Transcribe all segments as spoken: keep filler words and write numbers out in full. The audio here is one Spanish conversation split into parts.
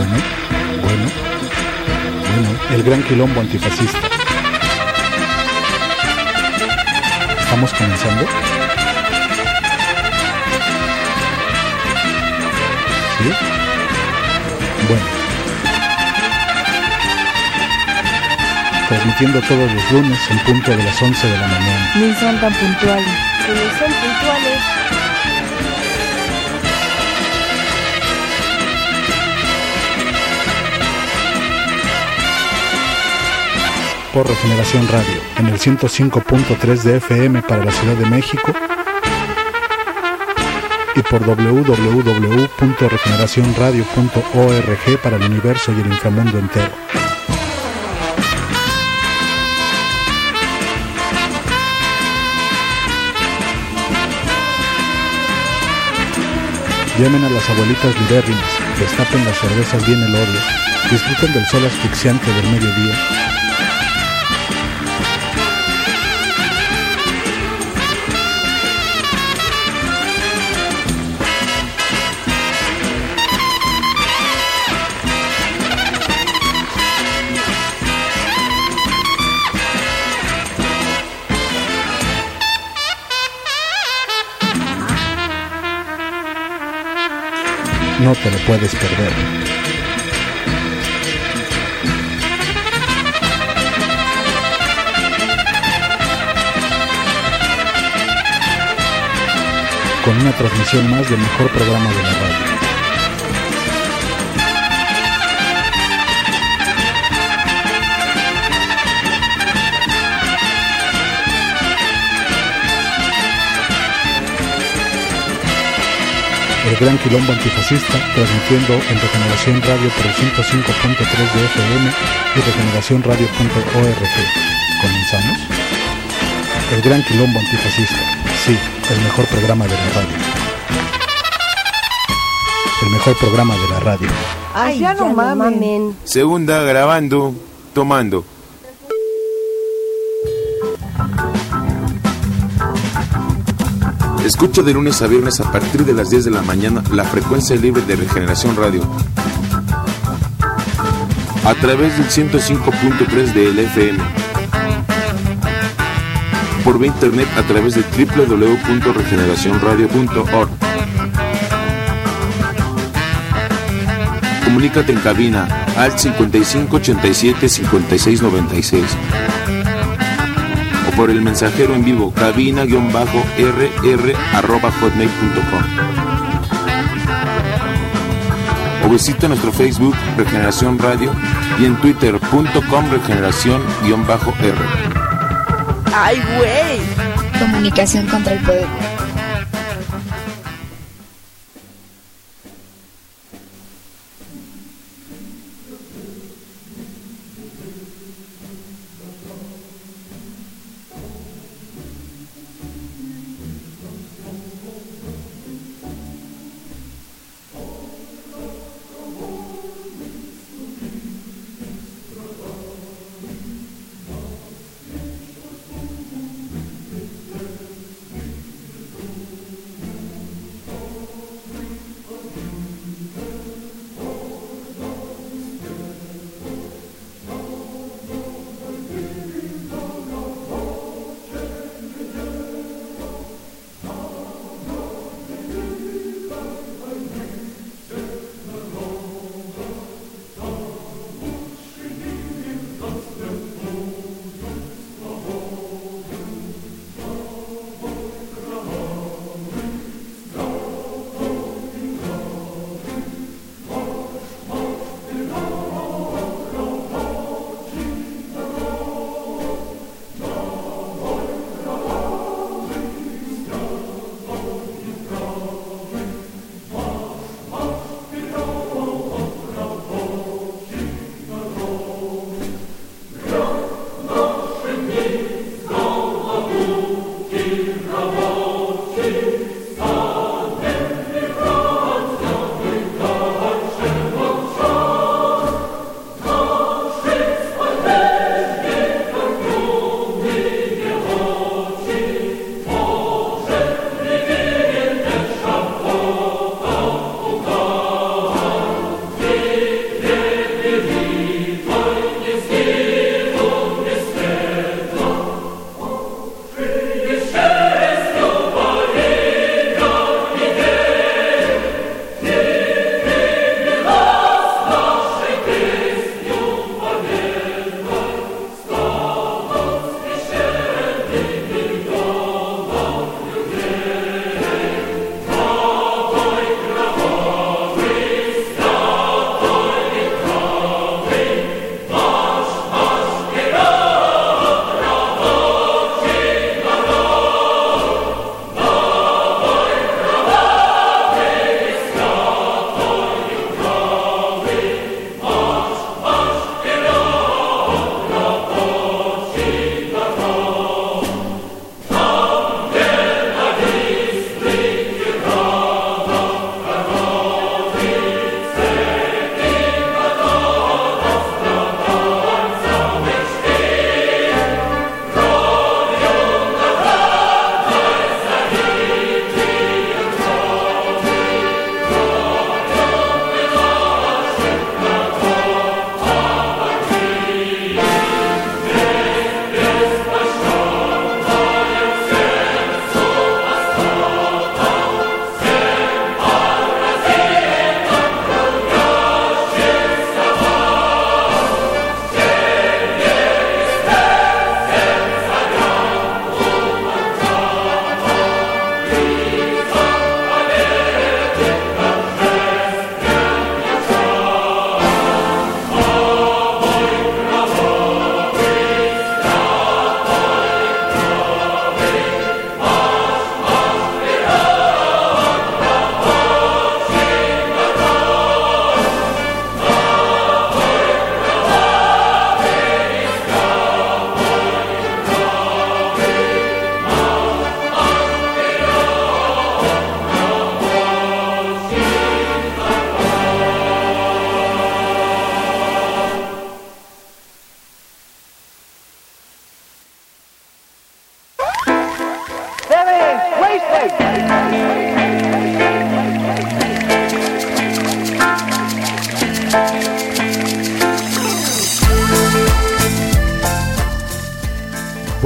Bueno, bueno, bueno, el gran quilombo antifascista. ¿Estamos comenzando? ¿Sí? Bueno. Transmitiendo todos los lunes en punto de las once de la mañana. Ni son tan puntuales. Ni son puntuales. Por Regeneración Radio, en el ciento cinco punto tres de F M para la Ciudad de México y por doble u doble u doble u punto regeneración radio punto org para el universo y el inframundo entero. Llamen a las abuelitas libérrimas, destapen las cervezas bien elodias, disfruten del sol asfixiante del mediodía. No te lo puedes perder. Con una transmisión más del mejor programa de la radio. El gran quilombo antifascista, transmitiendo en Regeneración Radio por el ciento cinco punto tres de F M y regeneración radio punto org. ¿Comenzamos? El gran quilombo antifascista, sí, el mejor programa de la radio. El mejor programa de la radio. Ay, ya no mamen. Segunda, grabando, tomando. Escucha de lunes a viernes a partir de las diez de la mañana la frecuencia libre de Regeneración Radio a través del ciento cinco punto tres de L F M, por vía internet a través de doble u doble u doble u punto regeneración radio punto org. Comunícate en cabina al cincuenta y cinco ochenta y siete cincuenta y seis noventa y seis o por el mensajero en vivo cabina-rr arroba hotmail punto com, o visita nuestro Facebook Regeneración Radio y en twitter punto com regeneración-r. ¡Ay, güey! Comunicación contra el poder.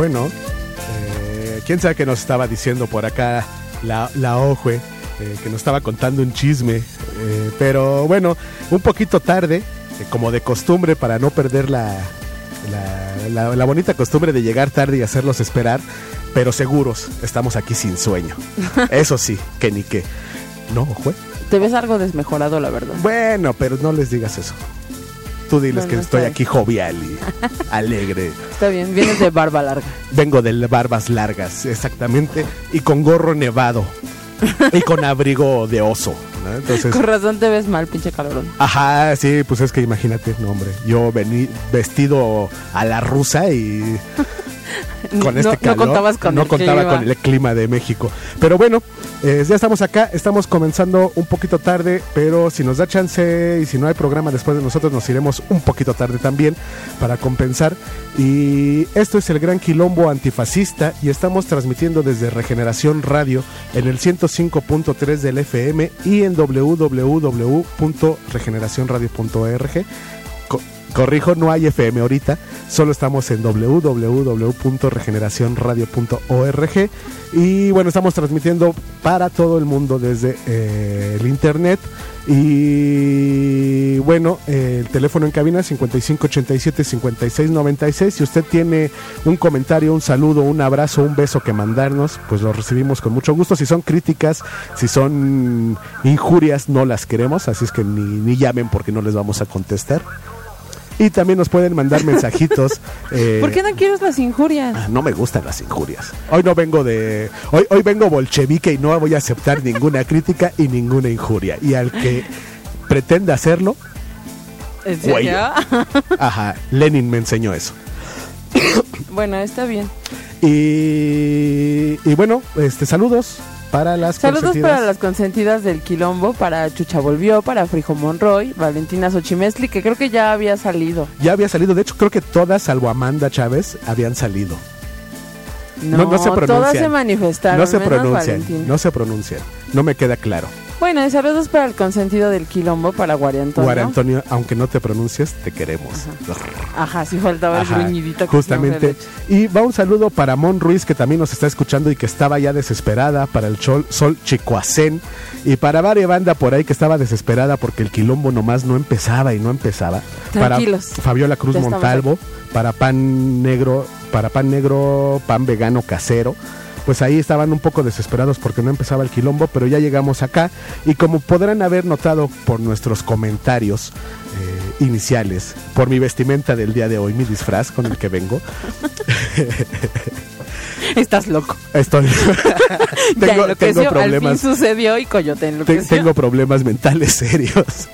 bueno, eh, quién sabe qué nos estaba diciendo por acá la, la Ojue, eh, que nos estaba contando un chisme, eh, pero bueno, un poquito tarde, eh, como de costumbre, para no perder la, la, la, la bonita costumbre de llegar tarde y hacerlos esperar, pero seguros, estamos aquí sin sueño. Eso sí, que ni qué. No, Ojue. Te ves algo desmejorado, la verdad. Bueno, pero no les digas eso. Tú diles no, que no estoy aquí jovial y alegre. Está bien, vienes de barba larga. Vengo de barbas largas, exactamente, y con gorro nevado y con abrigo de oso, ¿no? Entonces, con razón te ves mal, pinche calorón. Ajá, sí, pues es que imagínate, no hombre, yo vení vestido a la rusa y con este no, calor, no contabas con no el contaba clima. con el clima de México. Pero bueno, eh, ya estamos acá, estamos comenzando un poquito tarde, pero si nos da chance y si no hay programa después de nosotros, nos iremos un poquito tarde también para compensar. Y esto es el Gran Quilombo Antifascista y estamos transmitiendo desde Regeneración Radio en el ciento cinco punto tres del F M y en doble u doble u doble u punto regeneración radio punto org. Corrijo, no hay F M ahorita, solo estamos en doble u doble u doble u punto regeneración radio punto org y bueno, estamos transmitiendo para todo el mundo desde eh, el internet y bueno, eh, el teléfono en cabina cincuenta y cinco ochenta y siete cincuenta y seis noventa y seis. Si usted tiene un comentario, un saludo, un abrazo, un beso que mandarnos, pues lo recibimos con mucho gusto. Si son críticas, si son injurias, no las queremos, así es que ni, ni llamen porque no les vamos a contestar. Y también nos pueden mandar mensajitos. Eh, ¿Por qué no quieres las injurias? No me gustan las injurias. Hoy no vengo de... Hoy, hoy vengo bolchevique y no voy a aceptar ninguna crítica y ninguna injuria. Y al que pretenda hacerlo... ¿En serio? Ajá, Lenin me enseñó eso. Bueno, está bien. Y, y bueno, este saludos para las Saludos consentidas. para las consentidas del Quilombo, para Chucha Volvió, para Frijo Monroy, Valentina Xochimezcli, que creo que ya había salido. Ya había salido, de hecho creo que todas, salvo Amanda Chávez, habían salido. No, no, no se pronuncian. Todas se manifestaron. No se menos pronuncian, Valentina. no se pronuncian. No me queda claro. Bueno, y saludos para el consentido del Quilombo, para Guaria Antonio. Guaria Antonio, aunque no te pronuncies, te queremos. Ajá, Ajá sí faltaba Ajá, el gruñidito. Justamente. Y va un saludo para Mon Ruiz, que también nos está escuchando y que estaba ya desesperada, para el Sol, Sol Chicoacén, y para varias banda por ahí que estaba desesperada porque el Quilombo nomás no empezaba y no empezaba. Tranquilos. Para Fabiola Cruz Montalvo, para Pan Negro, para Pan Negro, Pan Vegano Casero. Pues ahí estaban un poco desesperados porque no empezaba el Quilombo, pero ya llegamos acá y como podrán haber notado por nuestros comentarios eh, iniciales, por mi vestimenta del día de hoy, mi disfraz con el que vengo. Estás loco. Estoy tengo, tengo problemas. Al fin sucedió y Coyote enloqueció. Tengo problemas mentales serios.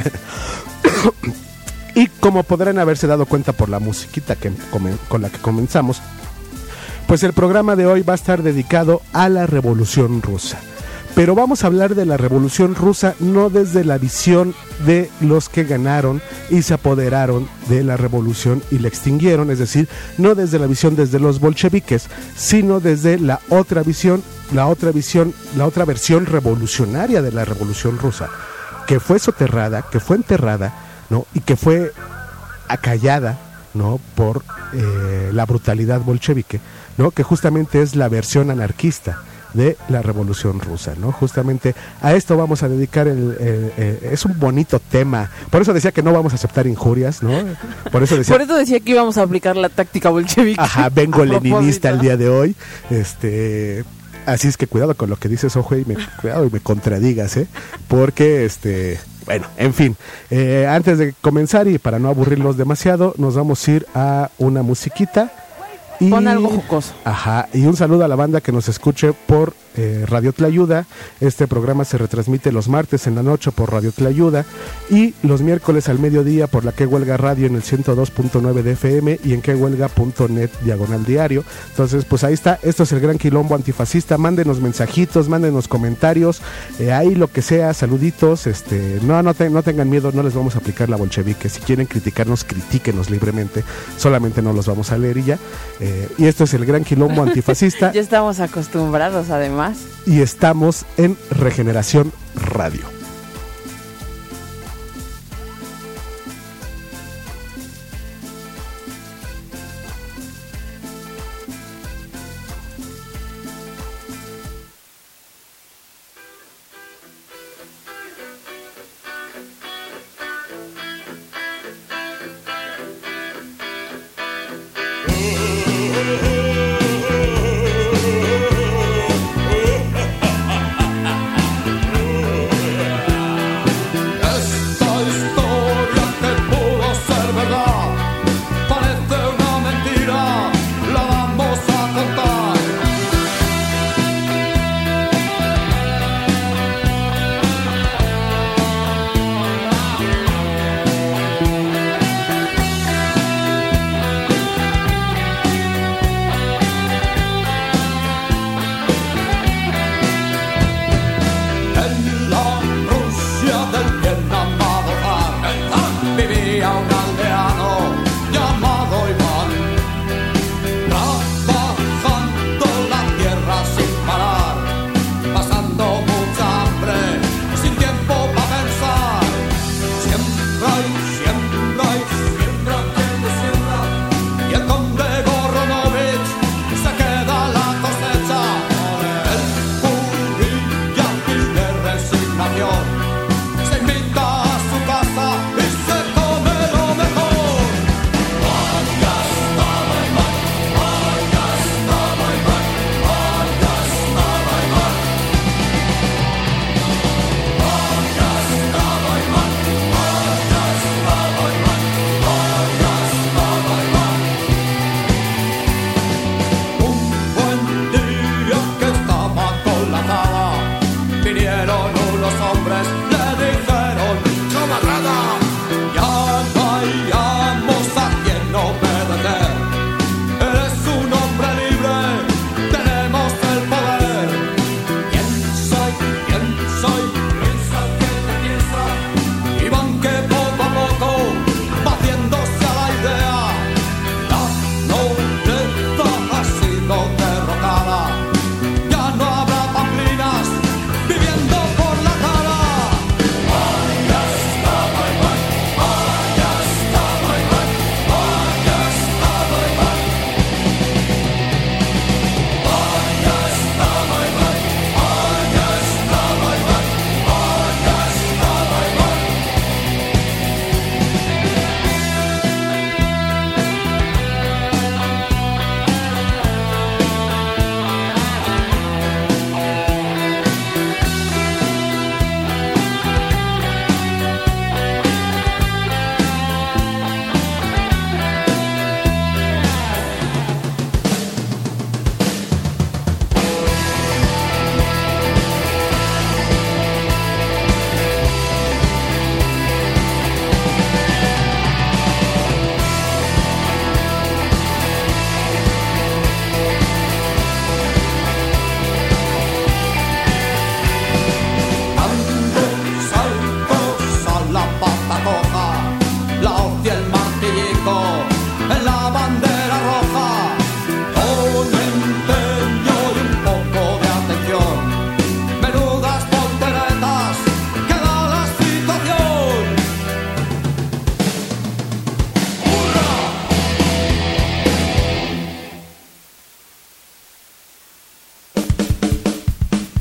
Y como podrán haberse dado cuenta por la musiquita que, con la que comenzamos, pues el programa de hoy va a estar dedicado a la Revolución Rusa. Pero vamos a hablar de la Revolución Rusa no desde la visión de los que ganaron y se apoderaron de la revolución y la extinguieron, es decir, no desde la visión desde los bolcheviques, sino desde la otra visión, la otra visión, la otra versión revolucionaria de la Revolución Rusa, que fue soterrada, que fue enterrada, ¿no? Y que fue acallada, ¿no? Por eh, la brutalidad bolchevique, ¿no? Que justamente es la versión anarquista de la Revolución Rusa, ¿no? Justamente a esto vamos a dedicar el, el, el, es un bonito tema. Por eso decía que no vamos a aceptar injurias, ¿no? Por eso decía, Por eso decía que íbamos a aplicar la táctica bolchevique. Ajá, vengo leninista el día de hoy. Este, así es que cuidado con lo que dices, ojo, y me cuidado y me contradigas, ¿eh? Porque este bueno, en fin, eh, antes de comenzar y para no aburrirlos demasiado, nos vamos a ir a una musiquita. Y, pon algo jocoso. Ajá, y un saludo a la banda que nos escuche por eh, Radio Tlayuda. Este programa se retransmite los martes en la noche por Radio Tlayuda y los miércoles al mediodía por la Que Huelga Radio en el ciento dos punto nueve de F M y en quehuelga punto net diagonal diario. Entonces, pues ahí está, esto es el Gran Quilombo Antifascista. Mándenos mensajitos, mándenos comentarios, eh, ahí lo que sea, saluditos. Este, no, no, te, no tengan miedo, no les vamos a aplicar la bolchevique. Si quieren criticarnos, critíquenos libremente, solamente no los vamos a leer y ya. Eh, y esto es el Gran Quilombo Antifascista. Ya estamos acostumbrados, además. Y estamos en Regeneración Radio.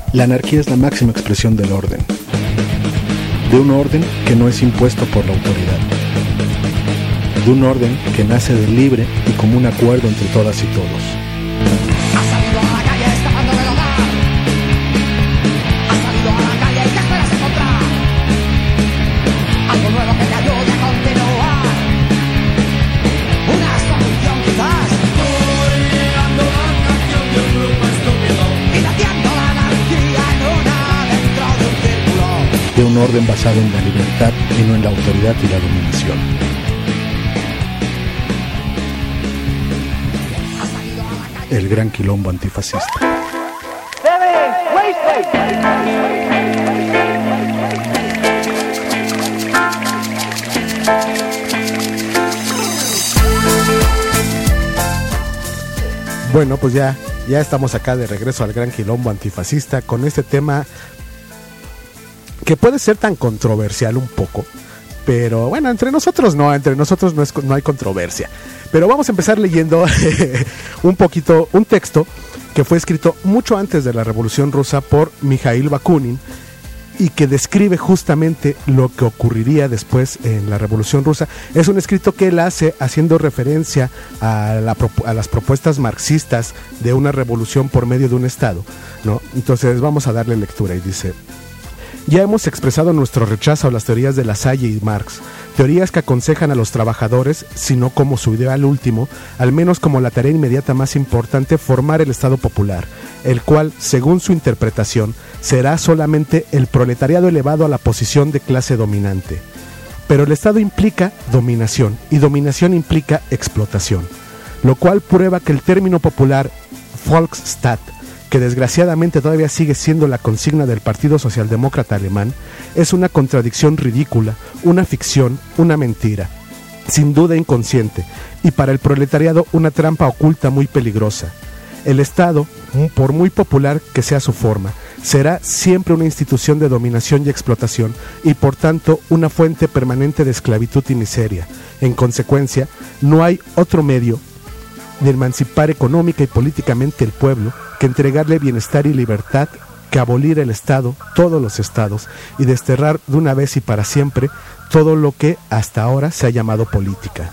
La anarquía es la máxima expresión del orden, de un orden que no es impuesto por la autoridad, de un orden que nace de libre y común acuerdo entre todas y todos. Ha salido a la calle escapando del hogar. Ha salido a la calle y ya esperas encontrar algo nuevo que te ayude a continuar. Una solución quizás. Estoy mirando la canción de un grupo estúpido y metiendo la anarquía en una dentro de un círculo. De un orden basado en la libertad y no en la autoridad y la dominación. El gran quilombo antifascista. Bueno, pues ya, ya estamos acá de regreso al gran quilombo antifascista con este tema que puede ser tan controversial un poco, pero bueno, entre nosotros no, entre nosotros no, es, no hay controversia. Pero vamos a empezar leyendo un poquito, un texto que fue escrito mucho antes de la Revolución Rusa por Mikhail Bakunin y que describe justamente lo que ocurriría después en la Revolución Rusa. Es un escrito que él hace haciendo referencia a, la, a las propuestas marxistas de una revolución por medio de un Estado, ¿no? Entonces vamos a darle lectura y dice: ya hemos expresado nuestro rechazo a las teorías de Lasalle y Marx, teorías que aconsejan a los trabajadores, si no como su ideal último, al menos como la tarea inmediata más importante, formar el Estado popular, el cual, según su interpretación, será solamente el proletariado elevado a la posición de clase dominante. Pero el Estado implica dominación, y dominación implica explotación, lo cual prueba que el término popular Volksstaat, que desgraciadamente todavía sigue siendo la consigna del Partido Socialdemócrata Alemán, es una contradicción ridícula, una ficción, una mentira, sin duda inconsciente, y para el proletariado una trampa oculta muy peligrosa. El Estado, por muy popular que sea su forma, será siempre una institución de dominación y explotación, y por tanto una fuente permanente de esclavitud y miseria. En consecuencia, no hay otro medio de emancipar económica y políticamente el pueblo que entregarle bienestar y libertad, que abolir el Estado, todos los estados, y desterrar de una vez y para siempre todo lo que hasta ahora se ha llamado política.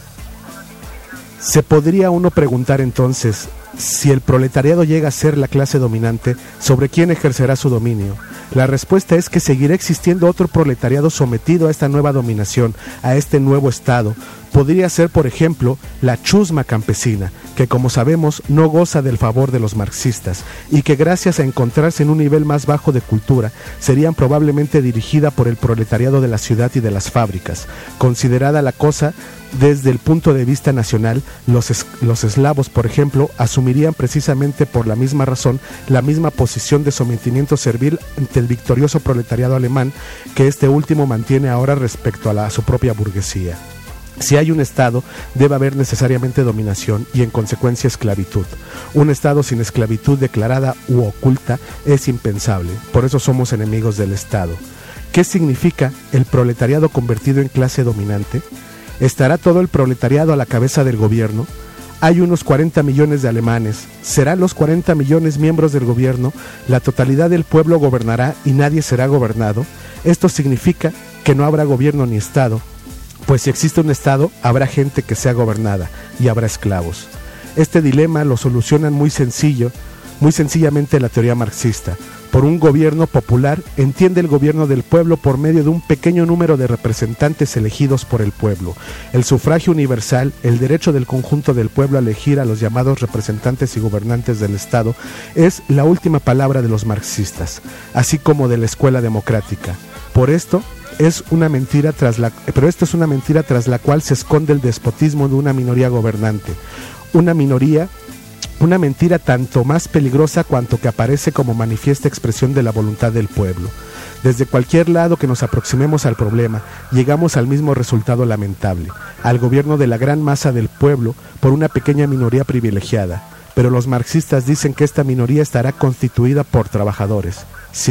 Se podría uno preguntar entonces, si el proletariado llega a ser la clase dominante, ¿sobre quién ejercerá su dominio? La respuesta es que seguirá existiendo otro proletariado sometido a esta nueva dominación, a este nuevo Estado. Podría ser, por ejemplo, la chusma campesina, que como sabemos no goza del favor de los marxistas, y que gracias a encontrarse en un nivel más bajo de cultura, serían probablemente dirigida por el proletariado de la ciudad y de las fábricas. Considerada la cosa desde el punto de vista nacional, los, es, los eslavos, por ejemplo, asumirían precisamente por la misma razón la misma posición de sometimiento servil ante el victorioso proletariado alemán que este último mantiene ahora respecto a, la, a su propia burguesía. Si hay un Estado, debe haber necesariamente dominación y en consecuencia esclavitud. Un Estado sin esclavitud declarada u oculta es impensable, por eso somos enemigos del Estado. ¿Qué significa el proletariado convertido en clase dominante? ¿Estará todo el proletariado a la cabeza del gobierno? Hay unos cuarenta millones de alemanes. ¿Serán los cuarenta millones miembros del gobierno? ¿La totalidad del pueblo gobernará y nadie será gobernado? Esto significa que no habrá gobierno ni Estado, pues si existe un Estado, habrá gente que sea gobernada y habrá esclavos. Este dilema lo solucionan muy sencillo, muy sencillamente la teoría marxista. Por un gobierno popular, entiende el gobierno del pueblo por medio de un pequeño número de representantes elegidos por el pueblo. El sufragio universal, el derecho del conjunto del pueblo a elegir a los llamados representantes y gobernantes del Estado, es la última palabra de los marxistas, así como de la escuela democrática. Por esto, es una mentira tras la, pero esto es una mentira tras la cual se esconde el despotismo de una minoría gobernante. Una minoría, una mentira tanto más peligrosa cuanto que aparece como manifiesta expresión de la voluntad del pueblo. Desde cualquier lado que nos aproximemos al problema, llegamos al mismo resultado lamentable, al gobierno de la gran masa del pueblo por una pequeña minoría privilegiada. Pero los marxistas dicen que esta minoría estará constituida por trabajadores. Sí,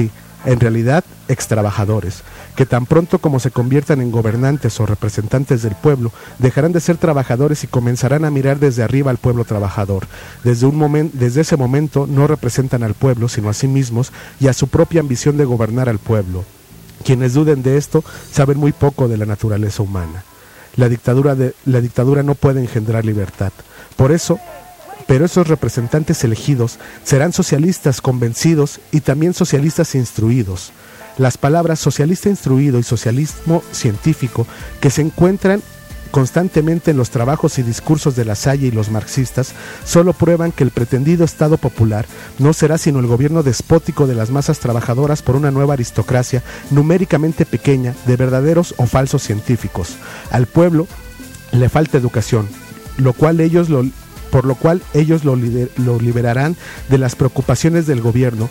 en realidad extrabajadores, que tan pronto como se conviertan en gobernantes o representantes del pueblo, dejarán de ser trabajadores y comenzarán a mirar desde arriba al pueblo trabajador. Desde, un momen- desde ese momento no representan al pueblo, sino a sí mismos y a su propia ambición de gobernar al pueblo. Quienes duden de esto saben muy poco de la naturaleza humana. La dictadura, de, la dictadura no puede engendrar libertad. Por eso, pero esos representantes elegidos serán socialistas convencidos y también socialistas instruidos. Las palabras socialista instruido y socialismo científico, que se encuentran constantemente en los trabajos y discursos de La Salle y los marxistas, solo prueban que el pretendido Estado popular no será sino el gobierno despótico de las masas trabajadoras por una nueva aristocracia numéricamente pequeña de verdaderos o falsos científicos. Al pueblo le falta educación, lo cual ellos lo, por lo cual ellos lo, lider, lo liberarán de las preocupaciones del gobierno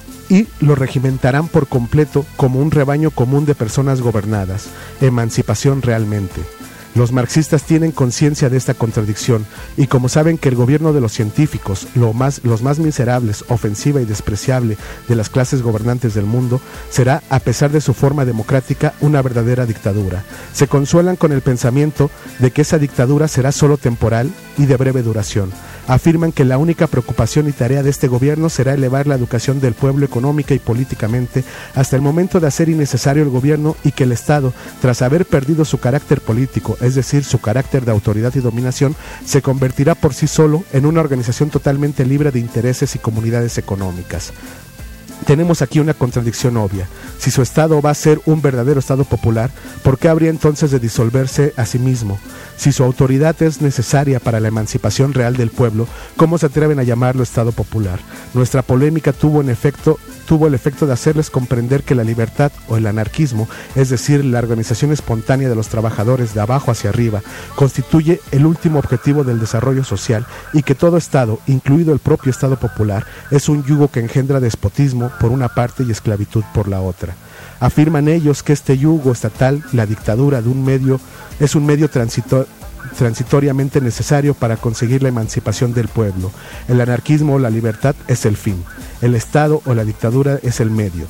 y lo regimentarán por completo como un rebaño común de personas gobernadas. Emancipación realmente. Los marxistas tienen conciencia de esta contradicción y como saben que el gobierno de los científicos, lo más, los más miserables, ofensiva y despreciable de las clases gobernantes del mundo, será, a pesar de su forma democrática, una verdadera dictadura. Se consuelan con el pensamiento de que esa dictadura será solo temporal y de breve duración. Afirman que la única preocupación y tarea de este gobierno será elevar la educación del pueblo económica y políticamente hasta el momento de hacer innecesario el gobierno y que el Estado, tras haber perdido su carácter político, es decir, su carácter de autoridad y dominación, se convertirá por sí solo en una organización totalmente libre de intereses y comunidades económicas. Tenemos aquí una contradicción obvia. Si su Estado va a ser un verdadero Estado popular, ¿por qué habría entonces de disolverse a sí mismo? Si su autoridad es necesaria para la emancipación real del pueblo, ¿cómo se atreven a llamarlo Estado popular? Nuestra polémica tuvo en efecto tuvo el efecto de hacerles comprender que la libertad o el anarquismo, es decir, la organización espontánea de los trabajadores de abajo hacia arriba, constituye el último objetivo del desarrollo social y que todo Estado, incluido el propio Estado popular, es un yugo que engendra despotismo por una parte y esclavitud por la otra. Afirman ellos que este yugo estatal, la dictadura de un medio, es un medio transito, transitoriamente necesario para conseguir la emancipación del pueblo. El anarquismo o la libertad es el fin. El Estado o la dictadura es el medio.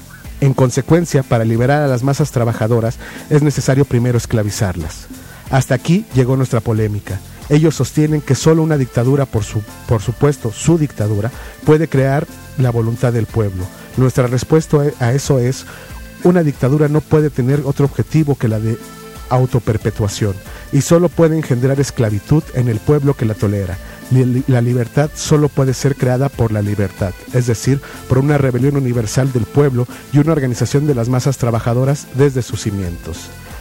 En consecuencia, para liberar a las masas trabajadoras es necesario primero esclavizarlas. Hasta aquí llegó nuestra polémica. Ellos sostienen que solo una dictadura, por, su, por supuesto su dictadura, puede crear la voluntad del pueblo. Nuestra respuesta a eso es: una dictadura no puede tener otro objetivo que la de autoperpetuación y solo puede engendrar esclavitud en el pueblo que la tolera. La libertad solo puede ser creada por la libertad, es decir, por una rebelión universal del pueblo y una organización de las masas trabajadoras desde sus cimientos.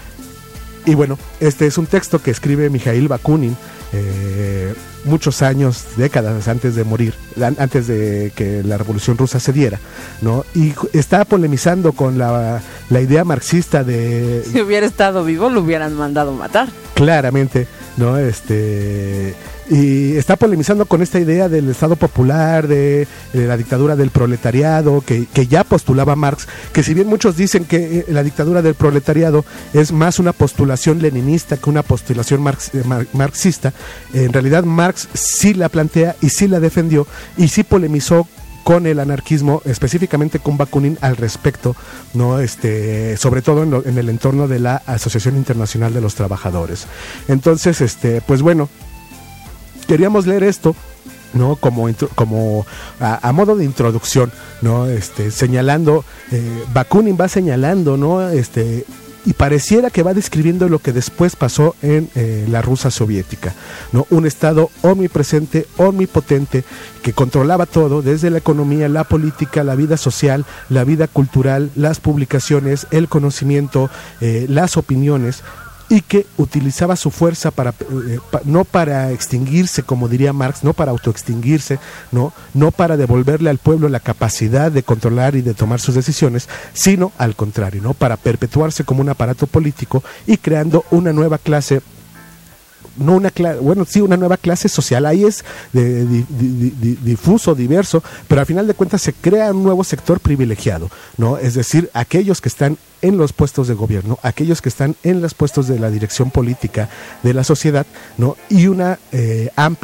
Y bueno, este es un texto que escribe Mijaíl Bakunin eh, muchos años, décadas antes de morir, antes de que la Revolución Rusa se diera, ¿no? Y está polemizando con la, la idea marxista de... Si hubiera estado vivo, lo hubieran mandado matar. Claramente, ¿no? Este... Y está polemizando con esta idea del Estado popular, de, de la dictadura del proletariado, que, que ya postulaba Marx, que si bien muchos dicen que la dictadura del proletariado es más una postulación leninista que una postulación marx, mar, marxista, en realidad Marx sí la plantea y sí la defendió y sí polemizó con el anarquismo, específicamente con Bakunin al respecto, no, este, sobre todo en, lo, en el entorno de la Asociación Internacional de los Trabajadores. Entonces, este, pues bueno, queríamos leer esto, ¿no? Como, como a, a modo de introducción, ¿no? Este, señalando, eh, Bakunin va señalando, ¿no? Este, y pareciera que va describiendo lo que después pasó en eh, la Rusia soviética, ¿no? Un Estado omnipresente, omnipotente, que controlaba todo, desde la economía, la política, la vida social, la vida cultural, las publicaciones, el conocimiento, eh, las opiniones, y que utilizaba su fuerza para eh, pa, no para extinguirse, como diría Marx, no para autoextinguirse, no, no para devolverle al pueblo la capacidad de controlar y de tomar sus decisiones, sino al contrario, no, para perpetuarse como un aparato político y creando una nueva clase, no una clase, bueno, sí, una nueva clase social. Ahí es de, de, de, de, difuso, diverso, pero al final de cuentas se crea un nuevo sector privilegiado, ¿no? Es decir, aquellos que están en los puestos de gobierno, aquellos que están en los puestos de la dirección política de la sociedad, ¿no? Y una eh, amplia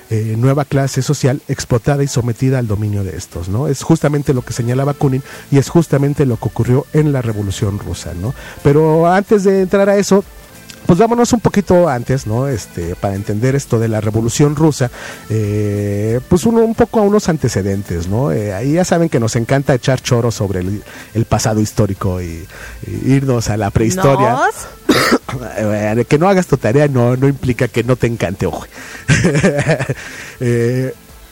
eh, nueva clase social explotada y sometida al dominio de estos, ¿no? Es justamente lo que señala Bakunin y es justamente lo que ocurrió en la Revolución Rusa, ¿no? Pero antes de entrar a eso, pues vámonos un poquito antes, ¿no? Este, para entender esto de la Revolución Rusa, eh, pues uno, un poco a unos antecedentes, ¿no? Eh, ahí ya saben que nos encanta echar choros sobre el, el pasado histórico y, y irnos a la prehistoria. Eh, que no hagas tu tarea no, no implica que no te encante, ojo. eh,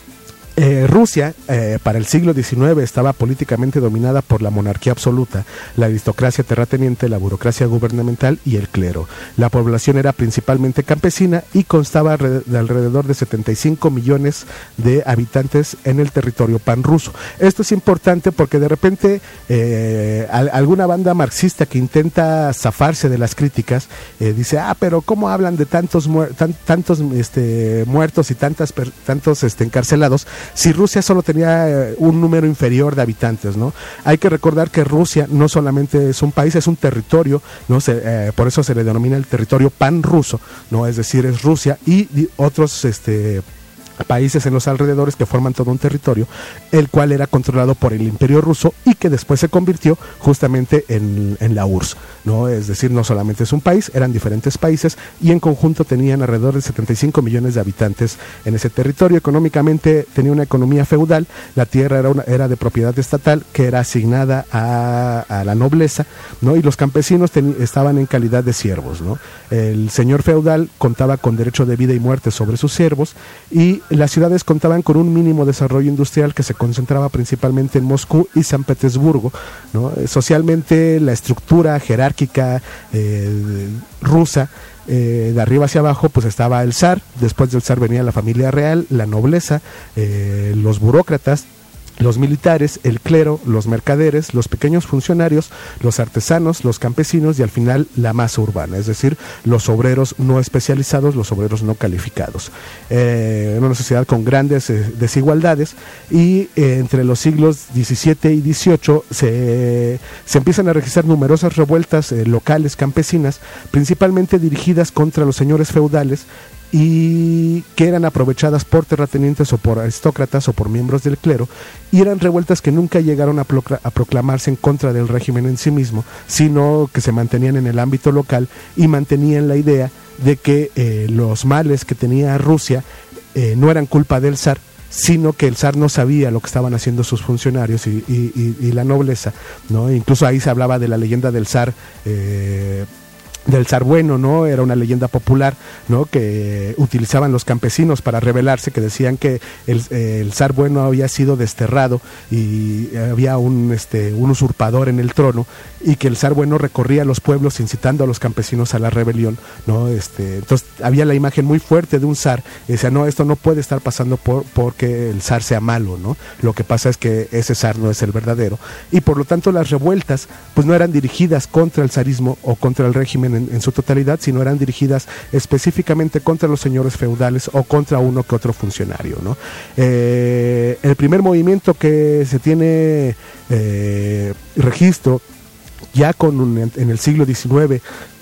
Eh, Rusia, eh, para el siglo diecinueve, estaba políticamente dominada por la monarquía absoluta, la aristocracia terrateniente, la burocracia gubernamental y el clero. La población era principalmente campesina y constaba de alrededor de setenta y cinco millones de habitantes en el territorio panruso. Esto es importante porque de repente eh, a, alguna banda marxista que intenta zafarse de las críticas eh, dice, ah, pero ¿cómo hablan de tantos, muer tan, tantos este, muertos y tantas tantos este, encarcelados? Si Rusia solo tenía eh, un número inferior de habitantes, ¿no? Hay que recordar que Rusia no solamente es un país, es un territorio, ¿no? Se, eh, por eso se le denomina el territorio panruso, ¿no? Es decir, es Rusia y, y otros este países en los alrededores que forman todo un territorio, el cual era controlado por el Imperio Ruso y que después se convirtió justamente en, en la U R S S, ¿no? Es decir, no solamente es un país, eran diferentes países y en conjunto tenían alrededor de setenta y cinco millones de habitantes en ese territorio. Económicamente tenía una economía feudal, la tierra era, una, era de propiedad estatal que era asignada a, a la nobleza, ¿no? Y los campesinos ten, estaban en calidad de siervos, ¿no? El señor feudal contaba con derecho de vida y muerte sobre sus siervos y las ciudades contaban con un mínimo desarrollo industrial que se concentraba principalmente en Moscú y San Petersburgo, ¿no? Socialmente la estructura jerárquica eh, rusa, eh, de arriba hacia abajo, pues estaba el zar, después del zar venía la familia real, la nobleza, eh, los burócratas, los militares, el clero, los mercaderes, los pequeños funcionarios, los artesanos, los campesinos y al final la masa urbana, es decir, los obreros no especializados, los obreros no calificados. Eh, una sociedad con grandes eh, desigualdades y eh, entre los siglos diecisiete y dieciocho se, se empiezan a registrar numerosas revueltas eh, locales campesinas, principalmente dirigidas contra los señores feudales y que eran aprovechadas por terratenientes o por aristócratas o por miembros del clero, y eran revueltas que nunca llegaron a, procl- a proclamarse en contra del régimen en sí mismo, sino que se mantenían en el ámbito local y mantenían la idea de que eh, los males que tenía Rusia eh, no eran culpa del zar, sino que el zar no sabía lo que estaban haciendo sus funcionarios y, y, y, y la nobleza, ¿no? Incluso ahí se hablaba de la leyenda del zar eh, del zar bueno, ¿no? Era una leyenda popular, ¿no? Que utilizaban los campesinos para rebelarse, que decían que el, eh, el zar bueno había sido desterrado y había un, este, un usurpador en el trono y que el zar bueno recorría los pueblos incitando a los campesinos a la rebelión, ¿no? Este, entonces había la imagen muy fuerte de un zar y decía, no, esto no puede estar pasando por, porque el zar sea malo, ¿no? Lo que pasa es que ese zar no es el verdadero y por lo tanto las revueltas pues no eran dirigidas contra el zarismo o contra el régimen En, en su totalidad, sino eran dirigidas específicamente contra los señores feudales o contra uno que otro funcionario, ¿no? Eh, el primer movimiento que se tiene eh, registro ya con un, en el siglo diecinueve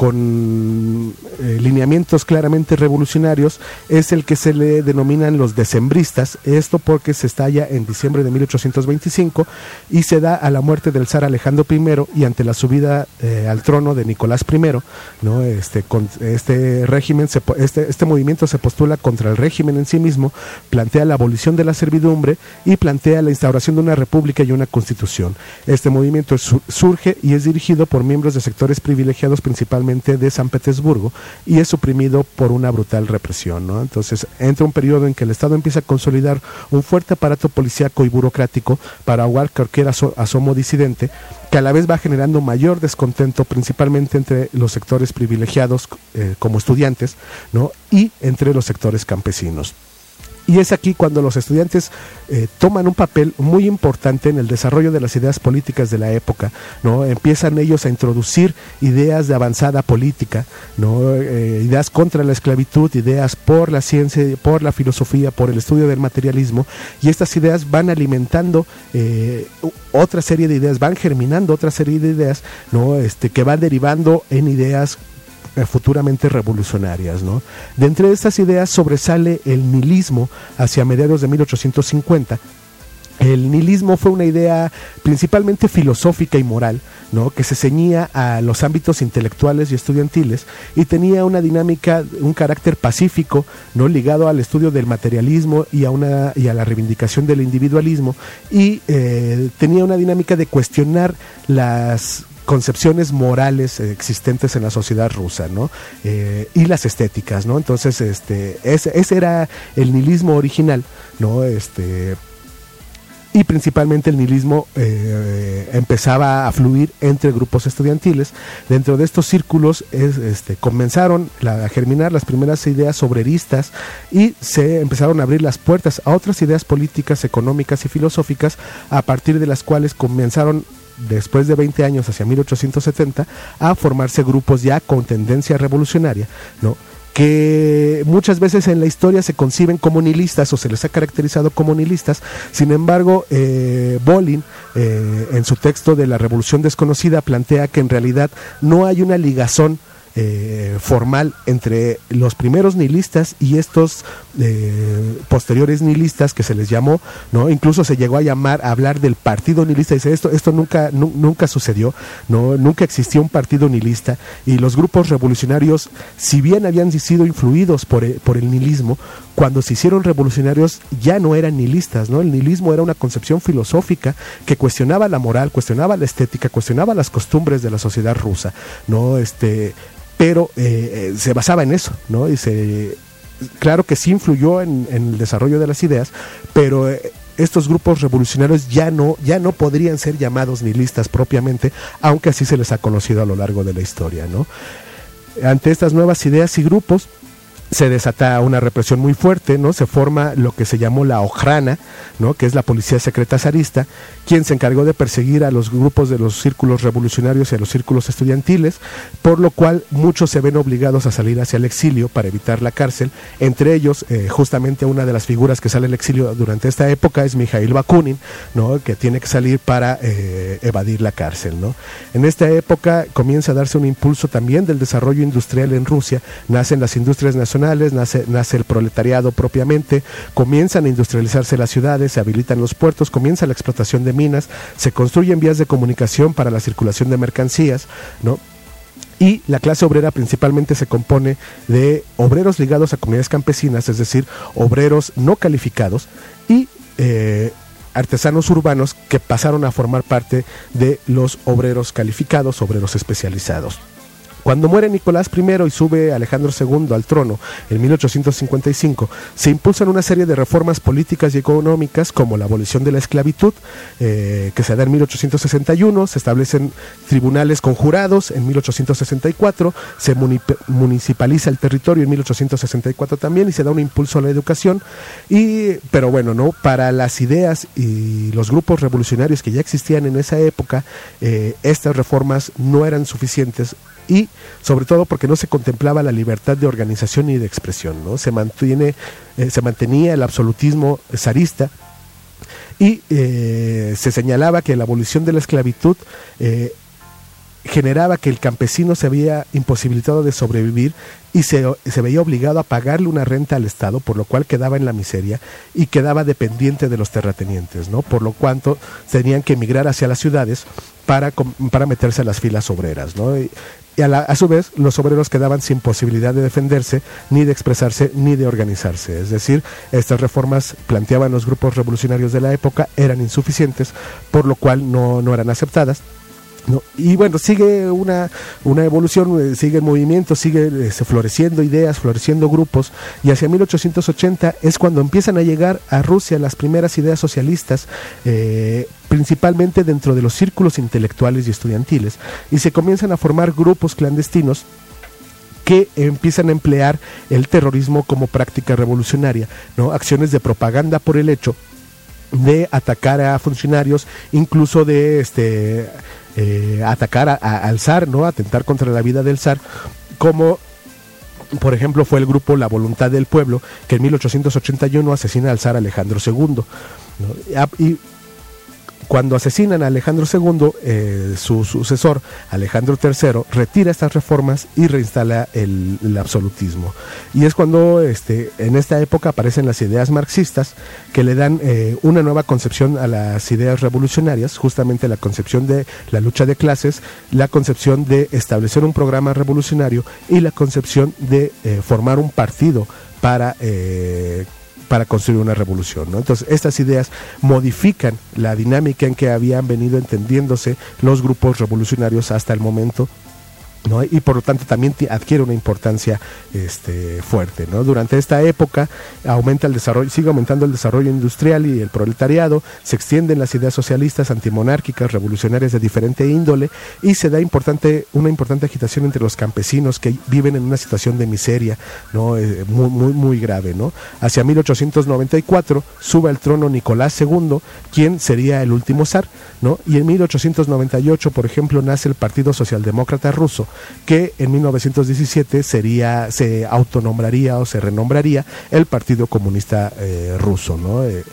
con eh, lineamientos claramente revolucionarios es el que se le denominan los decembristas, esto porque se estalla en diciembre de mil ochocientos veinticinco y se da a la muerte del zar Alejandro primero y ante la subida eh, al trono de Nicolás primero, ¿no? Este, con, este régimen, se, este, este movimiento se postula contra el régimen en sí mismo, plantea la abolición de la servidumbre y plantea la instauración de una república y una constitución. Este movimiento su, surge y es dirigido por miembros de sectores privilegiados principalmente de San Petersburgo y es suprimido por una brutal represión, ¿no? Entonces entra un periodo en que el Estado empieza a consolidar un fuerte aparato policíaco y burocrático para ahogar cualquier aso- asomo disidente, que a la vez va generando mayor descontento principalmente entre los sectores privilegiados eh, como estudiantes, ¿no? Y entre los sectores campesinos. Y es aquí cuando los estudiantes eh, toman un papel muy importante en el desarrollo de las ideas políticas de la época, ¿no? Empiezan ellos a introducir ideas de avanzada política, ¿no? Eh, ideas contra la esclavitud, ideas por la ciencia, por la filosofía, por el estudio del materialismo, y estas ideas van alimentando eh, otra serie de ideas, van germinando otra serie de ideas, ¿no? Este, que van derivando en ideas eh, futuramente revolucionarias, ¿no? De entre estas ideas sobresale el nihilismo hacia mediados de mil ochocientos cincuenta. El nihilismo fue una idea principalmente filosófica y moral, ¿no? Que se ceñía a los ámbitos intelectuales y estudiantiles y tenía una dinámica, un carácter pacífico, ¿no? Ligado al estudio del materialismo y a, una, y a la reivindicación del individualismo, y eh, tenía una dinámica de cuestionar las concepciones morales existentes en la sociedad rusa, ¿no? Eh, y las estéticas, ¿no? Entonces, este, ese, ese era el nihilismo original, ¿no? Este... Y principalmente el nihilismo eh, empezaba a fluir entre grupos estudiantiles. Dentro de estos círculos es, este, comenzaron la, a germinar las primeras ideas obreristas y se empezaron a abrir las puertas a otras ideas políticas, económicas y filosóficas, a partir de las cuales comenzaron, después de veinte años, hacia mil ochocientos setenta, a formarse grupos ya con tendencia revolucionaria, ¿no? Que muchas veces en la historia se conciben como nihilistas o se les ha caracterizado como nihilistas. Sin embargo, eh, Bolin, eh, en su texto de La Revolución Desconocida, plantea que en realidad no hay una ligazón Eh, formal entre los primeros nihilistas y estos eh, posteriores nihilistas que se les llamó, ¿no? Incluso se llegó a llamar, a hablar del partido nihilista. Dice, esto, esto nunca, nu, nunca sucedió, ¿no? Nunca existió un partido nihilista, y los grupos revolucionarios, si bien habían sido influidos por el, por el nihilismo, cuando se hicieron revolucionarios ya no eran nihilistas, ¿no? El nihilismo era una concepción filosófica que cuestionaba la moral, cuestionaba la estética, cuestionaba las costumbres de la sociedad rusa, ¿no? Este, pero eh, eh, se basaba en eso, ¿no? Y se, claro que sí influyó en, en el desarrollo de las ideas, pero eh, estos grupos revolucionarios ya no, ya no podrían ser llamados nihilistas propiamente, aunque así se les ha conocido a lo largo de la historia, ¿no? Ante estas nuevas ideas y grupos se desata una represión muy fuerte, ¿no? Se forma lo que se llamó la Ojrana, ¿no? Que es la policía secreta zarista, quien se encargó de perseguir a los grupos de los círculos revolucionarios y a los círculos estudiantiles, por lo cual muchos se ven obligados a salir hacia el exilio para evitar la cárcel. Entre ellos, eh, justamente una de las figuras que sale al exilio durante esta época es Mikhail Bakunin, ¿no? Que tiene que salir para eh, evadir la cárcel, ¿no? En esta época comienza a darse un impulso también del desarrollo industrial en Rusia. Nacen las industrias nacionales, Nace, nace el proletariado propiamente, comienzan a industrializarse las ciudades, se habilitan los puertos, comienza la explotación de minas, se construyen vías de comunicación para la circulación de mercancías, ¿no? Y la clase obrera principalmente se compone de obreros ligados a comunidades campesinas, es decir, obreros no calificados, y eh, artesanos urbanos que pasaron a formar parte de los obreros calificados, obreros especializados. Cuando muere Nicolás primero y sube Alejandro segundo al trono en mil ochocientos cincuenta y cinco, se impulsan una serie de reformas políticas y económicas, como la abolición de la esclavitud, eh, que se da en mil ochocientos sesenta y uno, se establecen tribunales con jurados en mil ochocientos sesenta y cuatro, se municipaliza el territorio en mil ochocientos sesenta y cuatro también, y se da un impulso a la educación. Y, pero bueno, ¿no? Para las ideas y los grupos revolucionarios que ya existían en esa época, eh, estas reformas no eran suficientes, y sobre todo porque no se contemplaba la libertad de organización y de expresión, ¿no? Se mantiene, eh, se mantenía el absolutismo zarista, y eh, se señalaba que la abolición de la esclavitud eh, generaba que el campesino se había imposibilitado de sobrevivir y se, se veía obligado a pagarle una renta al Estado, por lo cual quedaba en la miseria y quedaba dependiente de los terratenientes, ¿no? Por lo cuanto tenían que emigrar hacia las ciudades para, para meterse a las filas obreras, ¿no? Y, y a, la, a su vez los obreros quedaban sin posibilidad de defenderse, ni de expresarse, ni de organizarse. Es decir, estas reformas planteaban los grupos revolucionarios de la época, eran insuficientes, por lo cual no, no eran aceptadas. No, y bueno, sigue una, una evolución, eh, sigue el movimiento, sigue eh, floreciendo ideas, floreciendo grupos, y hacia mil ochocientos ochenta es cuando empiezan a llegar a Rusia las primeras ideas socialistas, eh, principalmente dentro de los círculos intelectuales y estudiantiles, y se comienzan a formar grupos clandestinos que empiezan a emplear el terrorismo como práctica revolucionaria, ¿no? Acciones de propaganda por el hecho de atacar a funcionarios, incluso de este eh, atacar a, a, al zar, ¿no? Atentar contra la vida del zar, como por ejemplo fue el grupo La Voluntad del Pueblo, que en mil ochocientos ochenta y uno asesina al zar Alejandro segundo, ¿no? Y Cuando asesinan a Alejandro segundo, eh, su sucesor, Alejandro tercero, retira estas reformas y reinstala el, el absolutismo. Y es cuando este, en esta época aparecen las ideas marxistas que le dan eh, una nueva concepción a las ideas revolucionarias, justamente la concepción de la lucha de clases, la concepción de establecer un programa revolucionario y la concepción de eh, formar un partido para eh, para construir una revolución, ¿no? Entonces, estas ideas modifican la dinámica en que habían venido entendiéndose los grupos revolucionarios hasta el momento, ¿no? Y por lo tanto también adquiere una importancia este, fuerte, ¿no? Durante esta época aumenta el desarrollo, sigue aumentando el desarrollo industrial y el proletariado, se extienden las ideas socialistas, antimonárquicas, revolucionarias de diferente índole, y se da importante, una importante agitación entre los campesinos que viven en una situación de miseria, ¿no? Eh, muy, muy, muy grave, ¿no? Hacia mil ochocientos noventa y cuatro sube al trono Nicolás segundo, quien sería el último zar, ¿no? Y en mil ochocientos noventa y ocho, por ejemplo, nace el Partido Socialdemócrata Ruso, que en mil novecientos diecisiete sería, se autonombraría o se renombraría el Partido Comunista eh, Ruso, ¿no? Eh,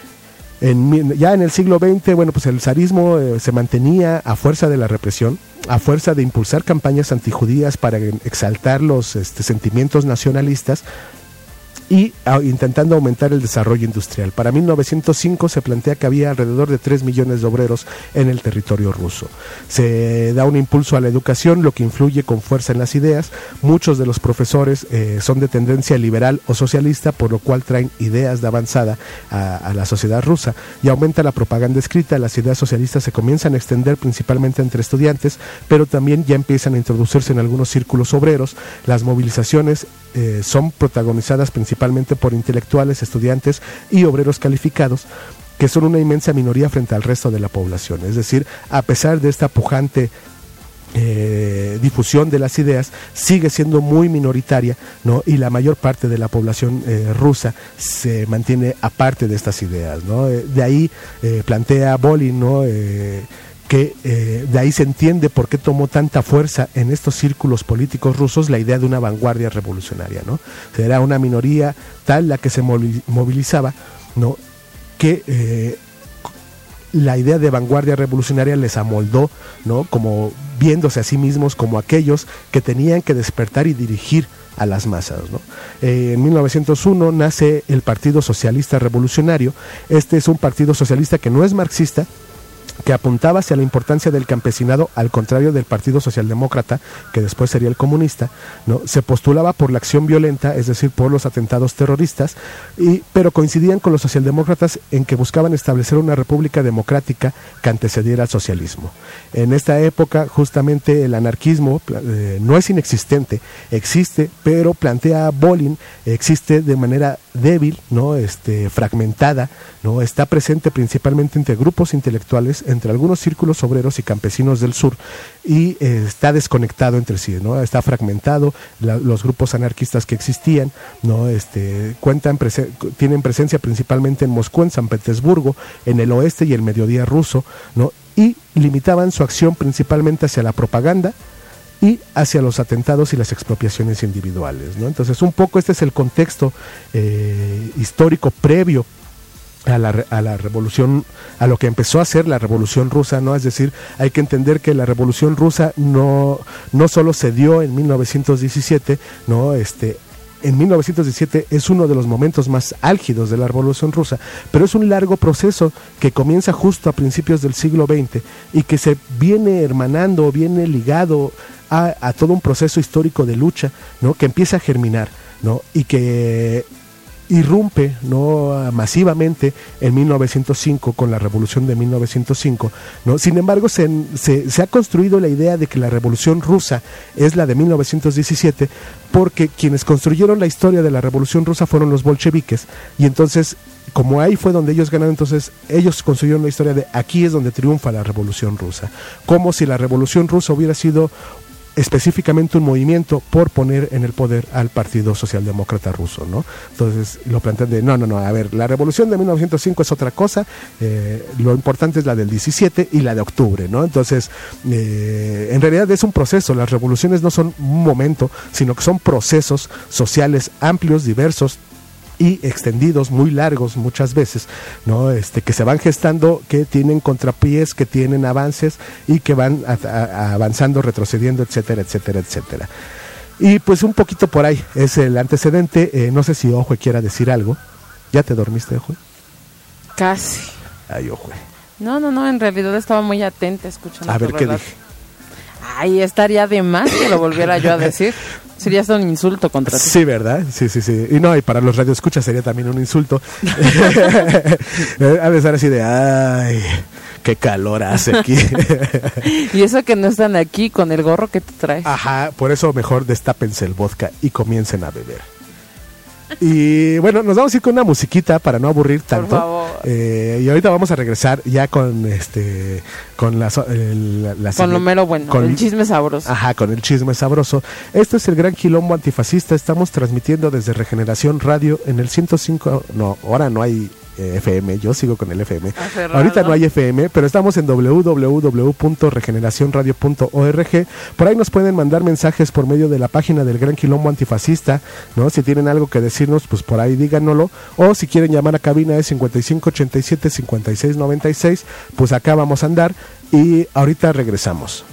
en, ya en el siglo veinte, bueno, pues el zarismo eh, se mantenía a fuerza de la represión, a fuerza de impulsar campañas antijudías para exaltar los este, sentimientos nacionalistas, y a, intentando aumentar el desarrollo industrial. Para mil novecientos cinco se plantea que había alrededor de tres millones de obreros en el territorio ruso. Se da un impulso a la educación, lo que influye con fuerza en las ideas. Muchos de los profesores eh, son de tendencia liberal o socialista, por lo cual traen ideas de avanzada a, a la sociedad rusa, y aumenta la propaganda escrita. Las ideas socialistas se comienzan a extender principalmente entre estudiantes, pero también ya empiezan a introducirse en algunos círculos obreros. Las movilizaciones eh, son protagonizadas principalmente principalmente por intelectuales, estudiantes y obreros calificados, que son una inmensa minoría frente al resto de la población. Es decir, a pesar de esta pujante eh, difusión de las ideas, sigue siendo muy minoritaria, ¿no? Y la mayor parte de la población eh, rusa se mantiene aparte de estas ideas, ¿no? Eh, de ahí eh, plantea Bolin, ¿no? Eh, que eh, de ahí se entiende por qué tomó tanta fuerza en estos círculos políticos rusos la idea de una vanguardia revolucionaria, ¿no? Era una minoría tal la que se movilizaba, ¿no? Que eh, la idea de vanguardia revolucionaria les amoldó, ¿no? Como viéndose a sí mismos como aquellos que tenían que despertar y dirigir a las masas, ¿no? Eh, en mil novecientos uno nace el Partido Socialista Revolucionario. Este es un partido socialista que no es marxista, que apuntaba hacia la importancia del campesinado, al contrario del Partido Socialdemócrata, que después sería el comunista, ¿no? Se postulaba por la acción violenta, es decir, por los atentados terroristas, y, pero coincidían con los socialdemócratas en que buscaban establecer una república democrática que antecediera al socialismo. En esta época, justamente, el anarquismo eh, no es inexistente, existe, pero plantea Bolin, existe de manera débil, ¿no? Este, fragmentada, ¿no? Está presente principalmente entre grupos intelectuales, entre algunos círculos obreros y campesinos del sur, y eh, está desconectado entre sí, ¿no? Está fragmentado. La, los grupos anarquistas que existían, ¿no? Este, cuentan presen- tienen presencia principalmente en Moscú, en San Petersburgo, en el oeste y el mediodía ruso, ¿no? Y limitaban su acción principalmente hacia la propaganda y hacia los atentados y las expropiaciones individuales, ¿no? Entonces, un poco este es el contexto eh, histórico previo a la, a la revolución, a lo que empezó a ser la revolución rusa, ¿no? Es decir, hay que entender que la revolución rusa no, no solo se dio en mil novecientos diecisiete, ¿no? Este, en mil novecientos diecisiete es uno de los momentos más álgidos de la revolución rusa, pero es un largo proceso que comienza justo a principios del siglo veinte y que se viene hermanando, viene ligado a, a todo un proceso histórico de lucha, ¿no? Que empieza a germinar, ¿no? Y que irrumpe, ¿no? masivamente en mil novecientos cinco con la revolución de mil novecientos cinco, ¿no? Sin embargo, se, se, se ha construido la idea de que la revolución rusa es la de mil novecientos diecisiete, porque quienes construyeron la historia de la revolución rusa fueron los bolcheviques, y entonces, como ahí fue donde ellos ganaron, entonces ellos construyeron la historia de aquí es donde triunfa la revolución rusa, como si la revolución rusa hubiera sido específicamente un movimiento por poner en el poder al Partido Socialdemócrata Ruso, ¿no? Entonces lo plantean de, no, no, no, a ver, la revolución de mil novecientos cinco es otra cosa, eh, lo importante es la del diecisiete y la de octubre, ¿no? Entonces, eh, en realidad es un proceso, las revoluciones no son un momento, sino que son procesos sociales amplios, diversos, y extendidos, muy largos muchas veces, ¿no? Este, que se van gestando, que tienen contrapiés, que tienen avances y que van a, a, avanzando, retrocediendo, etcétera, etcétera, etcétera. Y pues un poquito por ahí es el antecedente. Eh, no sé si Ojue quiera decir algo. ¿Ya te dormiste, Ojue? Casi. Ay, Ojue. No, no, no, en realidad estaba muy atenta escuchando. A ver tu qué relato. dije. Ay, estaría de más que lo volviera yo a decir. Sería hasta un insulto contra ti. Sí, ¿verdad? Sí, sí, sí. Y no, y para los radioescuchas sería también un insulto. A veces así de, ay, qué calor hace aquí. Y eso que no están aquí con el gorro que te traes. Ajá, por eso mejor destápense el vodka y comiencen a beber. Y bueno, nos vamos a ir con una musiquita para no aburrir tanto. Por favor. Eh, y ahorita vamos a regresar ya con este con la, el, la, la Con lo mero bueno, con, el chisme sabroso. Ajá, con el chisme sabroso. Este es el Gran Quilombo Antifascista. Estamos transmitiendo desde Regeneración Radio en el ciento cinco. No, ahora no hay eh, F M. Yo sigo con el F M. Aferrado. Ahorita no hay F M, pero estamos en doble u doble u doble u punto regeneración radio punto org. Por ahí nos pueden mandar mensajes por medio de la página del Gran Quilombo Antifascista, ¿no? Si tienen algo que decirnos, pues por ahí díganoslo. O si quieren llamar a cabina es cincuenta y cinco ochenta y siete cincuenta y seis noventa y seis. Pues acá vamos a andar y ahorita regresamos.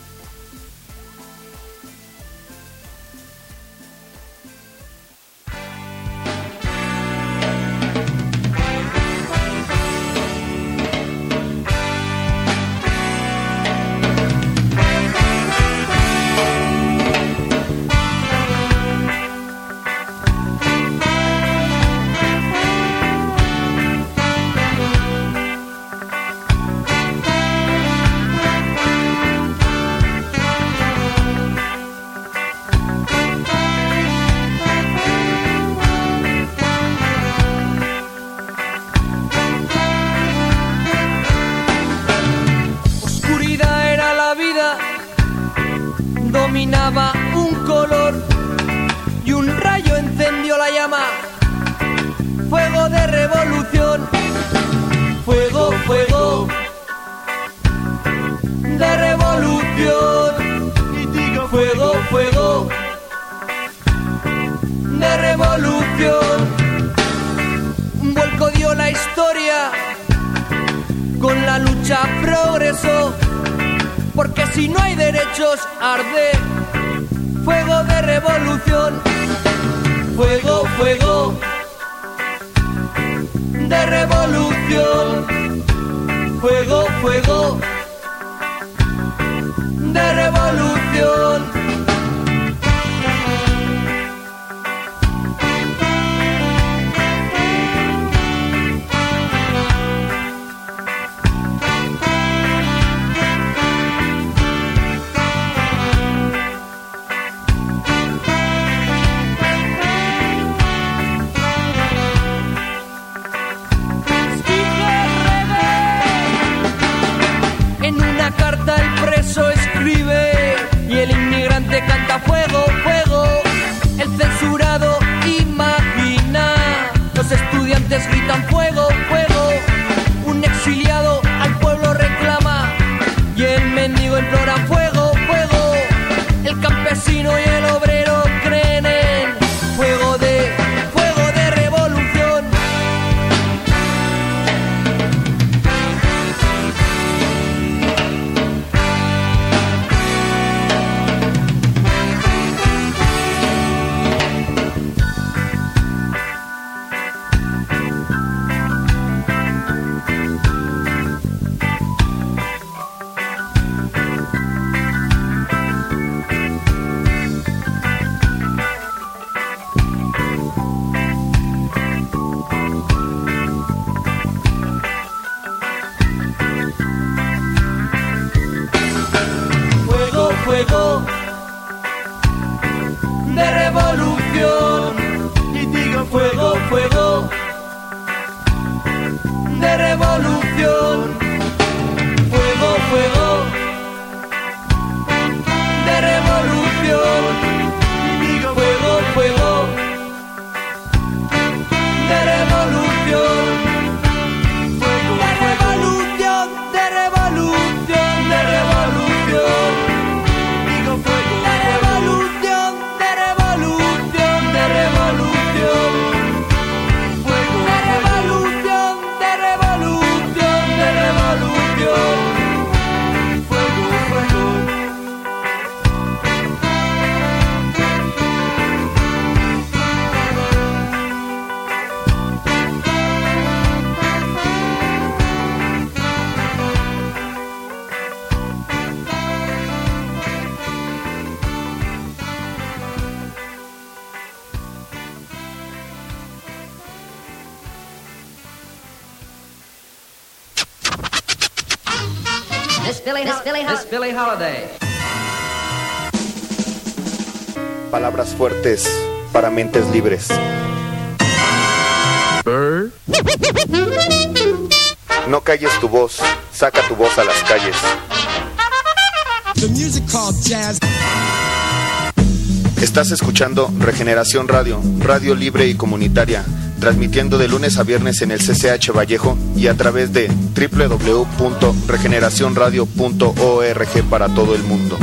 Dominaba un color y un rayo encendió la llama. Fuego de revolución, fuego, fuego de revolución. Fuego, fuego de revolución. Un vuelco dio la historia, con la lucha progresó. Porque si no hay derechos, arde fuego de revolución. Fuego, fuego de revolución. Fuego, fuego de revolución. Billie, Miss Billie, Miss Billie Holiday. Palabras fuertes para mentes libres. Bird. No calles tu voz, saca tu voz a las calles. The music called jazz. Estás escuchando Regeneración Radio, radio libre y comunitaria, transmitiendo de lunes a viernes en el C C H Vallejo y a través de doble u doble u doble u punto regeneración radio punto org para todo el mundo.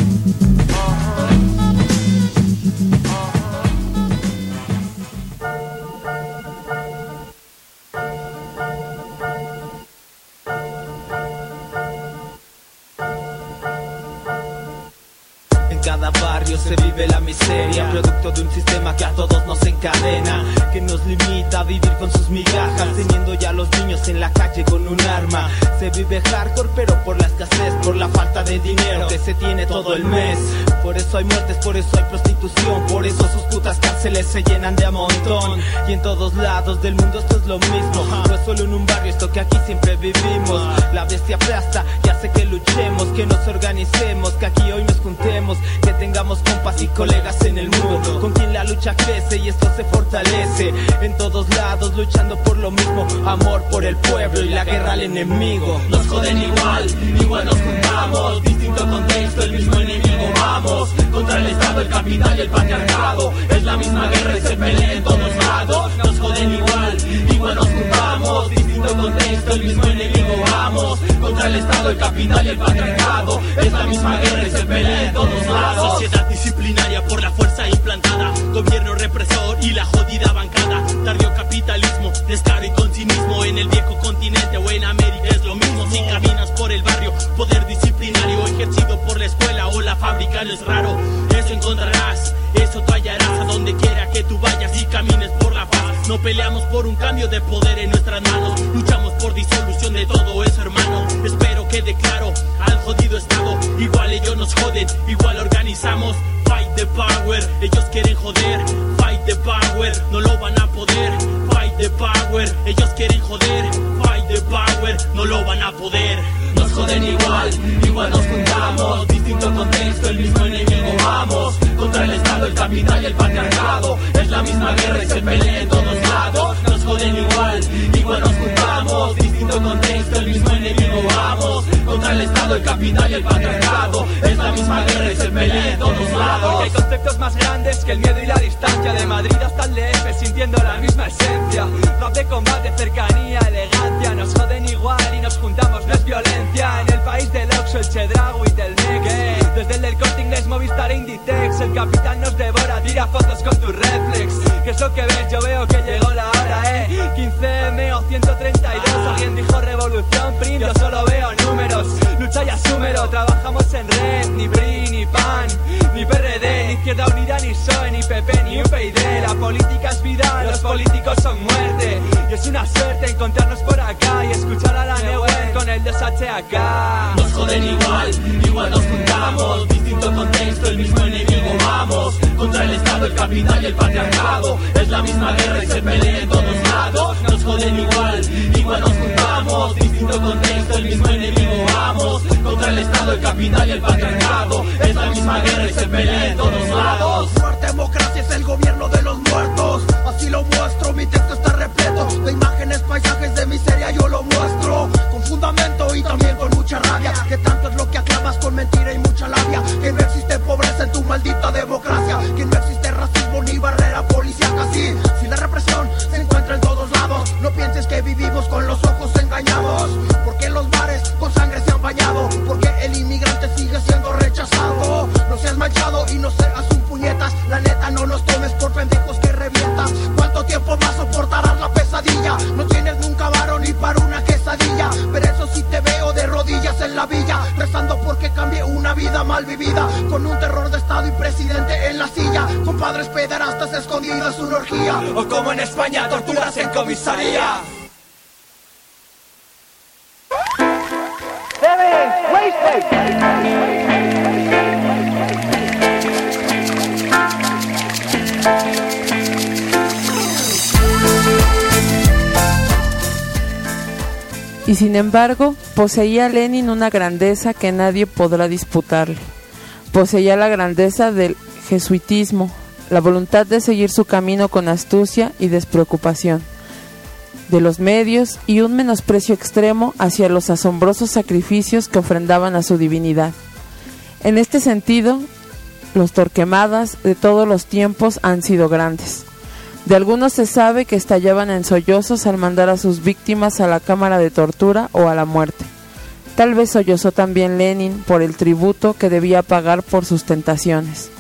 cada barrio se vive la miseria, producto de un sistema que a todos nos encadena, que nos limita a vivir con sus migajas, teniendo ya a los niños en la calle con un arma. Se vive hardcore pero por la escasez, por la falta de dinero que se tiene todo el mes. Por eso hay muertes, por eso hay prostitución, por eso sus putas cárceles se llenan de a montón. Y en todos lados del mundo esto es lo mismo, no es solo en un barrio esto que aquí siempre vivimos. La bestia aplasta y hace que luchemos, que nos organicemos, que aquí hoy nos juntemos, que tengamos compas y colegas en el mundo, con quien la lucha crece y esto se fortalece. En todos lados luchando por lo mismo, amor por el pueblo y la guerra al enemigo. Nos joden igual, igual nos juntamos, distinto contexto, el mismo enemigo vamos, contra el Estado, el capital y el patriarcado. Es la misma guerra y se pelea en todos lados. Nos joden igual, igual nos juntamos, distinto contexto, el mismo enemigo vamos, contra el Estado, el capital y el patriarcado. Es la misma guerra y se pelea en todos lados. Sociedad disciplinaria por la fuerza implantada, gobierno represor y la jodida bancada. Tardío capitalismo, descaro y con cinismo. En el viejo continente o en América es lo mismo. Si caminas por el barrio, poder disciplinario ejercido por la escuela o la fábrica no es raro. Eso encontrarás, eso tú hallarás a donde quiera que tú vayas y camines por la paz. No peleamos por un cambio de poder en nuestras manos, luchamos por disolución de todo eso, hermano. Espero quede claro al jodido Estado, igual ellos nos joden, igual organizamos. Fight the power, ellos quieren joder. Fight the power, no lo van a poder. Fight the power, ellos quieren joder. Fight the power, no lo van a poder. Nos joden igual, igual nos juntamos, distinto contexto, el mismo enemigo vamos, contra el Estado, el capital y el patriarcado. Es la misma guerra y se pelea en todos lados. Nos joden igual, igual nos juntamos, distinto contexto, el mismo enemigo vamos, contra el Estado, el capital y el patriarcado. Es la misma guerra y se pelea en todos lados. Porque hay conceptos más grandes que el miedo y la distancia, de Madrid hasta el D F sintiendo la misma esencia. Rap de combate, cercanía, elegancia. Nos joden igual y nos juntamos, no es violencia. En el país del Oxxo, el Chedraui y del Next, desde el del Corte Inglés, Movistar e Inditex, el capital nos devora, tira fotos con tu reflex. ¿Qué es lo que ves? Yo veo que llegó la hora, eh. quince eme o ciento treinta y dos. Alguien dijo revolución, print, yo solo veo números. Lucha y asúmelo, trabajamos en red. Ni P R I, ni P A N, ni P R D, ni Izquierda Unida, ni P S O E, ni P P, ni U P y D. La política es vida, los políticos son muerte. Y es una suerte encontrarnos por acá y escuchar a la Neuer con el dos H acá. Nos joden igual, igual nos juntamos, distinto contexto, el mismo enemigo vamos, contra el Estado, el capital y el patriarcado. Es la misma guerra y se pelea en todos lados. Nos joden igual, igual nos juntamos, distinto contexto, el mismo enemigo vamos, contra el Estado, el capital y el patriarcado. Es la misma guerra y se pelea en todos lados. Fuerte democracia es el gobierno de los muertos, así lo muestro, mi texto está repleto de imágenes, paisajes de miseria, yo lo muestro con fundamento y también con mucha rabia, que tanto es lo que aclamas con mentira y mucha labia, que no existe pobreza en tu maldita democracia, que no existe racismo ni barrera policíaca. Sí, si la represión se encuentra en todos lados, no pienses que vivimos con los ojos engañados, porque los bares con sangre se han bañado, porque el inmigrante sigue siendo rechazado. No seas manchado y no seas un puñetas, la neta no nos tomes por pendejos que revientas. ¿Cuánto tiempo más soportarás la pesadilla? No tienes nunca varo ni para una quesadilla, pero eso sí te veo de rodillas en la villa, rezando porque cambie una vida mal vivida, con un terror de Estado y presidente en la silla, con padres pederastas escondidos en una orgía, o como en España, torturas en comisaría. Y sin embargo, poseía Lenin una grandeza que nadie podrá disputarle. Poseía la grandeza del jesuitismo, la voluntad de seguir su camino con astucia y despreocupación de los medios y un menosprecio extremo hacia los asombrosos sacrificios que ofrendaban a su divinidad. En este sentido, los Torquemadas de todos los tiempos han sido grandes. De algunos se sabe que estallaban en sollozos al mandar a sus víctimas a la cámara de tortura o a la muerte. Tal vez sollozó también Lenin por el tributo que debía pagar por sus tentaciones.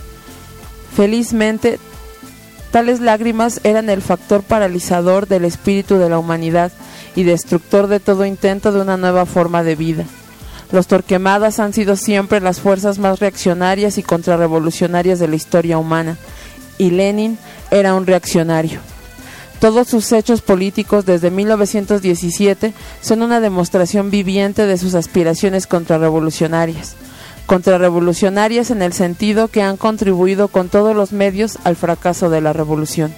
Felizmente, tales lágrimas eran el factor paralizador del espíritu de la humanidad y destructor de todo intento de una nueva forma de vida. Los Torquemadas han sido siempre las fuerzas más reaccionarias y contrarrevolucionarias de la historia humana, y Lenin era un reaccionario. Todos sus hechos políticos desde mil novecientos diecisiete son una demostración viviente de sus aspiraciones contrarrevolucionarias. Contrarrevolucionarias en el sentido que han contribuido con todos los medios al fracaso de la revolución.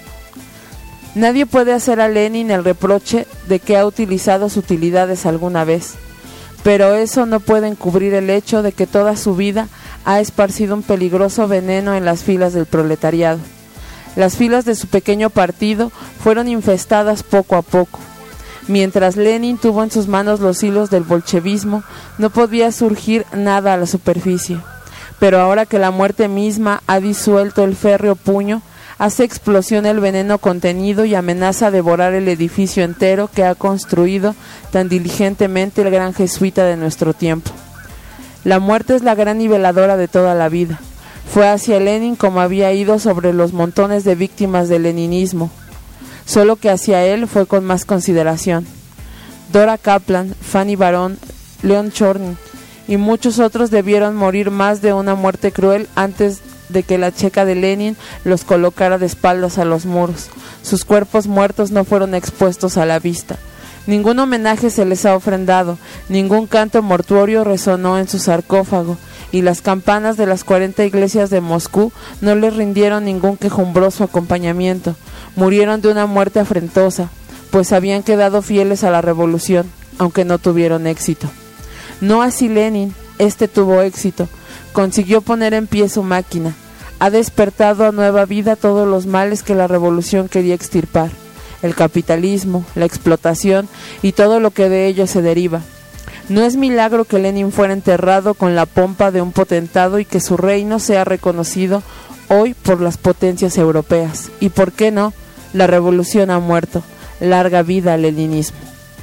Nadie puede hacer a Lenin el reproche de que ha utilizado sus utilidades alguna vez, pero eso no puede encubrir el hecho de que toda su vida ha esparcido un peligroso veneno en las filas del proletariado. Las filas de su pequeño partido fueron infestadas poco a poco. Mientras Lenin tuvo en sus manos los hilos del bolchevismo, no podía surgir nada a la superficie. Pero ahora que la muerte misma ha disuelto el férreo puño, hace explosión el veneno contenido y amenaza devorar el edificio entero que ha construido tan diligentemente el gran jesuita de nuestro tiempo. La muerte es la gran niveladora de toda la vida. Fue hacia Lenin como había ido sobre los montones de víctimas del leninismo, solo que hacia él fue con más consideración. Dora Kaplan, Fanny Baron, Leon Chorny y muchos otros debieron morir más de una muerte cruel antes de que la checa de Lenin los colocara de espaldas a los muros. Sus cuerpos muertos no fueron expuestos a la vista. Ningún homenaje se les ha ofrendado, ningún canto mortuorio resonó en su sarcófago, y las campanas de las cuarenta iglesias de Moscú no les rindieron ningún quejumbroso acompañamiento. Murieron de una muerte afrentosa, pues habían quedado fieles a la revolución, aunque no tuvieron éxito. No así Lenin, este tuvo éxito, consiguió poner en pie su máquina, ha despertado a nueva vida todos los males que la revolución quería extirpar, el capitalismo, la explotación y todo lo que de ello se deriva. No es milagro que Lenin fuera enterrado con la pompa de un potentado y que su reino sea reconocido hoy por las potencias europeas. Y por qué no, la revolución ha muerto. Larga vida al leninismo.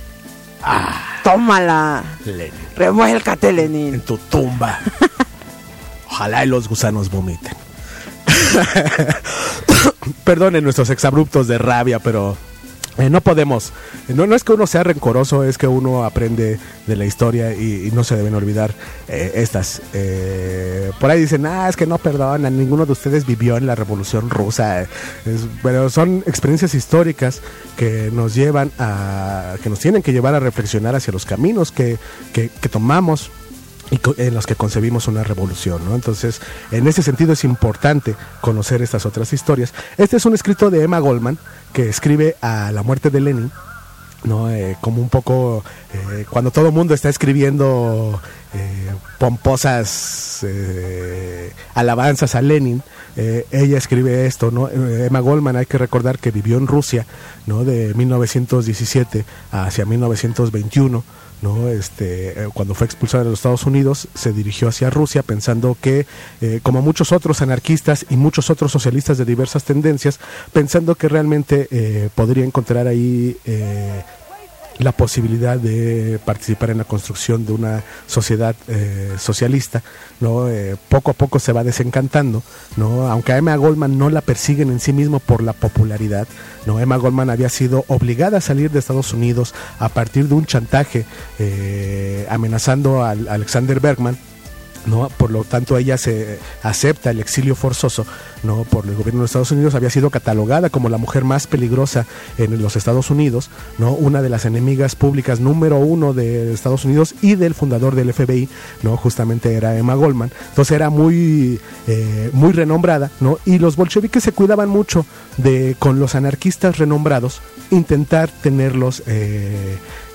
Ah, tómala, Lenin. Revuélcate, Lenin. En tu tumba. Ojalá y los gusanos vomiten. Perdonen nuestros exabruptos de rabia, pero eh, no podemos. No, no es que uno sea rencoroso, es que uno aprende de la historia y, y no se deben olvidar eh, estas. Eh, por ahí dicen, ah, es que no perdonan, ninguno de ustedes vivió en la Revolución Rusa. Es, pero son experiencias históricas que nos llevan a, que nos tienen que llevar a reflexionar hacia los caminos que, que, que tomamos y en los que concebimos una revolución, ¿no? Entonces, en ese sentido es importante conocer estas otras historias. Este es un escrito de Emma Goldman, que escribe a la muerte de Lenin, ¿no? Eh, como un poco eh, cuando todo el mundo está escribiendo eh, pomposas eh, alabanzas a Lenin, eh, ella escribe esto, ¿no? Eh, Emma Goldman, hay que recordar que vivió en Rusia, ¿no? De mil novecientos diecisiete hacia mil novecientos veintiuno, ¿no? Este, eh, cuando fue expulsada de los Estados Unidos, se dirigió hacia Rusia pensando que, eh, como muchos otros anarquistas y muchos otros socialistas de diversas tendencias, pensando que realmente eh, podría encontrar ahí eh, la posibilidad de participar en la construcción de una sociedad eh, socialista, ¿no? Eh, poco a poco se va desencantando, ¿no? Aunque a Emma Goldman no la persiguen en sí mismo por la popularidad, ¿no? Emma Goldman había sido obligada a salir de Estados Unidos a partir de un chantaje eh, amenazando a Alexander Bergman, ¿no? Por lo tanto ella se acepta el exilio forzoso, ¿no? Por el gobierno de Estados Unidos. Había sido catalogada como la mujer más peligrosa en los Estados Unidos, ¿no? Una de las enemigas públicas número uno de Estados Unidos y del fundador del F B I, ¿no? Justamente era Emma Goldman. Entonces era muy eh, muy renombrada, ¿no? Y los bolcheviques se cuidaban mucho de, con los anarquistas renombrados, intentar tenerlos eh,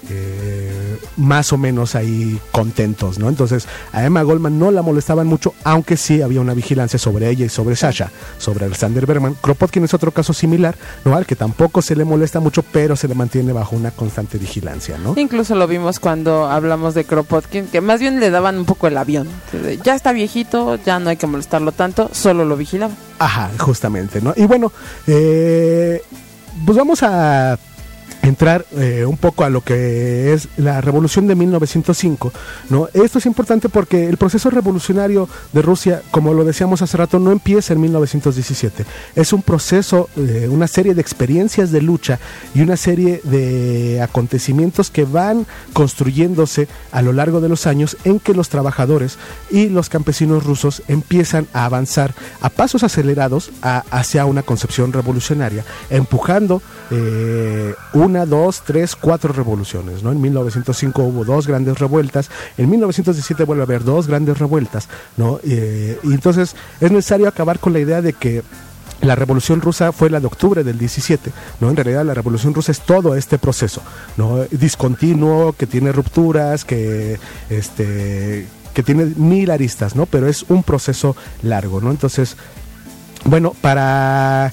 eh, más o menos ahí contentos, ¿no? Entonces a Emma Goldman no la molestaban mucho, aunque sí había una vigilancia sobre ella y sobre Sasha, sobre Alexander Bergman. Kropotkin es otro caso similar, ¿no? Al que tampoco se le molesta mucho, pero se le mantiene bajo una constante vigilancia, ¿no? Incluso lo vimos cuando hablamos de Kropotkin, que más bien le daban un poco el avión. Ya está viejito, ya no hay que molestarlo tanto, solo lo vigilaban. Ajá, justamente, ¿no? Y bueno, eh, pues vamos a entrar eh, un poco a lo que es la revolución de mil novecientos cinco, ¿no? Esto es importante porque el proceso revolucionario de Rusia, como lo decíamos hace rato, no empieza en mil novecientos diecisiete. Es un proceso, eh, una serie de experiencias de lucha y una serie de acontecimientos que van construyéndose a lo largo de los años, en que los trabajadores y los campesinos rusos empiezan a avanzar a pasos acelerados a, hacia una concepción revolucionaria, empujando eh, una Una, dos, tres, cuatro revoluciones, ¿no? En mil novecientos cinco hubo dos grandes revueltas, en mil novecientos diecisiete vuelve a haber dos grandes revueltas, ¿no? Eh, y entonces es necesario acabar con la idea de que la revolución rusa fue la de octubre del diecisiete, ¿no? En realidad la revolución rusa es todo este proceso, ¿no? Discontinuo, que tiene rupturas, que este que tiene mil aristas, ¿no? Pero es un proceso largo, ¿no? Entonces, bueno, para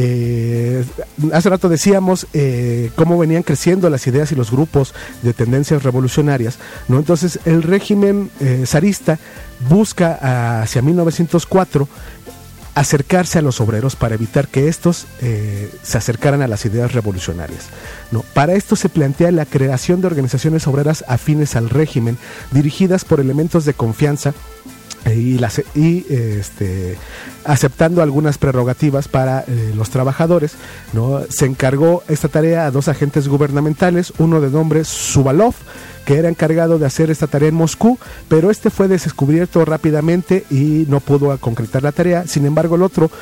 eh, hace rato decíamos eh, cómo venían creciendo las ideas y los grupos de tendencias revolucionarias, ¿no? Entonces el régimen eh, zarista busca hacia mil novecientos cuatro acercarse a los obreros para evitar que estos eh, se acercaran a las ideas revolucionarias, ¿no? Para esto se plantea la creación de organizaciones obreras afines al régimen, dirigidas por elementos de confianza y, las, y este, aceptando algunas prerrogativas para eh, los trabajadores, ¿no? Se encargó esta tarea a dos agentes gubernamentales, uno de nombre Suvalov, que era encargado de hacer esta tarea en Moscú, pero este fue descubierto rápidamente y no pudo concretar la tarea. Sin embargo, el otro,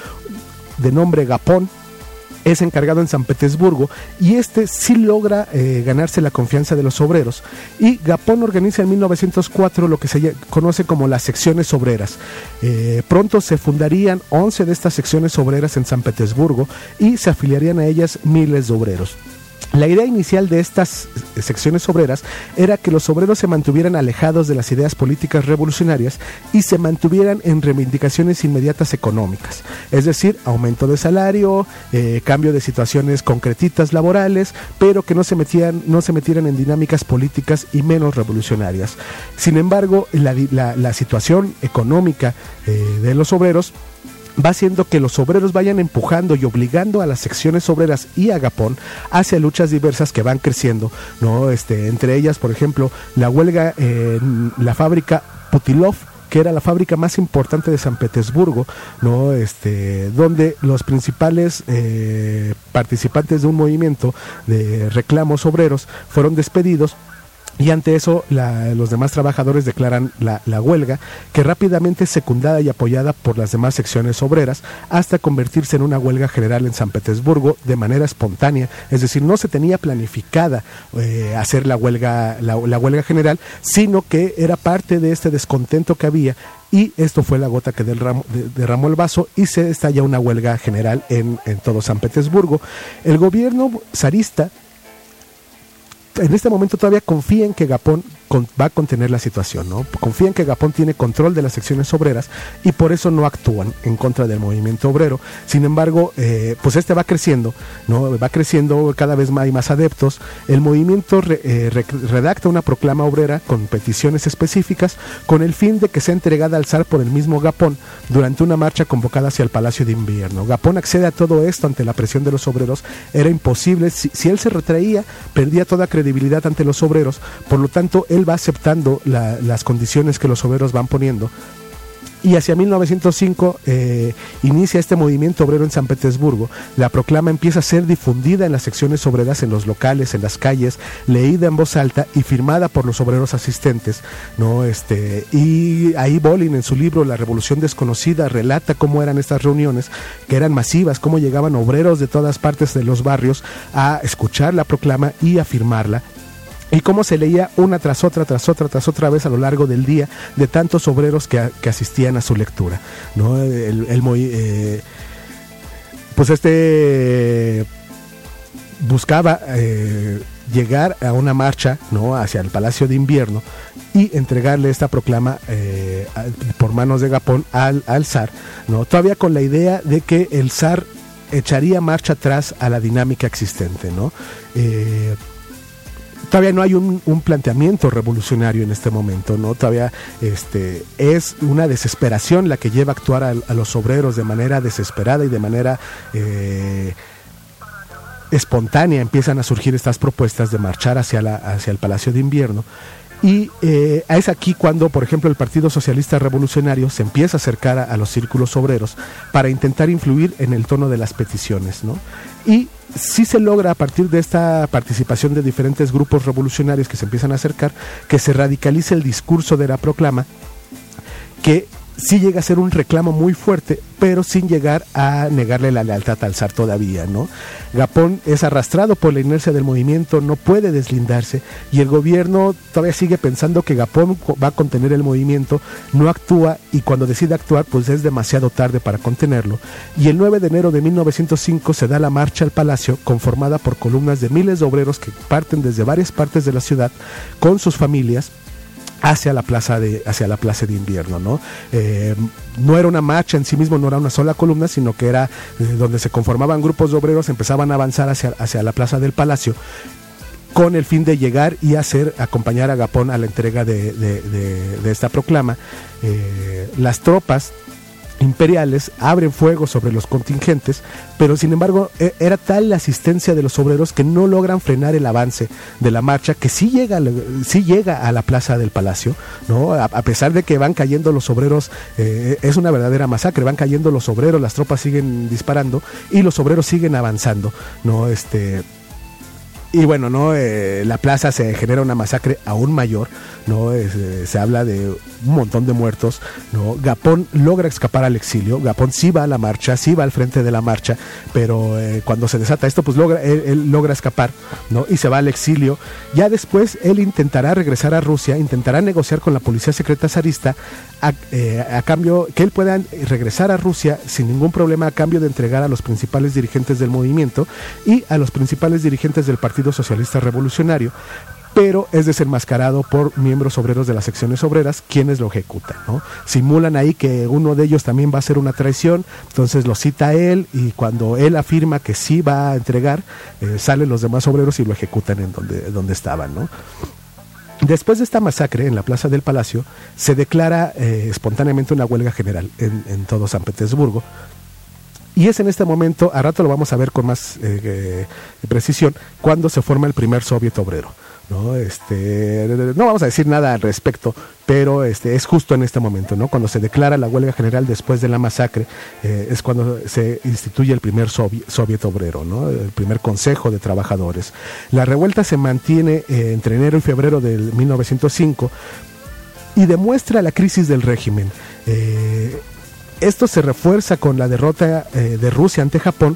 de nombre Gapón, es encargado en San Petersburgo, y este sí logra eh, ganarse la confianza de los obreros, y Gapón organiza en mil novecientos cuatro lo que se conoce como las secciones obreras. Eh, pronto se fundarían once de estas secciones obreras en San Petersburgo y se afiliarían a ellas miles de obreros. La idea inicial de estas secciones obreras era que los obreros se mantuvieran alejados de las ideas políticas revolucionarias y se mantuvieran en reivindicaciones inmediatas económicas, es decir, aumento de salario, eh, cambio de situaciones concretitas laborales, pero que no se metían, no se metieran en dinámicas políticas y menos revolucionarias. Sin embargo, la, la, la situación económica eh, de los obreros va haciendo que los obreros vayan empujando y obligando a las secciones obreras y a Gapón hacia luchas diversas que van creciendo, ¿no? Este, entre ellas, por ejemplo, la huelga en la fábrica Putilov, que era la fábrica más importante de San Petersburgo, ¿no? Este, donde los principales eh, participantes de un movimiento de reclamos obreros fueron despedidos. Y ante eso la, los demás trabajadores declaran la, la huelga, que rápidamente es secundada y apoyada por las demás secciones obreras, hasta convertirse en una huelga general en San Petersburgo de manera espontánea. Es decir, no se tenía planificada eh, hacer la huelga, la, la huelga general, sino que era parte de este descontento que había, y esto fue la gota que derramó, derramó el vaso, y se estalla una huelga general en, en todo San Petersburgo. El gobierno zarista en este momento todavía confía en que Gapón con, va a contener la situación, ¿no? Confía en que Gapón tiene control de las secciones obreras, y por eso no actúan en contra del movimiento obrero. Sin embargo, eh, pues este va creciendo, ¿no? Va creciendo, cada vez más y más adeptos. El movimiento re, eh, re, redacta una proclama obrera con peticiones específicas, con el fin de que sea entregada al zar por el mismo Gapón durante una marcha convocada hacia el Palacio de Invierno. Gapón accede a todo esto ante la presión de los obreros. Era imposible, si, si él se retraía, perdía toda credibilidad ante los obreros. Por lo tanto, él va aceptando la, las condiciones que los obreros van poniendo, y hacia mil novecientos cinco eh, inicia este movimiento obrero en San Petersburgo. La proclama empieza a ser difundida en las secciones obreras, en los locales, en las calles, leída en voz alta y firmada por los obreros asistentes, ¿no? Este, y ahí Bolin, en su libro La Revolución Desconocida, relata cómo eran estas reuniones, que eran masivas, cómo llegaban obreros de todas partes de los barrios a escuchar la proclama y a firmarla, y cómo se leía una tras otra, tras otra, tras otra vez a lo largo del día, de tantos obreros que, que asistían a su lectura, ¿no? El, el, eh, pues este buscaba eh, llegar a una marcha, ¿no?, hacia el Palacio de Invierno y entregarle esta proclama eh, por manos de Gapón al, al zar, ¿no?, todavía con la idea de que el zar echaría marcha atrás a la dinámica existente, ¿no? Eh, todavía no hay un, un planteamiento revolucionario en este momento, ¿no? Todavía este, es una desesperación la que lleva a actuar a, a los obreros de manera desesperada y de manera eh, espontánea. Empiezan a surgir estas propuestas de marchar hacia, la, hacia el Palacio de Invierno. Y eh, es aquí cuando, por ejemplo, el Partido Socialista Revolucionario se empieza a acercar a, a los círculos obreros para intentar influir en el tono de las peticiones, ¿no? Y sí se logra, a partir de esta participación de diferentes grupos revolucionarios que se empiezan a acercar, que se radicalice el discurso de la proclama, que sí llega a ser un reclamo muy fuerte, pero sin llegar a negarle la lealtad al zar todavía, ¿no? Gapón es arrastrado por la inercia del movimiento, no puede deslindarse, y el gobierno todavía sigue pensando que Gapón va a contener el movimiento, no actúa, y cuando decide actuar, pues es demasiado tarde para contenerlo. Y el nueve de enero de mil novecientos cinco se da la marcha al Palacio, conformada por columnas de miles de obreros que parten desde varias partes de la ciudad con sus familias hacia la plaza de hacia la plaza de Invierno, ¿no? Eh, no era una marcha en sí mismo, no era una sola columna, sino que era eh, donde se conformaban grupos de obreros, empezaban a avanzar hacia, hacia la plaza del Palacio con el fin de llegar y hacer acompañar a Gapón a la entrega de, de, de, de esta proclama. Eh, las tropas imperiales abren fuego sobre los contingentes, pero sin embargo era tal la asistencia de los obreros que no logran frenar el avance de la marcha, que sí llega, sí llega a la plaza del Palacio, ¿no? A, a pesar de que van cayendo los obreros, eh, es una verdadera masacre, van cayendo los obreros, las tropas siguen disparando y los obreros siguen avanzando, ¿no? Este... Y bueno, no eh, la plaza se genera una masacre aún mayor, no es, eh, se habla de un montón de muertos, no. Gapón logra escapar al exilio. Gapón sí va a la marcha, sí va al frente de la marcha, pero eh, cuando se desata esto, pues logra él, él logra escapar, no, y se va al exilio. Ya después él intentará regresar a Rusia, intentará negociar con la policía secreta zarista a, eh, a cambio que él pueda regresar a Rusia sin ningún problema, a cambio de entregar a los principales dirigentes del movimiento y a los principales dirigentes del Partido Socialista Revolucionario, pero es desenmascarado por miembros obreros de las secciones obreras, quienes lo ejecutan, ¿no? Simulan ahí que uno de ellos también va a hacer una traición, entonces lo cita a él, y cuando él afirma que sí va a entregar, eh, salen los demás obreros y lo ejecutan en donde, donde estaban, ¿no? Después de esta masacre en la plaza del Palacio, se declara eh, espontáneamente una huelga general en, en todo San Petersburgo. Y es en este momento, a rato lo vamos a ver con más eh, eh, precisión, cuando se forma el primer soviet obrero, ¿no? Este, no vamos a decir nada al respecto, pero este, es justo en este momento, ¿no? Cuando se declara la huelga general después de la masacre, eh, es cuando se instituye el primer soviet, soviet obrero, ¿no? El primer consejo de trabajadores. La revuelta se mantiene eh, entre enero y febrero de mil novecientos cinco y demuestra la crisis del régimen. Eh, Esto se refuerza con la derrota eh, de Rusia ante Japón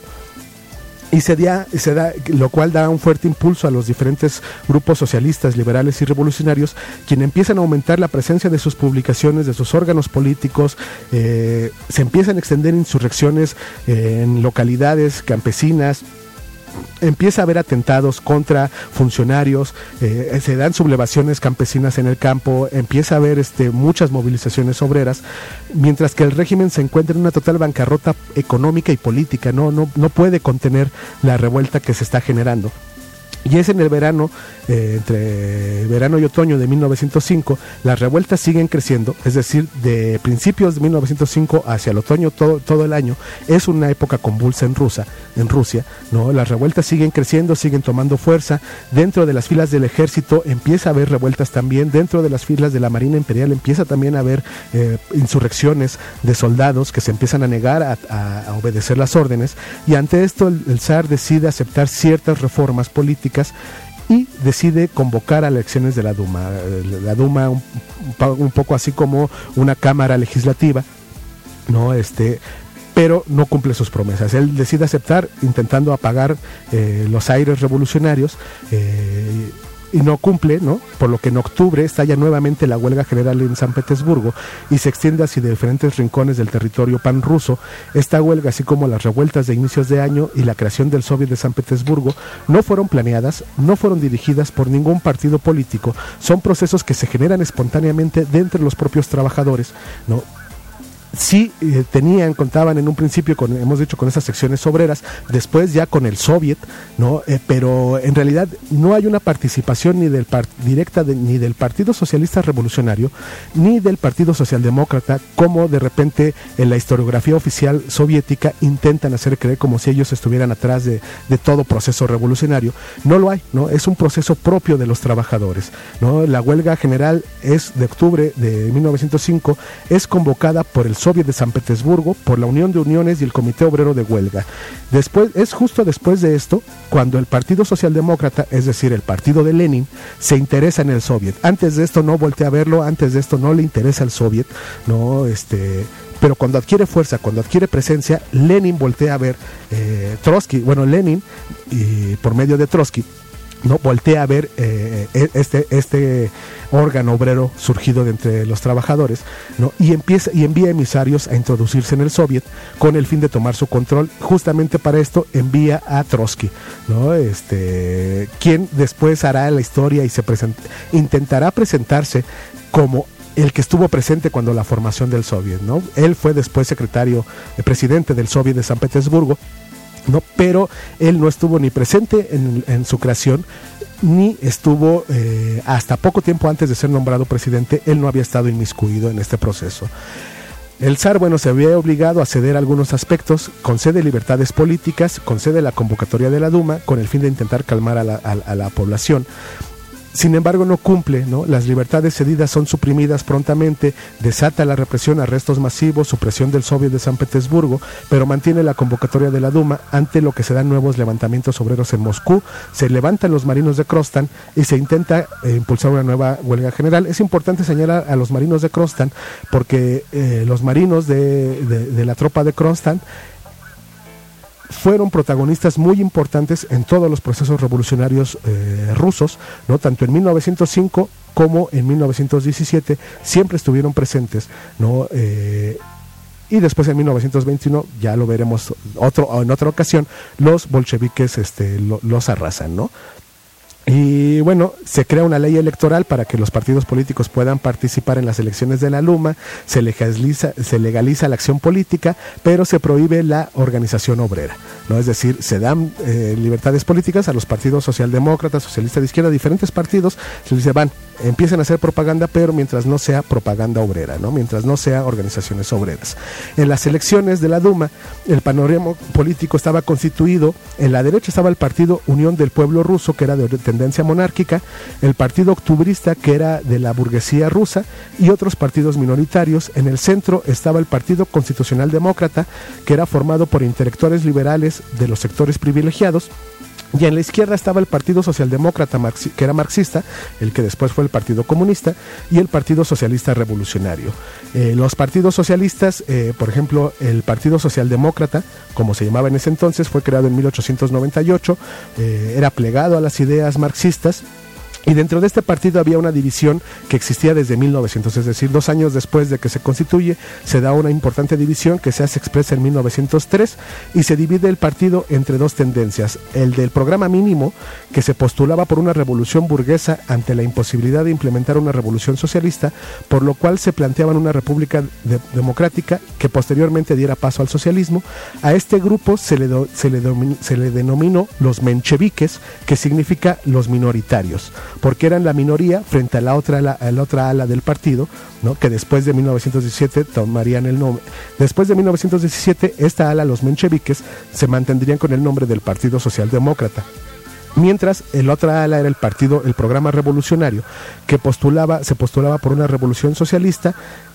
y se da, se da, lo cual da un fuerte impulso a los diferentes grupos socialistas, liberales y revolucionarios, quienes empiezan a aumentar la presencia de sus publicaciones, de sus órganos políticos. Eh, se empiezan a extender insurrecciones eh, en localidades campesinas. Empieza a haber atentados contra funcionarios, eh, se dan sublevaciones campesinas en el campo, empieza a haber este, muchas movilizaciones obreras, mientras que el régimen se encuentra en una total bancarrota económica y política, no, no, no puede contener la revuelta que se está generando. Y es en el verano, eh, entre verano y otoño de mil novecientos cinco, las revueltas siguen creciendo, es decir, de principios de mil novecientos cinco hacia el otoño, todo, todo el año, es una época convulsa en, Rusia, en Rusia, ¿no? Las revueltas siguen creciendo, siguen tomando fuerza. Dentro de las filas del ejército empieza a haber revueltas también, dentro de las filas de la Marina Imperial empieza también a haber eh, insurrecciones de soldados que se empiezan a negar a, a, a obedecer las órdenes, y ante esto el, el zar decide aceptar ciertas reformas políticas y decide convocar a elecciones de la Duma, la Duma un, un poco así como una cámara legislativa, no, este, pero no cumple sus promesas. Él decide aceptar, intentando apagar eh, los aires revolucionarios, eh, y no cumple, ¿no? Por lo que en octubre estalla nuevamente la huelga general en San Petersburgo y se extiende hacia diferentes rincones del territorio panruso. Esta huelga, así como las revueltas de inicios de año y la creación del Soviet de San Petersburgo, no fueron planeadas, no fueron dirigidas por ningún partido político, son procesos que se generan espontáneamente de entre los propios trabajadores, ¿no? Sí eh, tenían, contaban en un principio con, hemos dicho, con esas secciones obreras, después ya con el Soviet, ¿no? Eh, pero en realidad no hay una participación ni del par- directa de, ni del Partido Socialista Revolucionario ni del Partido Socialdemócrata, como de repente en la historiografía oficial soviética intentan hacer creer como si ellos estuvieran atrás de, de todo proceso revolucionario. No lo hay, ¿no? Es un proceso propio de los trabajadores, ¿no? La huelga general es de octubre de mil novecientos cinco, es convocada por el Soviet de San Petersburgo, por la Unión de Uniones y el Comité Obrero de Huelga. Después, es justo después de esto cuando el Partido Socialdemócrata, es decir, el partido de Lenin, se interesa en el Soviet. Antes de esto no voltea a verlo, antes de esto no le interesa el Soviet, no, este... pero cuando adquiere fuerza, cuando adquiere presencia, Lenin voltea a ver, eh, Trotsky, bueno, Lenin, y por medio de Trotsky, no voltea a ver eh, este este órgano obrero surgido de entre los trabajadores, ¿no? y empieza y envía emisarios a introducirse en el Soviet con el fin de tomar su control. Justamente para esto envía a Trotsky, ¿no? Este, quien después hará la historia y se present, intentará presentarse como el que estuvo presente cuando la formación del Soviet, ¿no? Él fue después secretario, eh, presidente del Soviet de San Petersburgo, ¿no? Pero él no estuvo ni presente en, en su creación, ni estuvo eh, hasta poco tiempo antes de ser nombrado presidente, él no había estado inmiscuido en este proceso. El zar, bueno, se había obligado a ceder algunos aspectos, concede libertades políticas, concede la convocatoria de la Duma con el fin de intentar calmar a la, a, a la población. Sin embargo, no cumple, ¿no? Las libertades cedidas son suprimidas prontamente, desata la represión, arrestos masivos, supresión del Soviet de San Petersburgo, pero mantiene la convocatoria de la Duma, ante lo que se dan nuevos levantamientos obreros en Moscú, se levantan los marinos de Krostan y se intenta eh, impulsar una nueva huelga general. Es importante señalar a los marinos de Krostan porque eh, los marinos de, de, de la tropa de Krostan fueron protagonistas muy importantes en todos los procesos revolucionarios eh, rusos, ¿no? Tanto en mil novecientos cinco como en mil novecientos diecisiete siempre estuvieron presentes, ¿no? Eh, y después en mil novecientos veintiuno, ya lo veremos otro, en otra ocasión, los bolcheviques este, lo, los arrasan, ¿no? Y bueno, se crea una ley electoral para que los partidos políticos puedan participar en las elecciones de la Duma, se legaliza, se legaliza la acción política, pero se prohíbe la organización obrera, ¿no? Es decir, se dan eh, libertades políticas a los partidos socialdemócratas, socialistas de izquierda, diferentes partidos, se les dice, van, empiecen a hacer propaganda, pero mientras no sea propaganda obrera, ¿no? Mientras no sea organizaciones obreras. En las elecciones de la Duma, el panorama político estaba constituido, en la derecha estaba el partido Unión del Pueblo Ruso, que era de tendencia monárquica, el partido octubrista, que era de la burguesía rusa, y otros partidos minoritarios. En el centro estaba el Partido Constitucional Demócrata, que era formado por intelectuales liberales de los sectores privilegiados, y en la izquierda estaba el Partido Socialdemócrata, que era marxista, el que después fue el Partido Comunista, y el Partido Socialista Revolucionario. Eh, los partidos socialistas, eh, por ejemplo, el Partido Socialdemócrata, como se llamaba en ese entonces, fue creado en mil ochocientos noventa y ocho, eh, era plegado a las ideas marxistas. Y dentro de este partido había una división que existía desde mil novecientos, es decir, dos años después de que se constituye, se da una importante división que se hace expresa en mil novecientos tres y se divide el partido entre dos tendencias. El del programa mínimo, que se postulaba por una revolución burguesa ante la imposibilidad de implementar una revolución socialista, por lo cual se planteaban una república de- democrática que posteriormente diera paso al socialismo. A este grupo se le, do- se le, domin- se le denominó los mencheviques, que significa los minoritarios, porque eran la minoría frente a la otra ala, a la otra ala del partido, ¿no? Que después de mil novecientos diecisiete tomarían el nombre. Después de mil novecientos diecisiete, esta ala, los mencheviques, se mantendrían con el nombre del Partido Socialdemócrata. Mientras el otra ala era el partido, el programa revolucionario, que postulaba, se postulaba por una revolución socialista y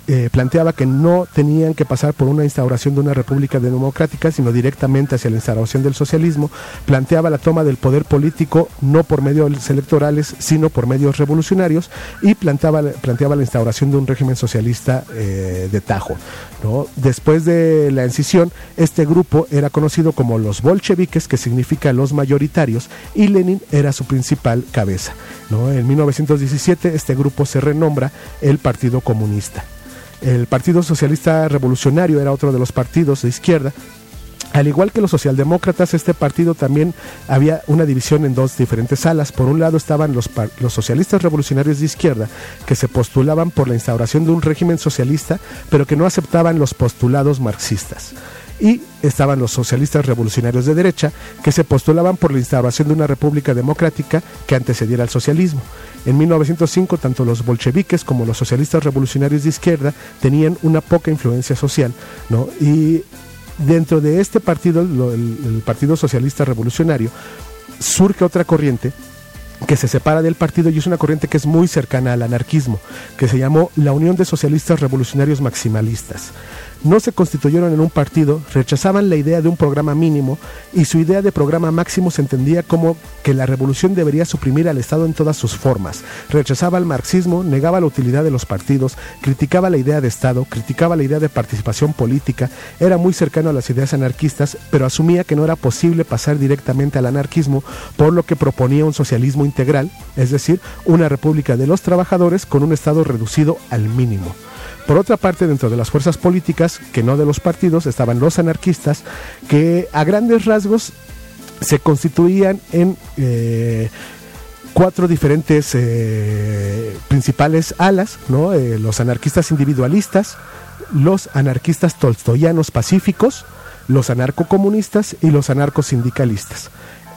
eh, planteaba que no tenían que pasar por una instauración de una república democrática, sino directamente hacia la instauración del socialismo. Planteaba la toma del poder político no por medios electorales, sino por medios revolucionarios, y planteaba, planteaba la instauración de un régimen socialista eh, de tajo, ¿no? Después de la escisión, este grupo era conocido como los bolcheviques, que significa los mayoritarios, y Lenin era su principal cabeza, ¿no? En mil novecientos diecisiete este grupo se renombra el Partido Comunista. El Partido Socialista Revolucionario era otro de los partidos de izquierda. Al igual que los socialdemócratas, este partido también había una división en dos diferentes alas. Por un lado estaban los, los socialistas revolucionarios de izquierda, que se postulaban por la instauración de un régimen socialista, pero que no aceptaban los postulados marxistas. Y estaban los socialistas revolucionarios de derecha, que se postulaban por la instauración de una república democrática que antecediera al socialismo. En mil novecientos cinco, tanto los bolcheviques como los socialistas revolucionarios de izquierda tenían una poca influencia social, ¿no? Y dentro de este partido, el, el Partido Socialista Revolucionario, surge otra corriente que se separa del partido, y es una corriente que es muy cercana al anarquismo, que se llamó la Unión de Socialistas Revolucionarios Maximalistas. No se constituyeron en un partido, rechazaban la idea de un programa mínimo, y su idea de programa máximo se entendía como que la revolución debería suprimir al Estado en todas sus formas. Rechazaba el marxismo, negaba la utilidad de los partidos, criticaba la idea de Estado, criticaba la idea de participación política, era muy cercano a las ideas anarquistas, pero asumía que no era posible pasar directamente al anarquismo, por lo que proponía un socialismo integral, es decir, una república de los trabajadores con un Estado reducido al mínimo. Por otra parte, dentro de las fuerzas políticas, que no de los partidos, estaban los anarquistas, que a grandes rasgos se constituían en eh, cuatro diferentes eh, principales alas, ¿no? Eh, los anarquistas individualistas, los anarquistas tolstoyanos pacíficos, los anarcocomunistas y los anarcosindicalistas.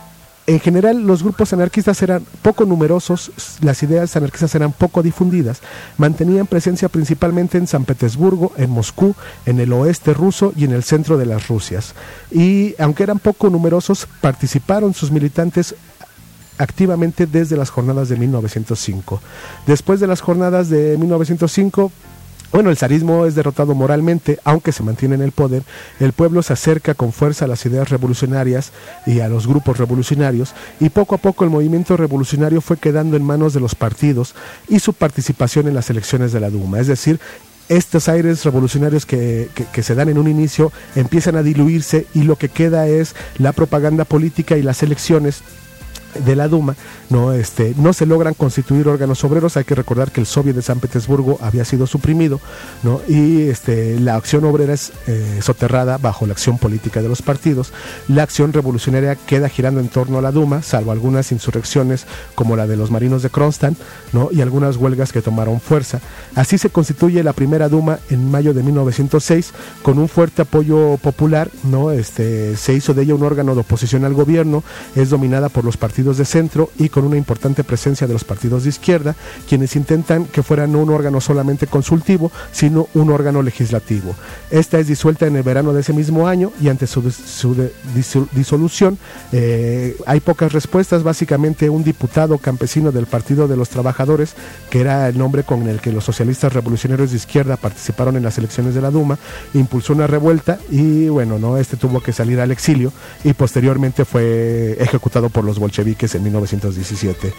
En general, los grupos anarquistas eran poco numerosos, las ideas anarquistas eran poco difundidas, mantenían presencia principalmente en San Petersburgo, en Moscú, en el oeste ruso y en el centro de las Rusias. Y aunque eran poco numerosos, participaron sus militantes activamente desde las jornadas de mil novecientos cinco. Después de las jornadas de mil novecientos cinco, bueno, el zarismo es derrotado moralmente, aunque se mantiene en el poder. El pueblo se acerca con fuerza a las ideas revolucionarias y a los grupos revolucionarios, y poco a poco el movimiento revolucionario fue quedando en manos de los partidos y su participación en las elecciones de la Duma. Es decir, estos aires revolucionarios que, que, que se dan en un inicio empiezan a diluirse, y lo que queda es la propaganda política y las elecciones de la Duma, no este no se logran constituir órganos obreros. Hay que recordar que el Soviet de San Petersburgo había sido suprimido, ¿no? Y este la acción obrera es eh, soterrada bajo la acción política de los partidos. La acción revolucionaria queda girando en torno a la Duma, salvo algunas insurrecciones como la de los marinos de Kronstadt, ¿no? Y algunas huelgas que tomaron fuerza. Así se constituye la primera Duma en mayo de mil novecientos seis, con un fuerte apoyo popular, ¿no? Este se hizo de ella un órgano de oposición al gobierno. Es dominada por los partidos de centro y con una importante presencia de los partidos de izquierda, quienes intentan que fuera no un órgano solamente consultivo, sino un órgano legislativo. Esta es disuelta en el verano de ese mismo año, y ante su, su de, disol, disolución eh, hay pocas respuestas. Básicamente, un diputado campesino del Partido de los Trabajadores, que era el nombre con el que los socialistas revolucionarios de izquierda participaron en las elecciones de la Duma, impulsó una revuelta, y bueno, no este tuvo que salir al exilio, y posteriormente fue ejecutado por los bolcheviques en mil novecientos diecisiete.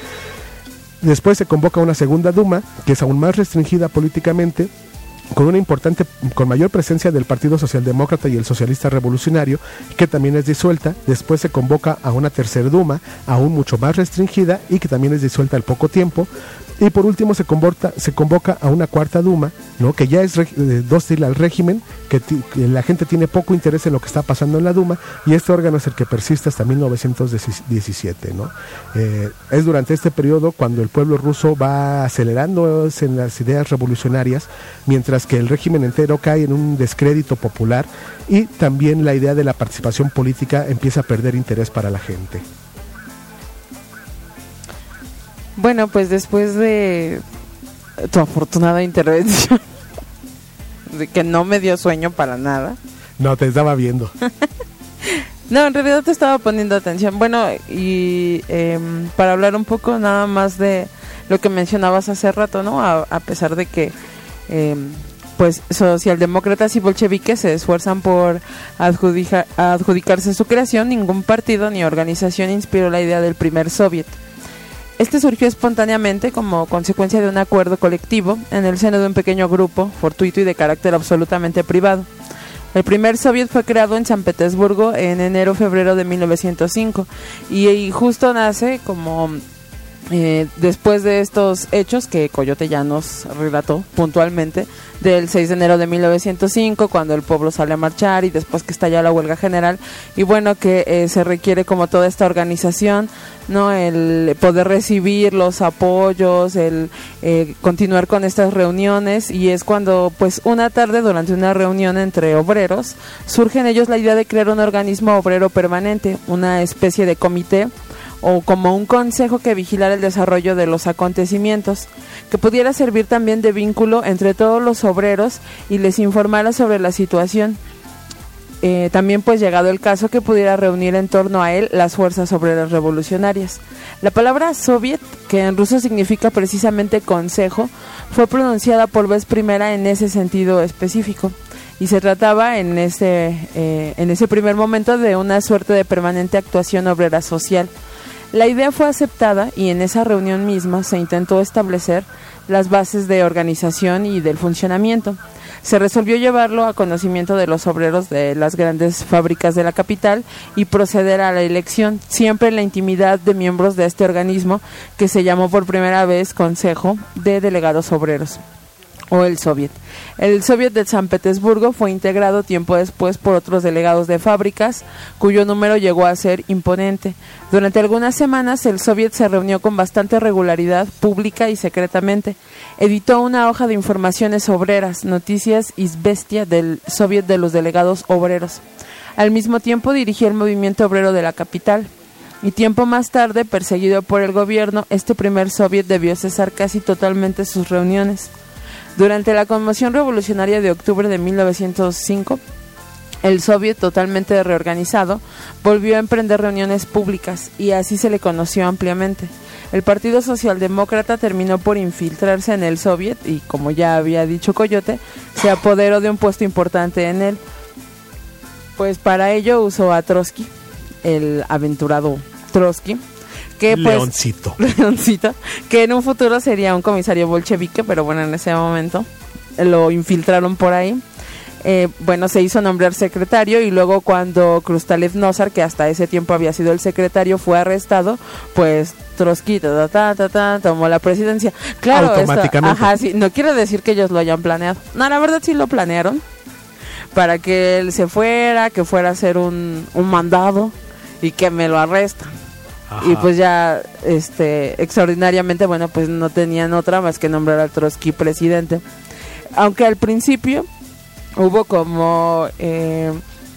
Después se convoca una segunda Duma, que es aún más restringida políticamente, con una importante, con mayor presencia del Partido Socialdemócrata y el Socialista Revolucionario, que también es disuelta. Después se convoca a una tercera Duma, aún mucho más restringida, y que también es disuelta al poco tiempo. Y por último se convoca, se convoca a una cuarta Duma, ¿no? Que ya es re, eh, dócil al régimen, que, ti, que la gente tiene poco interés en lo que está pasando en la Duma, y este órgano es el que persiste hasta mil novecientos diecisiete, ¿no? Eh, es durante este periodo cuando el pueblo ruso va acelerándose en las ideas revolucionarias, mientras que el régimen entero cae en un descrédito popular, y también la idea de la participación política empieza a perder interés para la gente. Bueno, pues después de tu afortunada intervención, de que no me dio sueño para nada. No, te estaba viendo. No, en realidad te estaba poniendo atención. Bueno, y eh, para hablar un poco nada más de lo que mencionabas hace rato, ¿no? A, a pesar de que eh, pues socialdemócratas y bolcheviques se esfuerzan por adjudica, adjudicarse su creación, ningún partido ni organización inspiró la idea del primer soviet. Este surgió espontáneamente como consecuencia de un acuerdo colectivo en el seno de un pequeño grupo, fortuito y de carácter absolutamente privado. El primer soviet fue creado en San Petersburgo en enero-febrero de mil novecientos cinco y, y justo nace como eh, después de estos hechos que Coyote ya nos relató puntualmente, del seis de enero de mil novecientos cinco, cuando el pueblo sale a marchar y después que estalla la huelga general, y bueno, que eh, se requiere como toda esta organización, ¿no? El poder recibir los apoyos, el eh, continuar con estas reuniones, y es cuando pues una tarde durante una reunión entre obreros surge en ellos la idea de crear un organismo obrero permanente, una especie de comité o como un consejo que vigilara el desarrollo de los acontecimientos, que pudiera servir también de vínculo entre todos los obreros y les informara sobre la situación. Eh, también pues llegado el caso que pudiera reunir en torno a él las fuerzas obreras revolucionarias. La palabra soviet, que en ruso significa precisamente consejo, fue pronunciada por vez primera en ese sentido específico, y se trataba en ese, eh, en ese primer momento de una suerte de permanente actuación obrera social. La idea fue aceptada y en esa reunión misma se intentó establecer las bases de organización y del funcionamiento. Se resolvió llevarlo a conocimiento de los obreros de las grandes fábricas de la capital y proceder a la elección, siempre en la intimidad de miembros de este organismo que se llamó por primera vez Consejo de Delegados Obreros, o el Soviet. El Soviet de San Petersburgo fue integrado tiempo después por otros delegados de fábricas, cuyo número llegó a ser imponente. Durante algunas semanas el Soviet se reunió con bastante regularidad, pública y secretamente. Editó una hoja de informaciones obreras, noticias izvestia del Soviet de los Delegados Obreros. Al mismo tiempo dirigió el movimiento obrero de la capital. Y tiempo más tarde, perseguido por el gobierno, este primer Soviet debió cesar casi totalmente sus reuniones. Durante la conmoción revolucionaria de octubre de mil novecientos cinco, el Soviet, totalmente reorganizado, volvió a emprender reuniones públicas y así se le conoció ampliamente. El Partido Socialdemócrata terminó por infiltrarse en el Soviet y, como ya había dicho Coyote, se apoderó de un puesto importante en él. Pues para ello usó a Trotsky, el aventurado Trotsky, que pues, Leoncito. Leoncito, que en un futuro sería un comisario bolchevique, pero bueno, en ese momento lo infiltraron por ahí. Eh, bueno, se hizo nombrar secretario y luego cuando Krustalev Nozar, que hasta ese tiempo había sido el secretario, fue arrestado, pues Trotsky ta, ta, ta, ta, tomó la presidencia. Claro, automáticamente. Esto, ajá, sí, no quiere decir que ellos lo hayan planeado. No, la verdad sí lo planearon para que él se fuera, que fuera a hacer un, un mandado y que me lo arrestan. Ajá. Y pues ya, este, extraordinariamente, bueno, pues no tenían otra más que nombrar a Trotsky presidente. Aunque al principio hubo como, eh,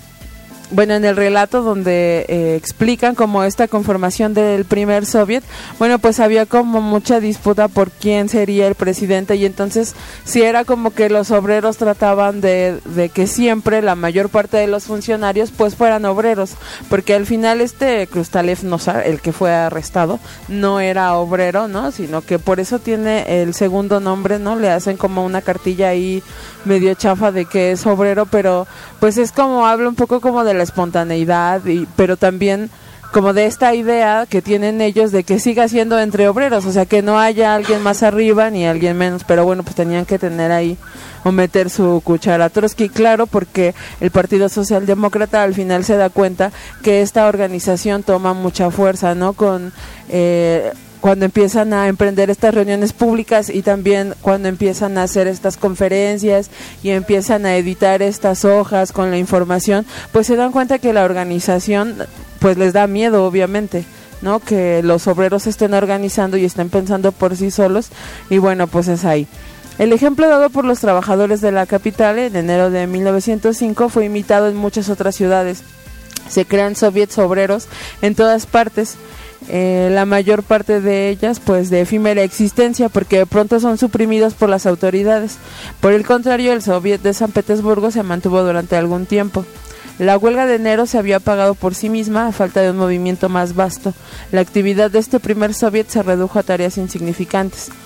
bueno, en el relato donde eh, explican como esta conformación del primer soviet, bueno, pues había como mucha disputa por quién sería el presidente y entonces sí era como que los obreros trataban de, de que siempre la mayor parte de los funcionarios pues fueran obreros, porque al final este Krustalev Nozar, el que fue arrestado, no era obrero, ¿no? Sino que por eso tiene el segundo nombre, ¿no? Le hacen como una cartilla ahí medio chafa de que es obrero, pero pues es como, habla un poco como de la espontaneidad, y, pero también como de esta idea que tienen ellos de que siga siendo entre obreros, o sea, que no haya alguien más arriba ni alguien menos, pero bueno, pues tenían que tener ahí o meter su cuchara. Trotsky, claro, porque el Partido Socialdemócrata al final se da cuenta que esta organización toma mucha fuerza, ¿no? Con eh, cuando empiezan a emprender estas reuniones públicas y también cuando empiezan a hacer estas conferencias y empiezan a editar estas hojas con la información, pues se dan cuenta que la organización pues les da miedo, obviamente, ¿no? Que los obreros estén organizando y estén pensando por sí solos, y bueno, pues es ahí. El ejemplo dado por los trabajadores de la capital en enero de mil novecientos cinco fue imitado en muchas otras ciudades. Se crean soviets obreros en todas partes. Eh, la mayor parte de ellas pues de efímera existencia, porque de pronto son suprimidos por las autoridades. Por el contrario, el Soviet de San Petersburgo se mantuvo durante algún tiempo. La huelga de enero se había apagado por sí misma a falta de un movimiento más vasto. La actividad de este primer Soviet se redujo a tareas insignificantes.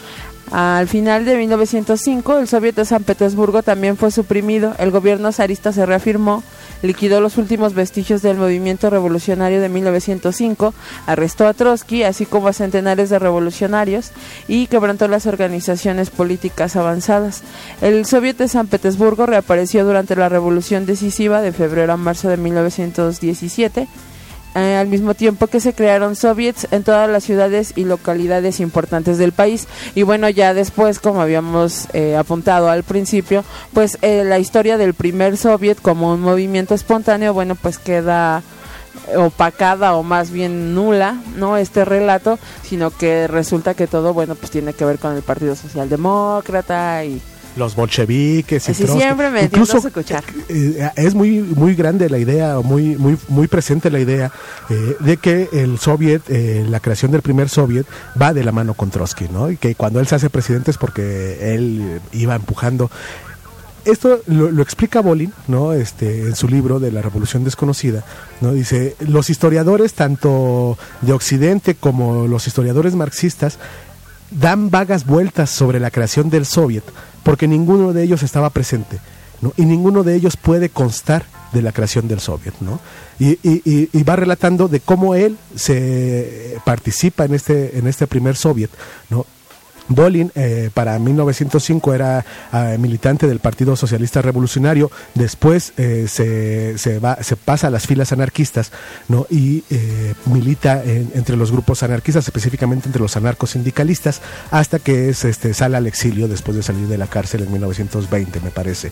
Al final de mil novecientos cinco, el Soviet de San Petersburgo también fue suprimido. El gobierno zarista se reafirmó, liquidó los últimos vestigios del movimiento revolucionario de mil novecientos cinco, arrestó a Trotsky, así como a centenares de revolucionarios, y quebrantó las organizaciones políticas avanzadas. El Soviet de San Petersburgo reapareció durante la Revolución Decisiva de febrero a marzo de mil novecientos diecisiete, Eh, al mismo tiempo que se crearon soviets en todas las ciudades y localidades importantes del país. Y bueno, ya después, como habíamos eh, apuntado al principio, pues eh, la historia del primer soviet como un movimiento espontáneo, bueno, pues queda opacada o más bien nula, ¿no? Este relato, sino que resulta que todo, bueno, pues tiene que ver con el Partido Socialdemócrata y los bolcheviques y así siempre me incluso escuchar. Eh, es muy muy grande la idea, muy muy muy presente la idea eh, de que el soviet, eh, la creación del primer soviet va de la mano con Trotsky, ¿no? Y que cuando él se hace presidente es porque él iba empujando. Esto lo, lo explica Bolin, ¿no? Este, en su libro de la Revolución Desconocida, ¿no? Dice, los historiadores tanto de Occidente como los historiadores marxistas dan vagas vueltas sobre la creación del soviet porque ninguno de ellos estaba presente, ¿no? Y ninguno de ellos puede constar de la creación del soviet, ¿no? Y, y, y va relatando de cómo él se participa en este, en este primer soviet, ¿no? Bolin, eh, para mil novecientos cinco era uh, militante del Partido Socialista Revolucionario, después eh, se, se, va, se pasa a las filas anarquistas, ¿no? Y eh, milita en, entre los grupos anarquistas, específicamente entre los anarcosindicalistas, hasta que es, este, sale al exilio después de salir de la cárcel en mil novecientos veinte, me parece.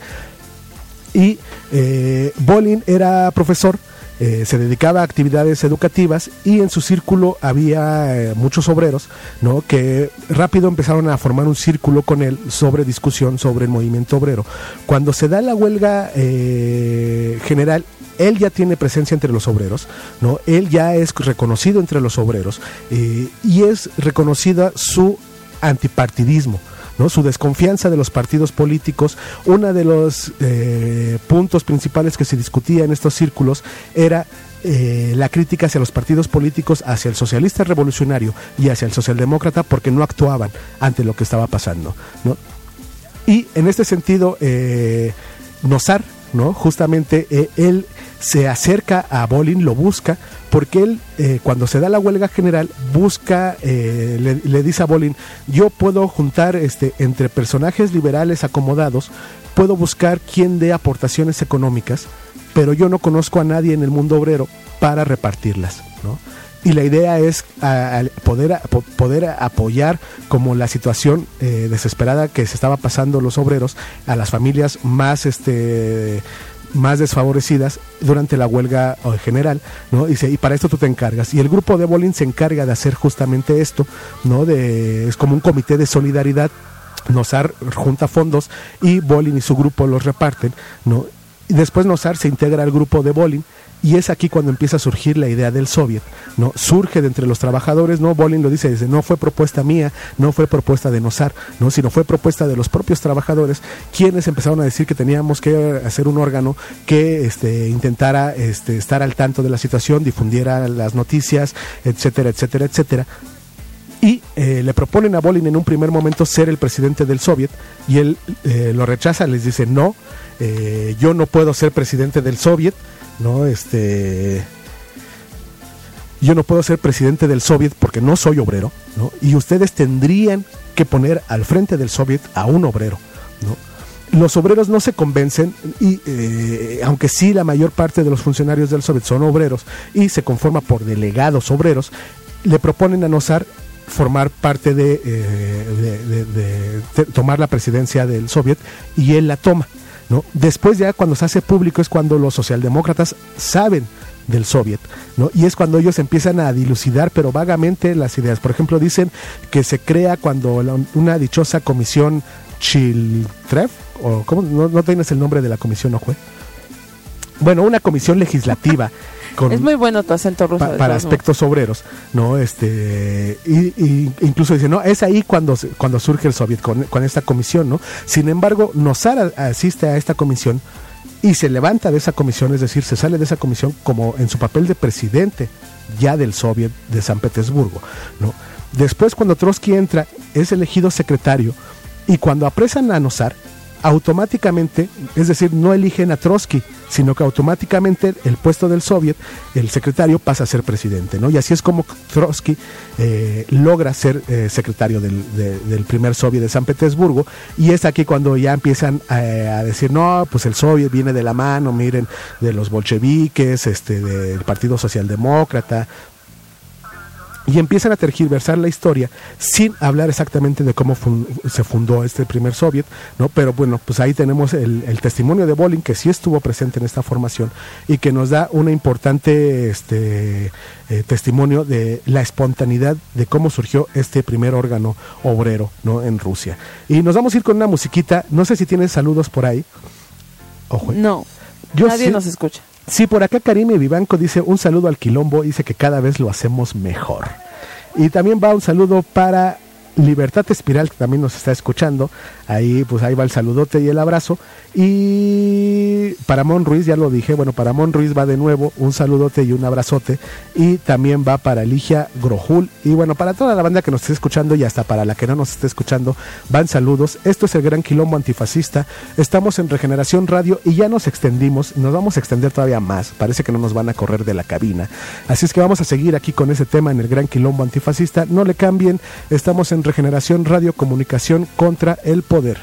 Y eh, Bolin era profesor. Eh, se dedicaba a actividades educativas y en su círculo había eh, muchos obreros, ¿no? Que rápido empezaron a formar un círculo con él sobre discusión sobre el movimiento obrero. Cuando se da la huelga eh, general, él ya tiene presencia entre los obreros, ¿no? Él ya es reconocido entre los obreros eh, y es reconocida su antipartidismo, ¿no? Su desconfianza de los partidos políticos. Uno de los eh, puntos principales que se discutía en estos círculos era eh, la crítica hacia los partidos políticos, hacia el socialista revolucionario y hacia el socialdemócrata, porque no actuaban ante lo que estaba pasando, ¿no? Y en este sentido, eh, Nosar, ¿no? Justamente eh, él se acerca a Bolin, lo busca, porque él, eh, cuando se da la huelga general, busca, eh, le, le dice a Bolin, yo puedo juntar este, entre personajes liberales acomodados, puedo buscar quién dé aportaciones económicas, pero yo no conozco a nadie en el mundo obrero para repartirlas, ¿no? Y la idea es a, a poder, a, poder apoyar como la situación eh, desesperada que se estaba pasando los obreros a las familias más este más desfavorecidas durante la huelga general, ¿no? Dice, y para esto tú te encargas. Y el grupo de Bolin se encarga de hacer justamente esto, ¿no? De, es como un comité de solidaridad. Nosar junta fondos y Bolin y su grupo los reparten, ¿no? Y después Nosar se integra al grupo de Bolin. Y es aquí cuando empieza a surgir la idea del soviet, ¿no? Surge de entre los trabajadores, ¿no? Bolin lo dice, dice, no fue propuesta mía, no fue propuesta de Nosar, ¿no? Sino fue propuesta de los propios trabajadores, quienes empezaron a decir que teníamos que hacer un órgano que este, intentara este, estar al tanto de la situación, difundiera las noticias, etcétera, etcétera, etcétera. Y eh, le proponen a Bolin en un primer momento ser el presidente del soviet, y él eh, lo rechaza, les dice, no, eh, yo no puedo ser presidente del soviet, no, este, yo no puedo ser presidente del soviet porque no soy obrero, ¿no? Y ustedes tendrían que poner al frente del soviet a un obrero, ¿no? Los obreros no se convencen y eh, aunque sí la mayor parte de los funcionarios del soviet son obreros y se conforma por delegados obreros, le proponen a Nosar formar parte de, eh, de, de, de, de tomar la presidencia del soviet, y él la toma, ¿no? Después, ya cuando se hace público, es cuando los socialdemócratas saben del soviet, ¿no? Y es cuando ellos empiezan a dilucidar, pero vagamente, las ideas. Por ejemplo, dicen que se crea cuando la, una dichosa comisión Chiltrev, o ¿cómo? No, no tienes el nombre de la comisión, ¿no, juez? Bueno, una comisión legislativa. Con, es muy bueno tu acento ruso. Pa, para aspectos obreros, ¿no? Este, y, y incluso dice, no, es ahí cuando, cuando surge el soviet, con, con esta comisión, ¿no? Sin embargo, Nosar asiste a esta comisión y se levanta de esa comisión, es decir, se sale de esa comisión como en su papel de presidente ya del soviet de San Petersburgo, ¿no? Después, cuando Trotsky entra, es elegido secretario, y cuando apresan a Nosar, automáticamente, es decir, no eligen a Trotsky, sino que automáticamente el puesto del soviet, el secretario, pasa a ser presidente, ¿no? Y así es como Trotsky eh, logra ser eh, secretario del, de, del primer soviet de San Petersburgo, y es aquí cuando ya empiezan eh, a decir, no, pues el soviet viene de la mano, miren, de los bolcheviques, este, del Partido Socialdemócrata, y empiezan a tergiversar la historia sin hablar exactamente de cómo fun- se fundó este primer soviet, ¿no? Pero bueno, pues ahí tenemos el, el testimonio de Volin, que sí estuvo presente en esta formación y que nos da una importante este, eh, testimonio de la espontaneidad de cómo surgió este primer órgano obrero, ¿no? En Rusia. Y nos vamos a ir con una musiquita. No sé si tienes saludos por ahí. Ojo. No, Yo nadie sí, nos escucha. Sí, por acá Karime Vivanco dice un saludo al Quilombo, dice que cada vez lo hacemos mejor. Y también va un saludo para Libertad Espiral, que también nos está escuchando. Ahí, pues ahí va el saludote y el abrazo. Y para Mon Ruiz, ya lo dije, bueno, para Mon Ruiz va de nuevo un saludote y un abrazote. Y también va para Ligia Grojul. Y bueno, para toda la banda que nos esté escuchando y hasta para la que no nos esté escuchando, van saludos. Esto es el Gran Quilombo Antifascista. Estamos en Regeneración Radio y ya nos extendimos. Nos vamos a extender todavía más. Parece que no nos van a correr de la cabina. Así es que vamos a seguir aquí con ese tema en el Gran Quilombo Antifascista. No le cambien. Estamos en Regeneración Radio, comunicación contra el poder.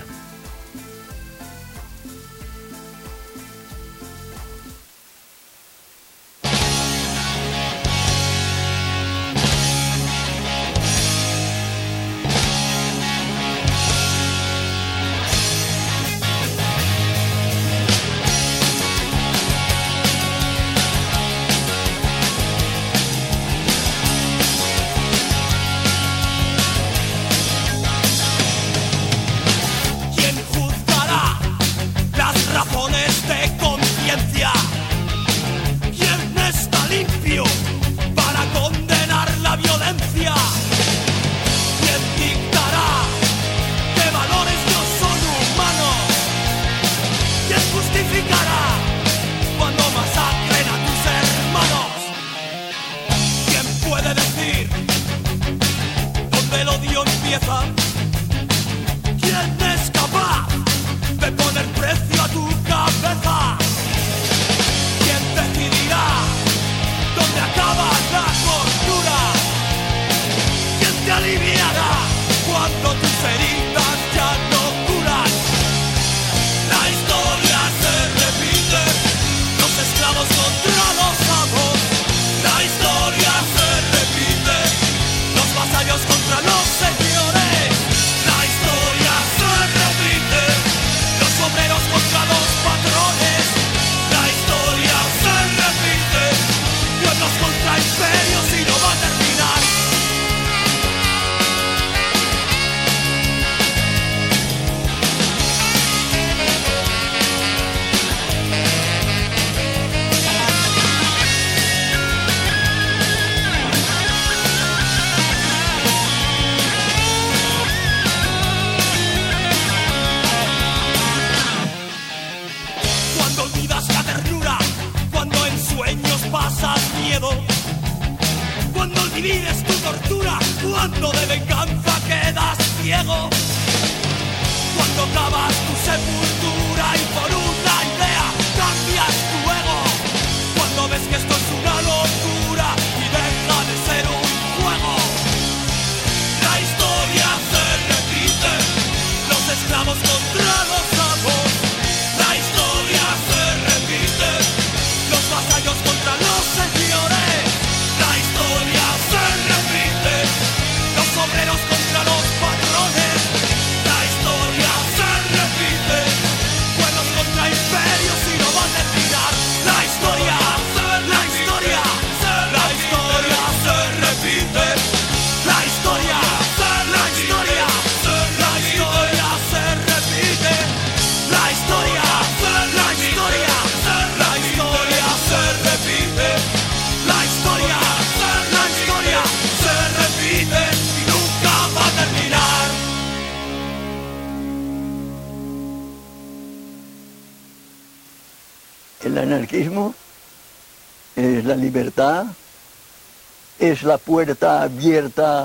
El anarquismo es la libertad, es la puerta abierta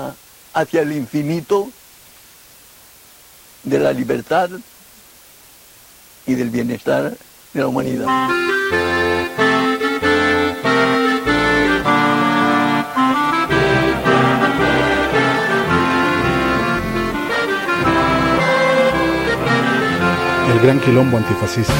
hacia el infinito de la libertad y del bienestar de la humanidad. El gran quilombo antifascista.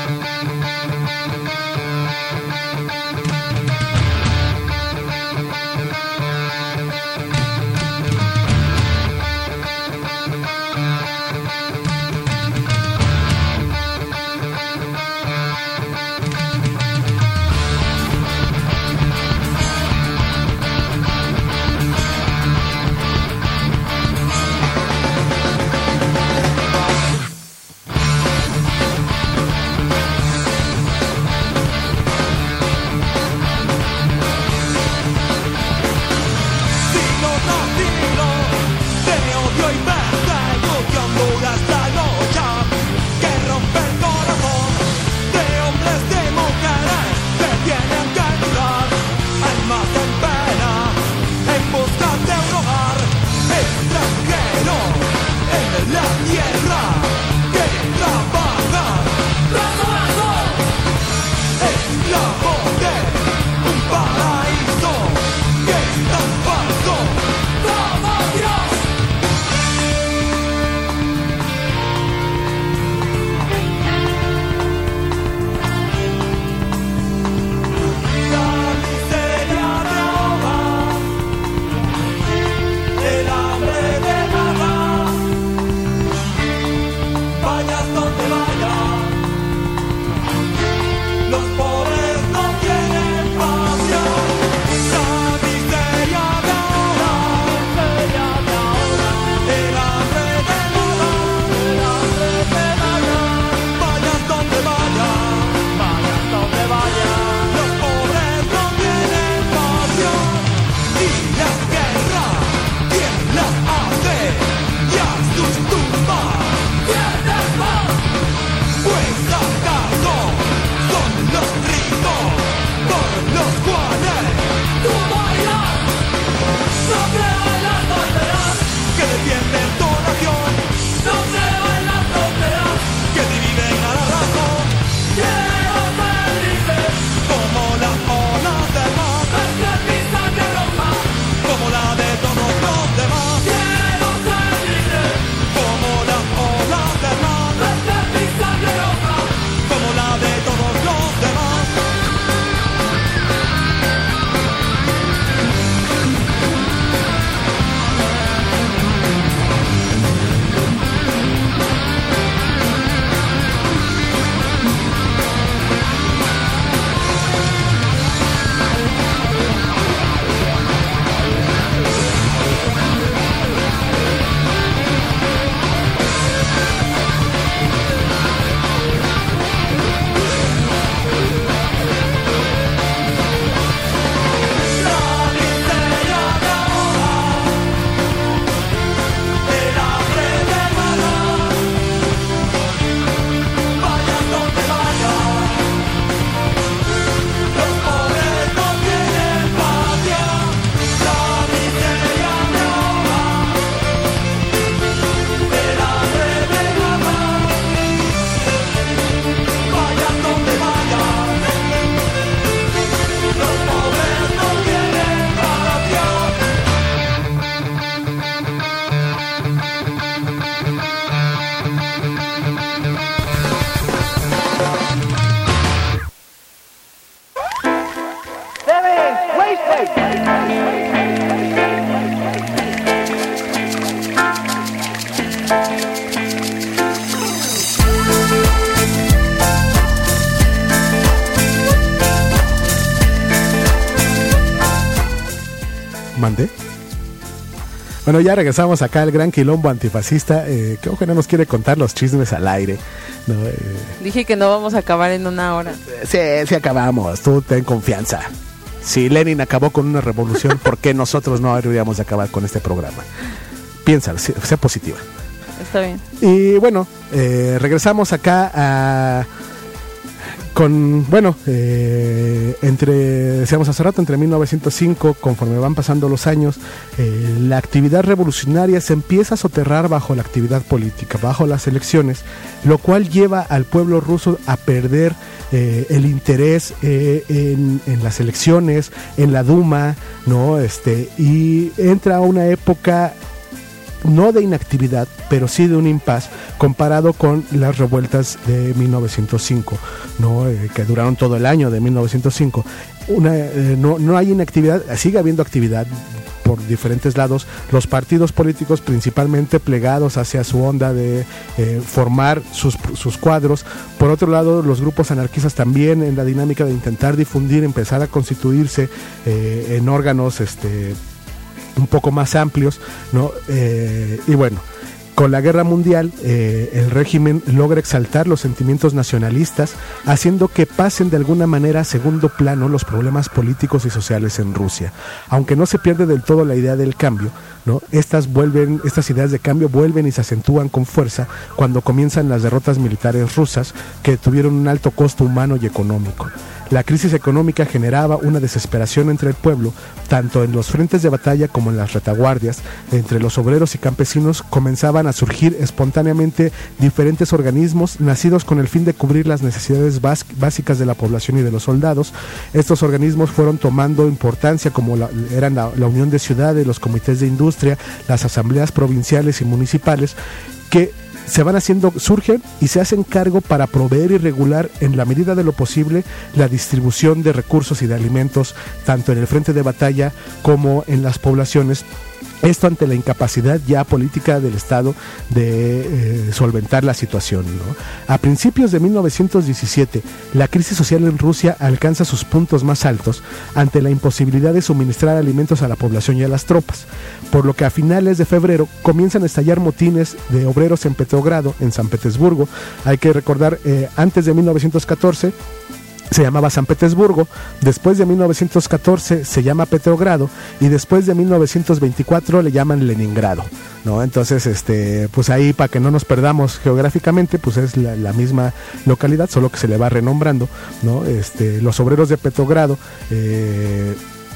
¿Mandé? Bueno, ya regresamos acá al gran quilombo antifascista. Eh, creo que no nos quiere contar los chismes al aire, ¿no? Eh, Dije que no vamos a acabar en una hora. Sí, sí acabamos. Tú ten confianza. Si Lenin acabó con una revolución, ¿por qué nosotros no deberíamos de acabar con este programa? Piénsalo, sea positiva. Está bien. Y bueno, eh, regresamos acá a... con, bueno, eh, entre, decíamos hace rato, entre mil novecientos cinco, conforme van pasando los años, eh, la actividad revolucionaria se empieza a soterrar bajo la actividad política, bajo las elecciones, lo cual lleva al pueblo ruso a perder eh, el interés eh, en, en las elecciones, en la Duma, ¿no? Este, y entra a una época no de inactividad, pero sí de un impas comparado con las revueltas de mil novecientos cinco, ¿no? Eh, que duraron todo el año de mil novecientos cinco. Una, eh, no, no hay inactividad, sigue habiendo actividad por diferentes lados, los partidos políticos principalmente plegados hacia su onda de eh, formar sus, sus cuadros. Por otro lado, los grupos anarquistas también en la dinámica de intentar difundir, empezar a constituirse eh, en órganos este un poco más amplios, ¿no? Eh, y bueno, con la guerra mundial, eh, el régimen logra exaltar los sentimientos nacionalistas, haciendo que pasen de alguna manera a segundo plano los problemas políticos y sociales en Rusia. Aunque no se pierde del todo la idea del cambio, ¿no? Estas vuelven, estas ideas de cambio vuelven y se acentúan con fuerza cuando comienzan las derrotas militares rusas, que tuvieron un alto costo humano y económico. La crisis económica generaba una desesperación entre el pueblo, tanto en los frentes de batalla como en las retaguardias. Entre los obreros y campesinos comenzaban a surgir espontáneamente diferentes organismos nacidos con el fin de cubrir las necesidades básicas de la población y de los soldados. Estos organismos fueron tomando importancia, como la, eran la, la Unión de Ciudades, los comités de industria, las asambleas provinciales y municipales, que se van haciendo, surgen y se hacen cargo para proveer y regular en la medida de lo posible la distribución de recursos y de alimentos, tanto en el frente de batalla como en las poblaciones. Esto ante la incapacidad ya política del Estado de eh, solventar la situación, ¿no? A principios de mil novecientos diecisiete, la crisis social en Rusia alcanza sus puntos más altos ante la imposibilidad de suministrar alimentos a la población y a las tropas, por lo que a finales de febrero comienzan a estallar motines de obreros en Petrogrado, en San Petersburgo. Hay que recordar, eh, antes de mil novecientos catorce se llamaba San Petersburgo, después de mil novecientos catorce se llama Petrogrado y después de mil novecientos veinticuatro le llaman Leningrado, ¿no? Entonces, este, pues ahí, para que no nos perdamos geográficamente, pues es la, la misma localidad, solo que se le va renombrando, ¿no? Este, los obreros de Petrogrado, eh,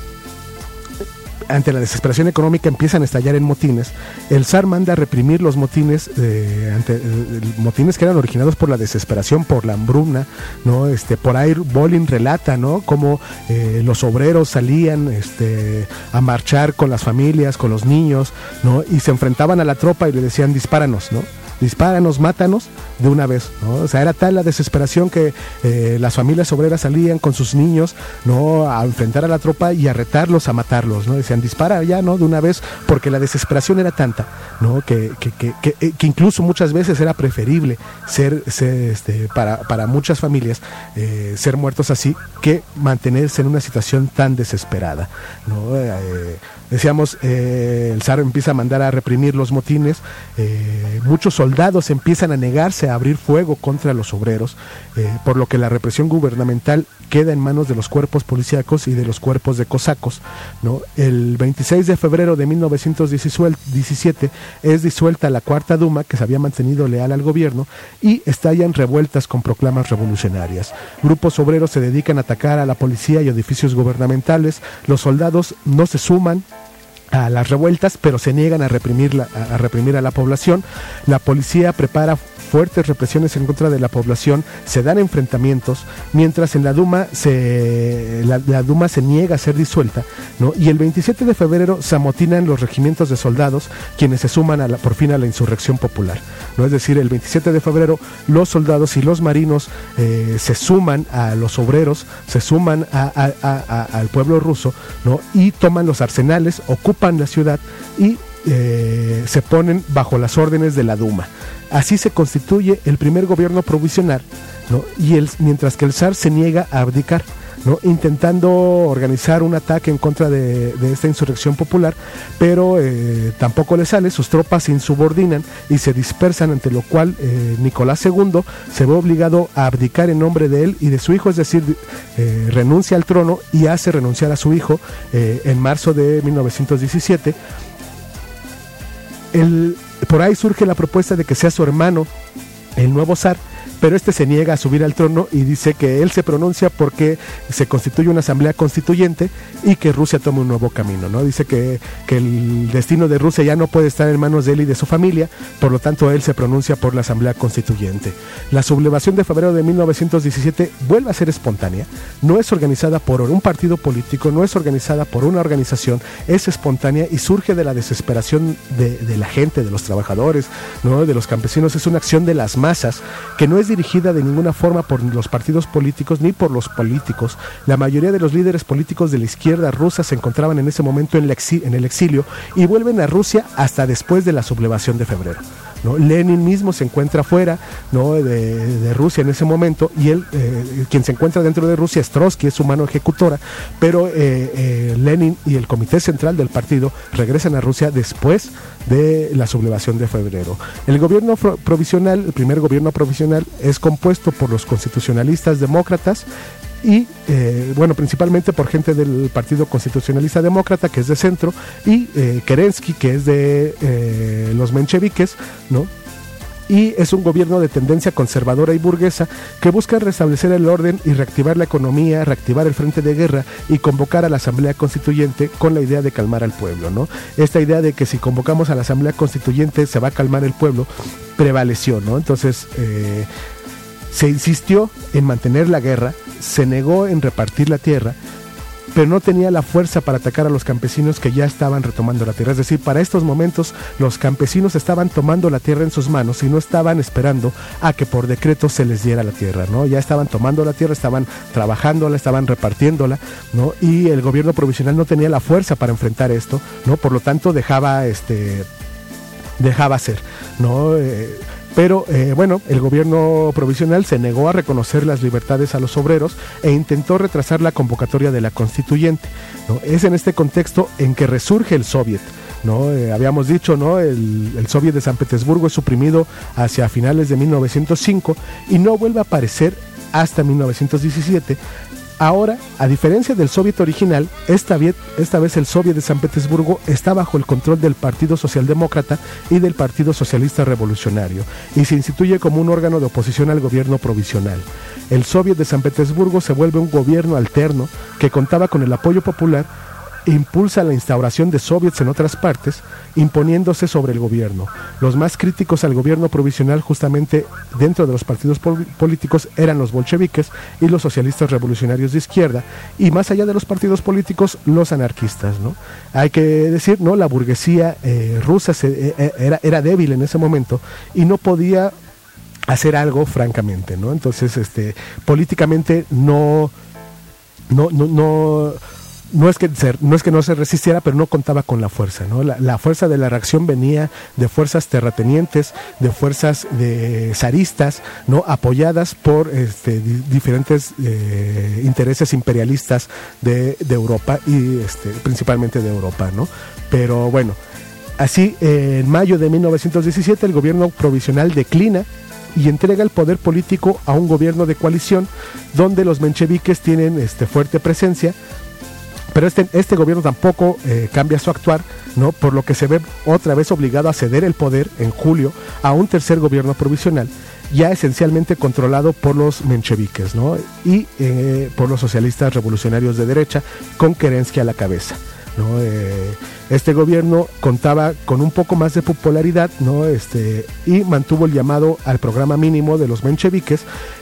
ante la desesperación económica, empiezan a estallar en motines. El zar manda a reprimir los motines, eh, ante, eh, motines que eran originados por la desesperación, por la hambruna, ¿no? Este, por ahí Bolin relata, ¿no?, cómo eh, los obreros salían este, a marchar con las familias, con los niños, ¿no?, y se enfrentaban a la tropa y le decían: dispáranos, ¿no? dispáranos, mátanos de una vez, ¿no? O sea, era tal la desesperación que eh, las familias obreras salían con sus niños, ¿no?, a enfrentar a la tropa y a retarlos, a matarlos, ¿no? Decían: dispara ya, ¿no?, de una vez, porque la desesperación era tanta, ¿no?, que, que, que, que, que incluso muchas veces era preferible ser, ser este, para, para muchas familias eh, ser muertos así que mantenerse en una situación tan desesperada, ¿no? Eh, Decíamos, eh, el zar empieza a mandar a reprimir los motines, eh, muchos soldados empiezan a negarse a abrir fuego contra los obreros, eh, por lo que la represión gubernamental queda en manos de los cuerpos policíacos y de los cuerpos de cosacos, ¿no? El veintiséis de febrero de mil novecientos diecisiete es disuelta la Cuarta Duma, que se había mantenido leal al gobierno, y estallan revueltas con proclamas revolucionarias. Grupos obreros se dedican a atacar a la policía y edificios gubernamentales. Los soldados no se suman a las revueltas, pero se niegan a reprimir, la, a reprimir a la población. La policía prepara fuertes represiones en contra de la población, se dan enfrentamientos, mientras en la Duma se, la, la Duma se niega a ser disuelta, ¿no? Y el veintisiete de febrero se amotinan los regimientos de soldados, quienes se suman a la, por fin a la insurrección popular, ¿no? Es decir, el veintisiete de febrero los soldados y los marinos eh, se suman a los obreros, se suman a, a, a, a, al pueblo ruso, ¿no?, y toman los arsenales, ocupan la ciudad y eh, se ponen bajo las órdenes de la Duma. Así se constituye el primer gobierno provisional, ¿no?, y el, mientras que el zar se niega a abdicar, ¿no?, intentando organizar un ataque en contra de, de esta insurrección popular, pero eh, tampoco le sale. Sus tropas se insubordinan y se dispersan, ante lo cual eh, Nicolás segundo se ve obligado a abdicar en nombre de él y de su hijo, es decir, eh, renuncia al trono y hace renunciar a su hijo eh, en marzo de mil novecientos diecisiete. El, por ahí surge la propuesta de que sea su hermano el nuevo zar, pero este se niega a subir al trono y dice que él se pronuncia porque se constituye una asamblea constituyente y que Rusia tome un nuevo camino, ¿no? Dice que, que el destino de Rusia ya no puede estar en manos de él y de su familia, por lo tanto él se pronuncia por la asamblea constituyente. La sublevación de febrero de mil novecientos diecisiete vuelve a ser espontánea, no es organizada por un partido político, no es organizada por una organización, es espontánea y surge de la desesperación de, de la gente, de los trabajadores, ¿no? De los campesinos. Es una acción de las masas que no es dirigida de ninguna forma por los partidos políticos ni por los políticos. La mayoría de los líderes políticos de la izquierda rusa se encontraban en ese momento en, la exi- en el exilio y vuelven a Rusia hasta después de la sublevación de febrero, ¿no? Lenin mismo se encuentra fuera, ¿no? de, de Rusia en ese momento, y él, eh, quien se encuentra dentro de Rusia es Trotsky, es su mano ejecutora, pero eh, eh, Lenin y el comité central del partido regresan a Rusia después de la sublevación de febrero. El gobierno pro- provisional, el primer gobierno provisional, es compuesto por los constitucionalistas demócratas y, eh, bueno, principalmente por gente del Partido Constitucionalista Demócrata, que es de centro, y eh, Kerensky, que es de eh, los mencheviques, ¿no? Y es un gobierno de tendencia conservadora y burguesa que busca restablecer el orden y reactivar la economía, reactivar el frente de guerra y convocar a la Asamblea Constituyente con la idea de calmar al pueblo, ¿no? Esta idea de que si convocamos a la Asamblea Constituyente se va a calmar el pueblo prevaleció, ¿no? Entonces, eh, se insistió en mantener la guerra, se negó en repartir la tierra, pero no tenía la fuerza para atacar a los campesinos que ya estaban retomando la tierra. Es decir, para estos momentos los campesinos estaban tomando la tierra en sus manos y no estaban esperando a que por decreto se les diera la tierra, ¿no? Ya estaban tomando la tierra, estaban trabajándola, estaban repartiéndola, ¿no? Y el gobierno provisional no tenía la fuerza para enfrentar esto, ¿no? Por lo tanto, dejaba este dejaba ser, ¿no? Eh, Pero eh, bueno, el gobierno provisional se negó a reconocer las libertades a los obreros e intentó retrasar la convocatoria de la constituyente, ¿no? Es en este contexto en que resurge el soviet, ¿no? Eh, habíamos dicho, ¿no? El, el soviet de San Petersburgo es suprimido hacia finales de mil novecientos cinco y no vuelve a aparecer hasta mil novecientos diecisiete. Ahora, a diferencia del soviet original, esta vez, esta vez el soviet de San Petersburgo está bajo el control del Partido Socialdemócrata y del Partido Socialista Revolucionario y se instituye como un órgano de oposición al gobierno provisional. El soviet de San Petersburgo se vuelve un gobierno alterno que contaba con el apoyo popular e impulsa la instauración de soviets en otras partes, imponiéndose sobre el gobierno. Los más críticos al gobierno provisional, justamente dentro de los partidos pol- políticos, eran los bolcheviques y los socialistas revolucionarios de izquierda, y más allá de los partidos políticos, los anarquistas, ¿no? Hay que decir, ¿no? La burguesía eh, rusa se, eh, era, era débil en ese momento y no podía hacer algo, francamente, ¿no? Entonces, este, políticamente no, no, no, no No es, que se, no es que no se resistiera, pero no contaba con la fuerza, ¿no? La, la fuerza de la reacción venía de fuerzas terratenientes, de fuerzas de zaristas, ¿no? Apoyadas por este, di, diferentes eh, intereses imperialistas de, de Europa y este, principalmente de Europa, ¿no? Pero bueno, así eh, en mayo de mil novecientos diecisiete el gobierno provisional declina y entrega el poder político a un gobierno de coalición donde los mencheviques tienen este, fuerte presencia. Pero este, este gobierno tampoco eh, cambia su actuar, ¿no? Por lo que se ve otra vez obligado a ceder el poder en julio a un tercer gobierno provisional, ya esencialmente controlado por los mencheviques, ¿no? Y eh, por los socialistas revolucionarios de derecha, con Kerensky a la cabeza, ¿no? Eh, este gobierno contaba con un poco más de popularidad, ¿no? Este, y mantuvo el llamado al programa mínimo de los mencheviques,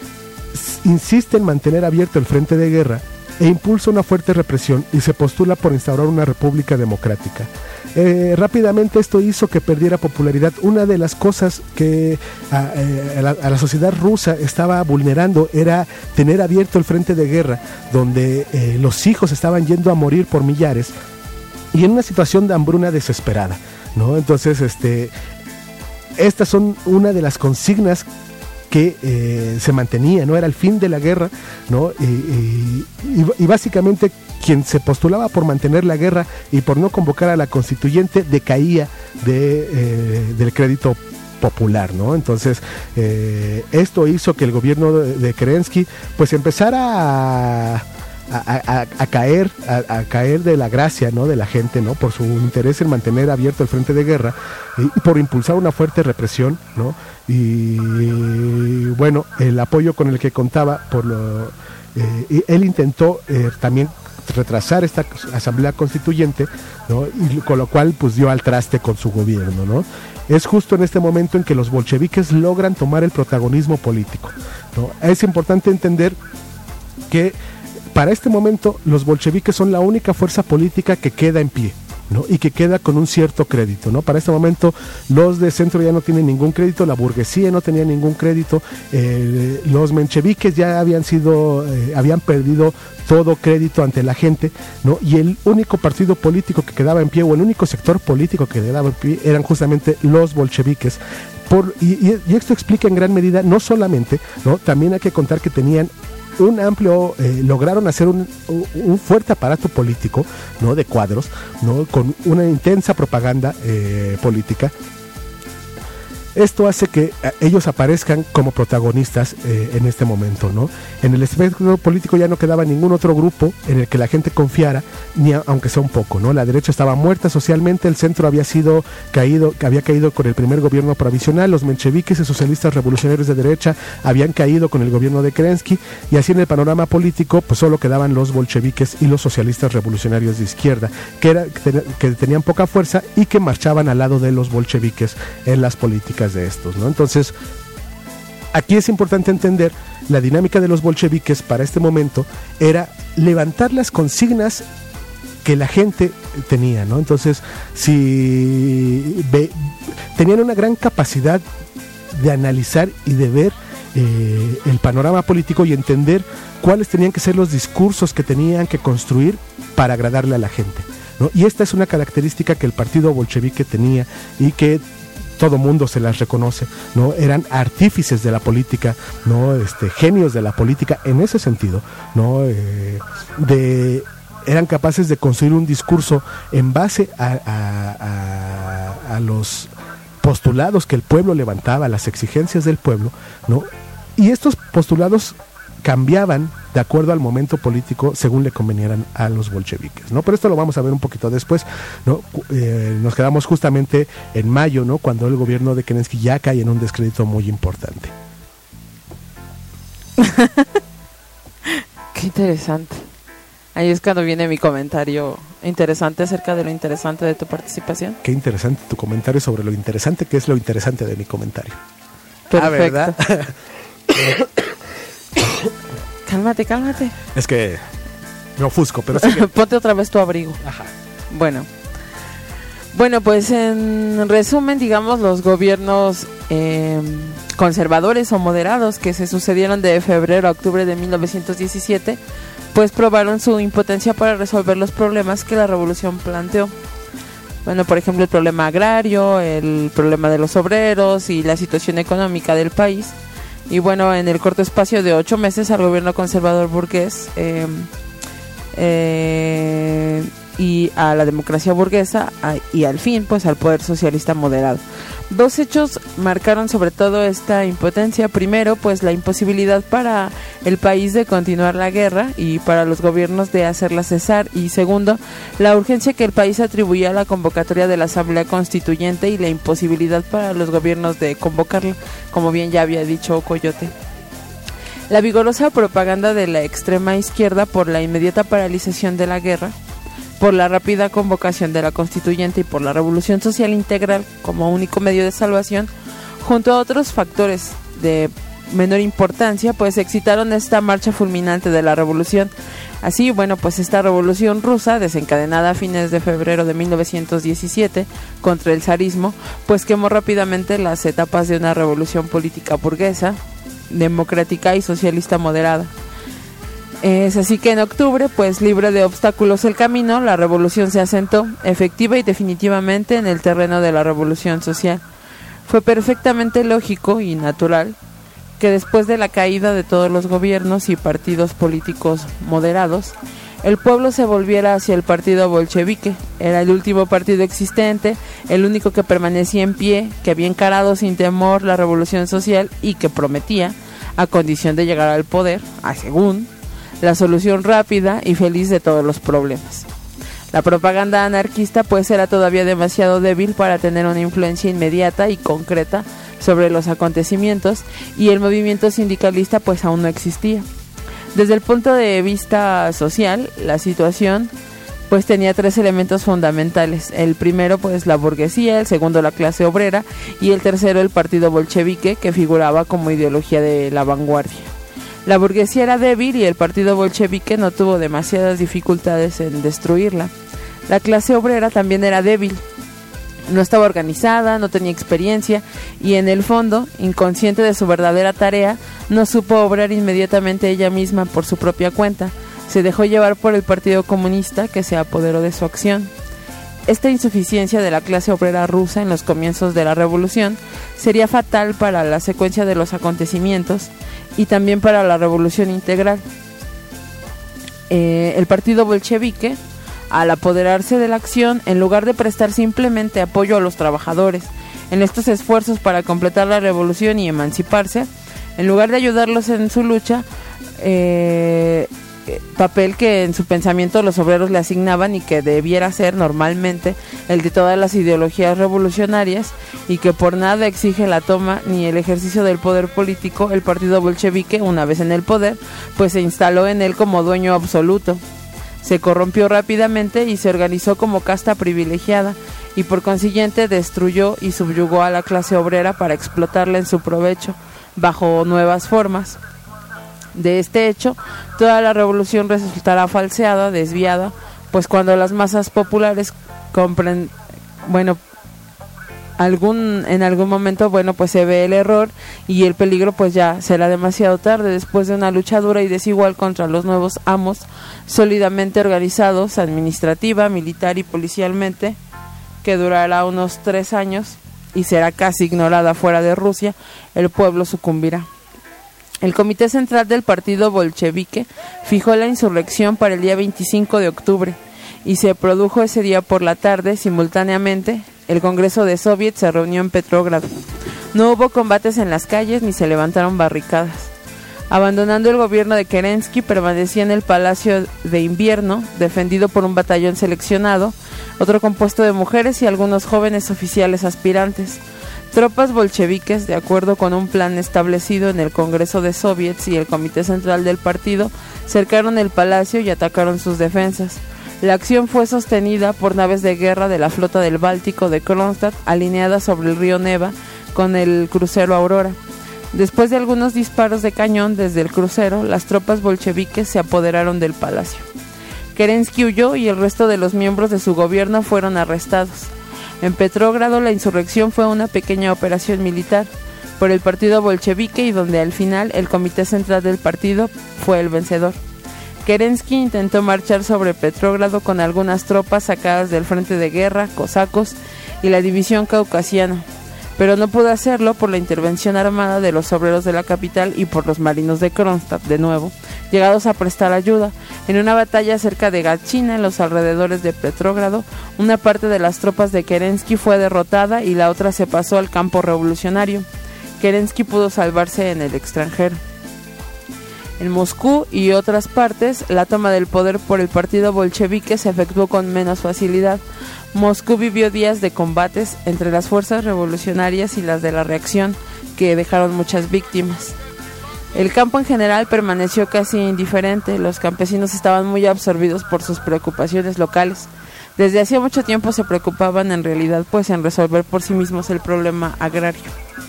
insiste en mantener abierto el frente de guerra e impulsa una fuerte represión y se postula por instaurar una república democrática. Eh, rápidamente esto hizo que perdiera popularidad. Una de las cosas que a, a, la, a la sociedad rusa estaba vulnerando era tener abierto el frente de guerra, donde eh, los hijos estaban yendo a morir por millares y en una situación de hambruna desesperada, ¿no? Entonces, este, estas son una de las consignas que eh, se mantenía, ¿no? Era el fin de la guerra, ¿no? Y, y, y básicamente quien se postulaba por mantener la guerra y por no convocar a la constituyente decaía de, eh, del crédito popular, ¿no? Entonces, eh, esto hizo que el gobierno de, de Kerensky pues empezara a, a, a, a caer a, a caer de la gracia, ¿no?, de la gente, ¿no?, por su interés en mantener abierto el frente de guerra y, y por impulsar una fuerte represión, ¿no? Y bueno, el apoyo con el que contaba por lo eh, él intentó eh, también retrasar esta asamblea constituyente, ¿no?, y con lo cual pues dio al traste con su gobierno, ¿no? Es justo en este momento en que los bolcheviques logran tomar el protagonismo político, ¿no? Es importante entender que para este momento los bolcheviques son la única fuerza política que queda en pie, ¿no?, y que queda con un cierto crédito, ¿no? Para este momento los de centro ya no tienen ningún crédito, la burguesía no tenía ningún crédito, eh, los mencheviques ya habían sido, eh, habían perdido todo crédito ante la gente, ¿no? Y el único partido político que quedaba en pie, o el único sector político que quedaba en pie, eran justamente los bolcheviques. Por, y, y, y esto explica en gran medida, no solamente, ¿no?, también hay que contar que tenían un amplio, eh, lograron hacer un, un fuerte aparato político, ¿no?, de cuadros, ¿no?, con una intensa propaganda eh, política. Esto hace que ellos aparezcan como protagonistas eh, en este momento, ¿no? En el espectro político ya no quedaba ningún otro grupo en el que la gente confiara, ni a, aunque sea un poco, ¿no? La derecha estaba muerta socialmente, el centro había sido caído, había caído con el primer gobierno provisional, los mencheviques y socialistas revolucionarios de derecha habían caído con el gobierno de Kerensky, y así en el panorama político pues solo quedaban los bolcheviques y los socialistas revolucionarios de izquierda, que, era, que, que tenían poca fuerza y que marchaban al lado de los bolcheviques en las políticas de estos, ¿no? Entonces, aquí es importante entender la dinámica de los bolcheviques para este momento era levantar las consignas que la gente tenía, ¿no? Entonces, si ve, tenían una gran capacidad de analizar y de ver eh, el panorama político y entender cuáles tenían que ser los discursos que tenían que construir para agradarle a la gente, ¿no? Y esta es una característica que el partido bolchevique tenía y que todo mundo se las reconoce, ¿no? Eran artífices de la política, ¿no? Este, genios de la política en ese sentido, ¿no? Eh, de, eran capaces de construir un discurso en base a, a, a, a los postulados que el pueblo levantaba, las exigencias del pueblo, ¿no? Y estos postulados cambiaban de acuerdo al momento político según le convenieran a los bolcheviques, ¿no? Pero esto lo vamos a ver un poquito después, ¿no? Eh, nos quedamos justamente en mayo, ¿no?, cuando el gobierno de Kerensky ya cae en un descrédito muy importante. Qué interesante. Ahí es cuando viene mi comentario interesante acerca de lo interesante de tu participación. Qué interesante tu comentario sobre lo interesante que es lo interesante de mi comentario. Perfecto. Ah, ¿verdad? Cálmate, cálmate. Es que me ofusco, pero sí que... Ponte otra vez tu abrigo. Ajá. Bueno. Bueno, pues en resumen, digamos, los gobiernos eh, conservadores o moderados que se sucedieron de febrero a octubre de mil novecientos diecisiete, pues probaron su impotencia para resolver los problemas que la revolución planteó. Bueno, por ejemplo, el problema agrario, el problema de los obreros y la situación económica del país. Y bueno, en el corto espacio de ocho meses al gobierno conservador burgués eh, eh, y a la democracia burguesa a, y al fin pues al poder socialista moderado. Dos hechos marcaron sobre todo esta impotencia. Primero, pues la imposibilidad para el país de continuar la guerra y para los gobiernos de hacerla cesar. Y segundo, la urgencia que el país atribuía a la convocatoria de la Asamblea Constituyente y la imposibilidad para los gobiernos de convocarla, como bien ya había dicho Coyote. La vigorosa propaganda de la extrema izquierda por la inmediata paralización de la guerra, por la rápida convocación de la Constituyente y por la Revolución Social Integral como único medio de salvación, junto a otros factores de menor importancia, pues excitaron esta marcha fulminante de la revolución. Así, bueno, pues esta revolución rusa, desencadenada a fines de febrero de mil novecientos diecisiete contra el zarismo, pues quemó rápidamente las etapas de una revolución política burguesa, democrática y socialista moderada. Es así que en octubre, pues libre de obstáculos el camino, la revolución se asentó efectiva y definitivamente en el terreno de la revolución social. Fue perfectamente lógico y natural que después de la caída de todos los gobiernos y partidos políticos moderados, el pueblo se volviera hacia el partido bolchevique. Era el último partido existente, el único que permanecía en pie, que había encarado sin temor la revolución social y que prometía, a condición de llegar al poder, a según, la solución rápida y feliz de todos los problemas. La propaganda anarquista pues era todavía demasiado débil para tener una influencia inmediata y concreta sobre los acontecimientos, y el movimiento sindicalista pues aún no existía. Desde el punto de vista social, la situación pues tenía tres elementos fundamentales. El primero pues la burguesía, el segundo la clase obrera y el tercero el partido bolchevique, que figuraba como ideología de la vanguardia. La burguesía era débil y el partido bolchevique no tuvo demasiadas dificultades en destruirla. La clase obrera también era débil, no estaba organizada, no tenía experiencia y en el fondo, inconsciente de su verdadera tarea, no supo obrar inmediatamente ella misma por su propia cuenta. Se dejó llevar por el Partido Comunista, que se apoderó de su acción. Esta insuficiencia de la clase obrera rusa en los comienzos de la revolución sería fatal para la secuencia de los acontecimientos y también para la revolución integral. Eh, el partido bolchevique, al apoderarse de la acción, en lugar de prestar simplemente apoyo a los trabajadores en estos esfuerzos para completar la revolución y emanciparse, en lugar de ayudarlos en su lucha, eh, papel que en su pensamiento los obreros le asignaban y que debiera ser normalmente el de todas las ideologías revolucionarias y que por nada exige la toma ni el ejercicio del poder político, el partido bolchevique, una vez en el poder, pues se instaló en él como dueño absoluto. Se corrompió rápidamente y se organizó como casta privilegiada y por consiguiente destruyó y subyugó a la clase obrera para explotarla en su provecho bajo nuevas formas. De este hecho, toda la revolución resultará falseada, desviada, pues cuando las masas populares compren, bueno, algún en algún momento, bueno, pues se ve el error y el peligro pues ya será demasiado tarde, después de una lucha dura y desigual contra los nuevos amos, sólidamente organizados, administrativa, militar y policialmente, que durará unos tres años y será casi ignorada fuera de Rusia, el pueblo sucumbirá. El Comité Central del Partido Bolchevique fijó la insurrección para el día veinticinco de octubre y se produjo ese día por la tarde. Simultáneamente, el Congreso de Soviet se reunió en Petrógrado. No hubo combates en las calles ni se levantaron barricadas. Abandonando el gobierno de Kerensky, permanecía en el Palacio de Invierno, defendido por un batallón seleccionado, otro compuesto de mujeres y algunos jóvenes oficiales aspirantes. Tropas bolcheviques, de acuerdo con un plan establecido en el Congreso de Soviets y el Comité Central del Partido, cercaron el palacio y atacaron sus defensas. La acción fue sostenida por naves de guerra de la flota del Báltico de Kronstadt, alineadas sobre el río Neva con el crucero Aurora. Después de algunos disparos de cañón desde el crucero, las tropas bolcheviques se apoderaron del palacio. Kerensky huyó y el resto de los miembros de su gobierno fueron arrestados. En Petrógrado la insurrección fue una pequeña operación militar por el partido bolchevique y donde al final el Comité Central del Partido fue el vencedor. Kerensky intentó marchar sobre Petrógrado con algunas tropas sacadas del frente de guerra, cosacos y la división caucasiana, pero no pudo hacerlo por la intervención armada de los obreros de la capital y por los marinos de Kronstadt, de nuevo, llegados a prestar ayuda. En una batalla cerca de Gatchina, en los alrededores de Petrógrado, una parte de las tropas de Kerensky fue derrotada y la otra se pasó al campo revolucionario. Kerensky pudo salvarse en el extranjero. En Moscú y otras partes, la toma del poder por el partido bolchevique se efectuó con menos facilidad. Moscú vivió días de combates entre las fuerzas revolucionarias y las de la reacción, que dejaron muchas víctimas. El campo en general permaneció casi indiferente, los campesinos estaban muy absorbidos por sus preocupaciones locales. Desde hacía mucho tiempo se preocupaban en realidad pues en resolver por sí mismos el problema agrario.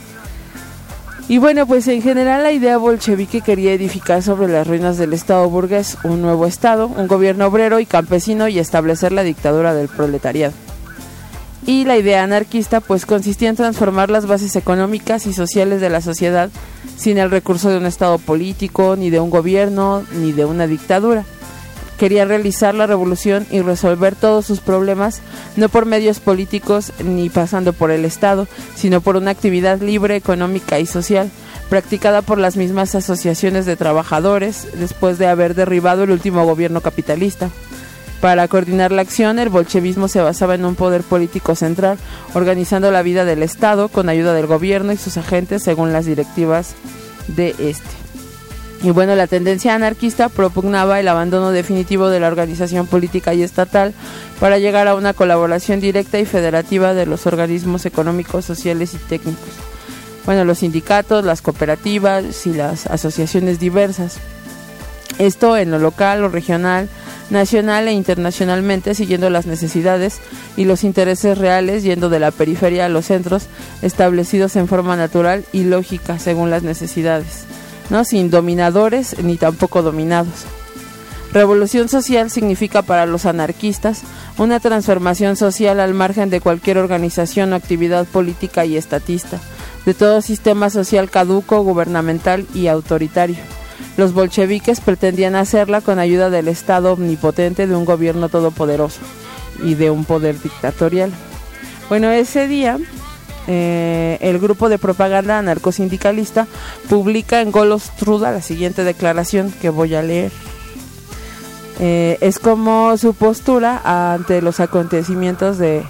Y bueno, pues en general la idea bolchevique quería edificar sobre las ruinas del Estado burgués un nuevo Estado, un gobierno obrero y campesino y establecer la dictadura del proletariado. Y la idea anarquista pues consistía en transformar las bases económicas y sociales de la sociedad sin el recurso de un Estado político, ni de un gobierno, ni de una dictadura. Quería realizar la revolución y resolver todos sus problemas, no por medios políticos ni pasando por el Estado, sino por una actividad libre, económica y social, practicada por las mismas asociaciones de trabajadores, después de haber derribado el último gobierno capitalista. Para coordinar la acción, el bolchevismo se basaba en un poder político central, organizando la vida del Estado con ayuda del gobierno y sus agentes según las directivas de este. Y bueno, la tendencia anarquista propugnaba el abandono definitivo de la organización política y estatal para llegar a una colaboración directa y federativa de los organismos económicos, sociales y técnicos. Bueno, los sindicatos, las cooperativas y las asociaciones diversas. Esto en lo local, lo regional, nacional e internacionalmente, siguiendo las necesidades y los intereses reales, yendo de la periferia a los centros, establecidos en forma natural y lógica según las necesidades, ¿no? Sin dominadores ni tampoco dominados. Revolución social significa para los anarquistas una transformación social al margen de cualquier organización o actividad política y estatista, de todo sistema social caduco, gubernamental y autoritario. Los bolcheviques pretendían hacerla con ayuda del Estado omnipotente, de un gobierno todopoderoso y de un poder dictatorial. Bueno, ese día eh, el grupo de propaganda anarcosindicalista publica en Golostruda la siguiente declaración que voy a leer. Eh, es como su postura ante los acontecimientos de,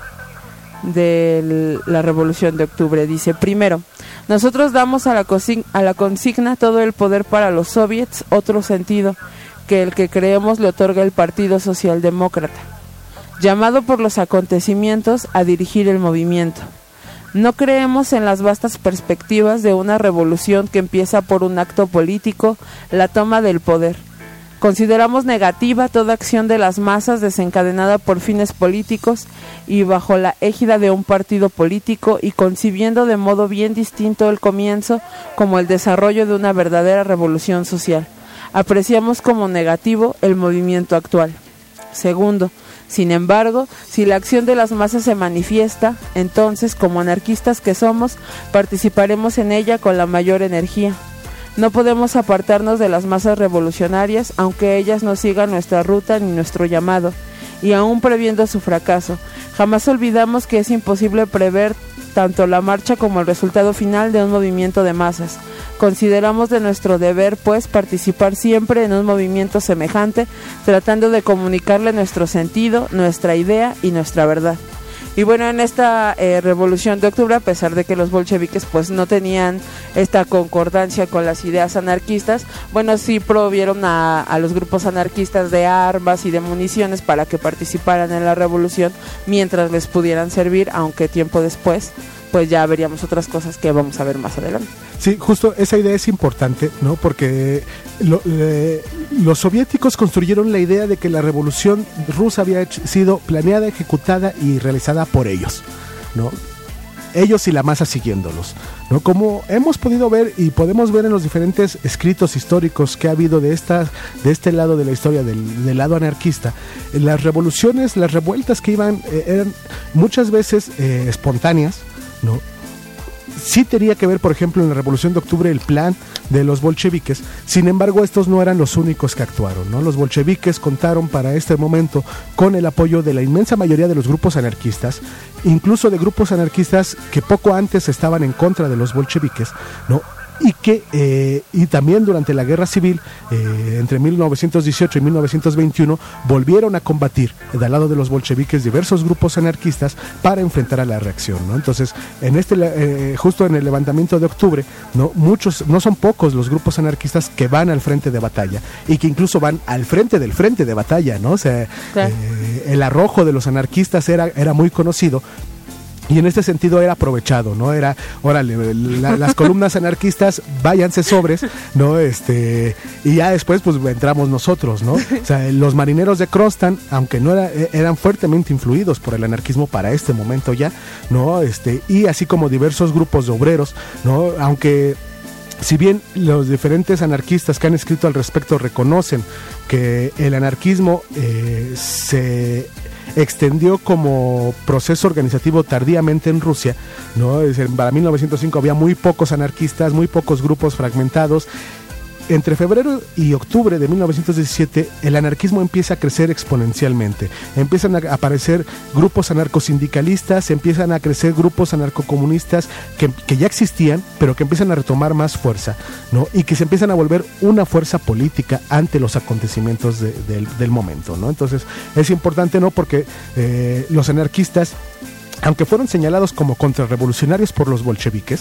de la Revolución de Octubre. Dice: primero, nosotros damos a la, consigna, a la consigna todo el poder para los soviets, otro sentido que el que creemos le otorga el Partido Socialdemócrata, llamado por los acontecimientos a dirigir el movimiento. No creemos en las vastas perspectivas de una revolución que empieza por un acto político, la toma del poder. Consideramos negativa toda acción de las masas desencadenada por fines políticos y bajo la égida de un partido político, y concibiendo de modo bien distinto el comienzo como el desarrollo de una verdadera revolución social. Apreciamos como negativo el movimiento actual. Segundo, sin embargo, si la acción de las masas se manifiesta, entonces, como anarquistas que somos, participaremos en ella con la mayor energía. No podemos apartarnos de las masas revolucionarias, aunque ellas no sigan nuestra ruta ni nuestro llamado, y aún previendo su fracaso. Jamás olvidamos que es imposible prever tanto la marcha como el resultado final de un movimiento de masas. Consideramos de nuestro deber, pues, participar siempre en un movimiento semejante, tratando de comunicarle nuestro sentido, nuestra idea y nuestra verdad. Y bueno, en esta eh, Revolución de Octubre, a pesar de que los bolcheviques pues no tenían esta concordancia con las ideas anarquistas, bueno, sí provieron a, a los grupos anarquistas de armas y de municiones para que participaran en la revolución mientras les pudieran servir, aunque tiempo después pues ya veríamos otras cosas que vamos a ver más adelante. Sí, justo esa idea es importante, ¿no? Porque lo, eh, los soviéticos construyeron la idea de que la revolución rusa había hecho, sido planeada, ejecutada y realizada por ellos, ¿no? Ellos y la masa siguiéndolos, ¿no? Como hemos podido ver y podemos ver en los diferentes escritos históricos que ha habido de esta, de este lado de la historia, del, del lado anarquista, las revoluciones, las revueltas que iban eh, eran muchas veces eh, espontáneas, ¿no? Sí tenía que ver, por ejemplo, en la Revolución de Octubre el plan de los bolcheviques. Sin embargo, estos no eran los únicos que actuaron, ¿no? Los bolcheviques contaron para este momento con el apoyo de la inmensa mayoría de los grupos anarquistas, incluso de grupos anarquistas que poco antes estaban en contra de los bolcheviques, ¿no? Y que eh, y también durante la guerra civil eh, entre mil novecientos dieciocho y mil novecientos veintiuno volvieron a combatir del lado de los bolcheviques diversos grupos anarquistas para enfrentar a la reacción, ¿no? Entonces, en este eh, justo en el levantamiento de octubre, no muchos, no son pocos los grupos anarquistas que van al frente de batalla y que incluso van al frente del frente de batalla, ¿no? O sea, claro. eh, el arrojo de los anarquistas era era muy conocido. Y en este sentido era aprovechado, ¿no? Era, órale, la, las columnas anarquistas, váyanse sobres, ¿no? Este, y ya después, pues, entramos nosotros, ¿no? O sea, los marineros de Kronstadt, aunque no era, eran fuertemente influidos por el anarquismo para este momento ya, ¿no? Este, y así como diversos grupos de obreros, ¿no? Aunque si bien los diferentes anarquistas que han escrito al respecto reconocen que el anarquismo eh, se extendió como proceso organizativo tardíamente en Rusia, ¿no? Es decir, para mil novecientos cinco había muy pocos anarquistas, muy pocos grupos fragmentados. Entre febrero y octubre de mil novecientos diecisiete, el anarquismo empieza a crecer exponencialmente. Empiezan a aparecer grupos anarcosindicalistas, empiezan a crecer grupos anarcocomunistas que, que ya existían, pero que empiezan a retomar más fuerza, ¿no? Y que se empiezan a volver una fuerza política ante los acontecimientos de, de, del momento, ¿no? Entonces, es importante, ¿no? Porque eh, los anarquistas, aunque fueron señalados como contrarrevolucionarios por los bolcheviques,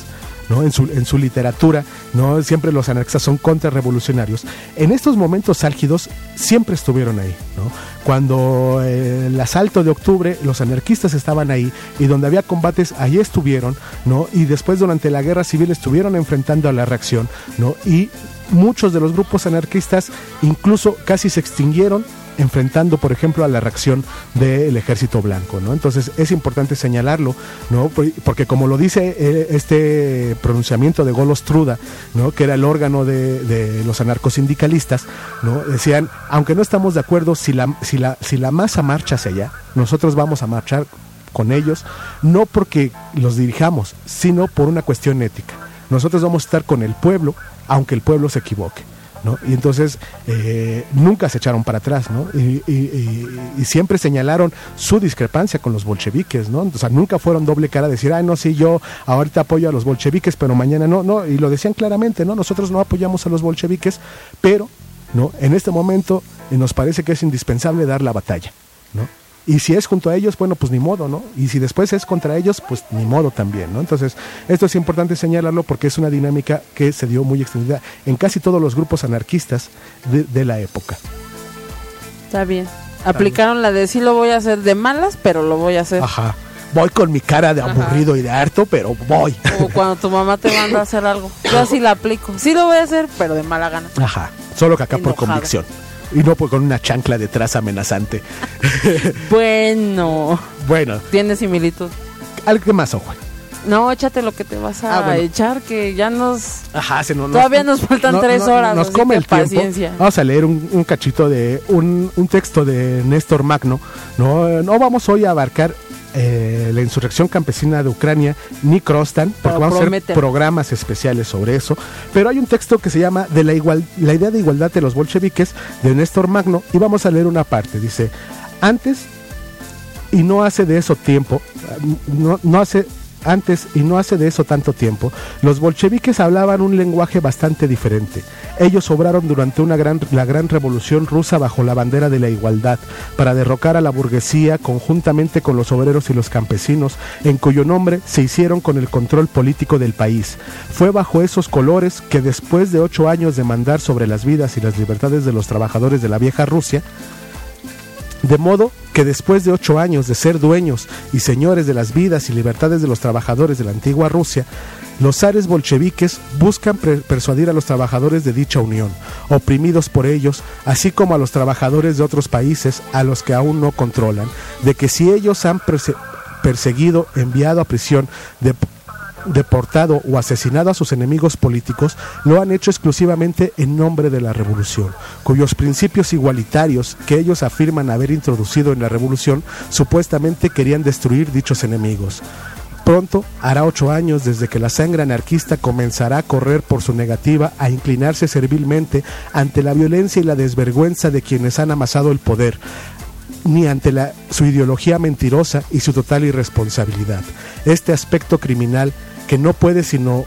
¿no? En su, en su literatura, ¿no? Siempre los anarquistas son contrarrevolucionarios. En estos momentos álgidos siempre estuvieron ahí, ¿no? Cuando eh, el asalto de octubre, los anarquistas estaban ahí, y donde había combates, ahí estuvieron, ¿no? Y después, durante la guerra civil, estuvieron enfrentando a la reacción, ¿no? Y muchos de los grupos anarquistas incluso casi se extinguieron enfrentando, por ejemplo, a la reacción del Ejército Blanco, ¿no? Entonces es importante señalarlo, ¿no? Porque como lo dice eh, este pronunciamiento de Golos Truda, ¿no? Que era el órgano de, de los anarcosindicalistas, ¿no? Decían, aunque no estamos de acuerdo si la, si la, si la masa marcha hacia allá, nosotros vamos a marchar con ellos, no porque los dirijamos, sino por una cuestión ética. Nosotros vamos a estar con el pueblo, aunque el pueblo se equivoque, ¿no? Y entonces eh, nunca se echaron para atrás, ¿no? Y, y, y, y siempre señalaron su discrepancia con los bolcheviques, ¿no? O sea, nunca fueron doble cara a decir, ay, no, sí, yo ahorita apoyo a los bolcheviques, pero mañana no, no, y lo decían claramente, ¿no? Nosotros no apoyamos a los bolcheviques, pero, ¿no? En este momento eh, nos parece que es indispensable dar la batalla, ¿no? Y si es junto a ellos, bueno, pues ni modo, ¿no? Y si después es contra ellos, pues ni modo también, ¿no? Entonces, esto es importante señalarlo porque es una dinámica que se dio muy extendida en casi todos los grupos anarquistas de, de la época. Está bien. Aplicaron la de sí lo voy a hacer de malas, pero lo voy a hacer. Ajá. Voy con mi cara de aburrido Ajá. y de harto, pero voy. O cuando tu mamá te manda a hacer algo. Yo así la aplico. Sí lo voy a hacer, pero de mala gana. Ajá. Solo que acá Enojado. Por convicción. Y no pues con una chancla detrás amenazante. Bueno. Bueno. Tiene similitud. ¿Algo más, ojo? No, échate lo que te vas a ah, bueno. echar, que ya nos... Ajá, se nos, Todavía nos, nos faltan no, tres no, horas. Nos come el paciencia. tiempo. Vamos a leer un, un cachito de... Un, un texto de Néstor Magno. No, no vamos hoy a abarcar eh, la insurrección campesina de Ucrania ni Krostan, porque pero vamos prometen. a hacer programas especiales sobre eso. Pero hay un texto que se llama de la, igual, la idea de igualdad de los bolcheviques, de Néstor Magno, y vamos a leer una parte. Dice, antes y no hace de eso tiempo, no, no hace... Antes, y no hace de eso tanto tiempo, los bolcheviques hablaban un lenguaje bastante diferente. Ellos obraron durante una gran, la gran revolución rusa bajo la bandera de la igualdad, para derrocar a la burguesía conjuntamente con los obreros y los campesinos, en cuyo nombre se hicieron con el control político del país. Fue bajo esos colores que después de ocho años de mandar sobre las vidas y las libertades de los trabajadores de la vieja Rusia, de modo que después de ocho años de ser dueños y señores de las vidas y libertades de los trabajadores de la antigua Rusia, los zares bolcheviques buscan pre- persuadir a los trabajadores de dicha unión, oprimidos por ellos, así como a los trabajadores de otros países a los que aún no controlan, de que si ellos han perse- perseguido, enviado a prisión, de deportado o asesinado a sus enemigos políticos, lo han hecho exclusivamente en nombre de la revolución, cuyos principios igualitarios que ellos afirman haber introducido en la revolución supuestamente querían destruir dichos enemigos. Pronto hará ocho años desde que la sangre anarquista comenzará a correr por su negativa a inclinarse servilmente ante la violencia y la desvergüenza de quienes han amasado el poder, ni ante la, su ideología mentirosa y su total irresponsabilidad. Este aspecto criminal que no puede sino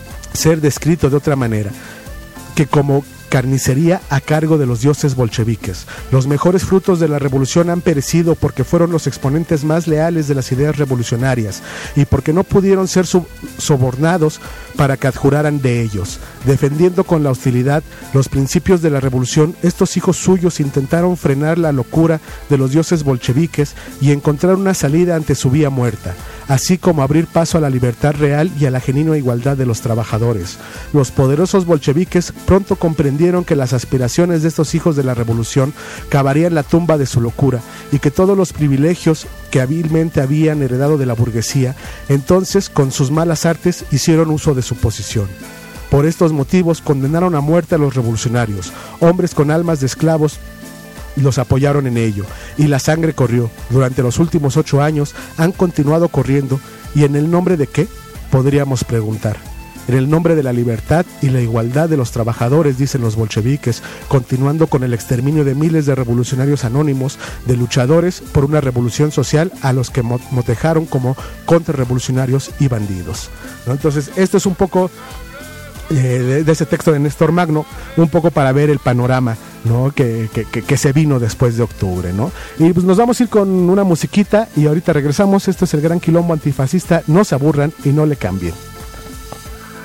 ser descrito de otra manera que como carnicería a cargo de los dioses bolcheviques. Los mejores frutos de la revolución han perecido porque fueron los exponentes más leales de las ideas revolucionarias y porque no pudieron ser sub- sobornados para que adjuraran de ellos. Defendiendo con la hostilidad los principios de la revolución, estos hijos suyos intentaron frenar la locura de los dioses bolcheviques y encontrar una salida ante su vía muerta, así como abrir paso a la libertad real y a la genuina igualdad de los trabajadores. Los poderosos bolcheviques pronto comprendieron que las aspiraciones de estos hijos de la revolución cavarían la tumba de su locura y que todos los privilegios que hábilmente habían heredado de la burguesía, entonces con sus malas artes hicieron uso de su posición. Por estos motivos condenaron a muerte a los revolucionarios, hombres con almas de esclavos los apoyaron en ello, y la sangre corrió. Durante los últimos ocho años han continuado corriendo, ¿y en el nombre de qué? Podríamos preguntar. En el nombre de la libertad y la igualdad de los trabajadores, dicen los bolcheviques, continuando con el exterminio de miles de revolucionarios anónimos, de luchadores por una revolución social a los que motejaron como contrarrevolucionarios y bandidos, ¿no? Entonces, esto es un poco eh, de, de ese texto de Néstor Magno, un poco para ver el panorama, ¿no? que, que, que, que se vino después de octubre, ¿no? Y pues nos vamos a ir con una musiquita y ahorita regresamos. Esto es el Gran Quilombo Antifascista. No se aburran y no le cambien.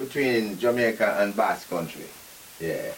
between Jamaica and Basque Country. Yeah.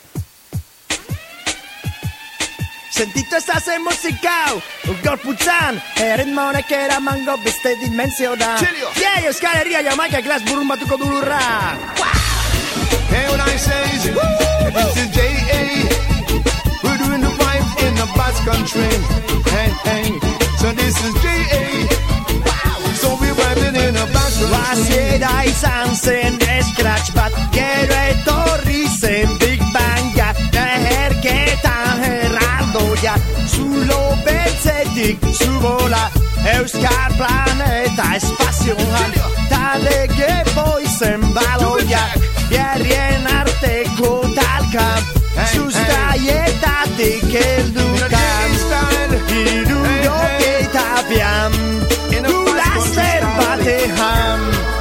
Sentito estase musicau, ugor puțan, ritmone che era mango beste dimensiona. Yeah, eu scaleria Jamaica class burma tu codulura. Hey, what I say is, this is J A. We're doing the vibe in the Basque Country. Hey, hey, so this is J A. So we're vibing in the Basque Country. Wasieda i sansen scratch but quiero e torrisen Big Bang ya, her che ta heraldo ya, sullo pezzetic su vola, Euskar planeta spazio, tale che poi sembalo ya, Pierien arteko talkam, sustaietate che ducam, irudo che tapiam, tu la serbateham,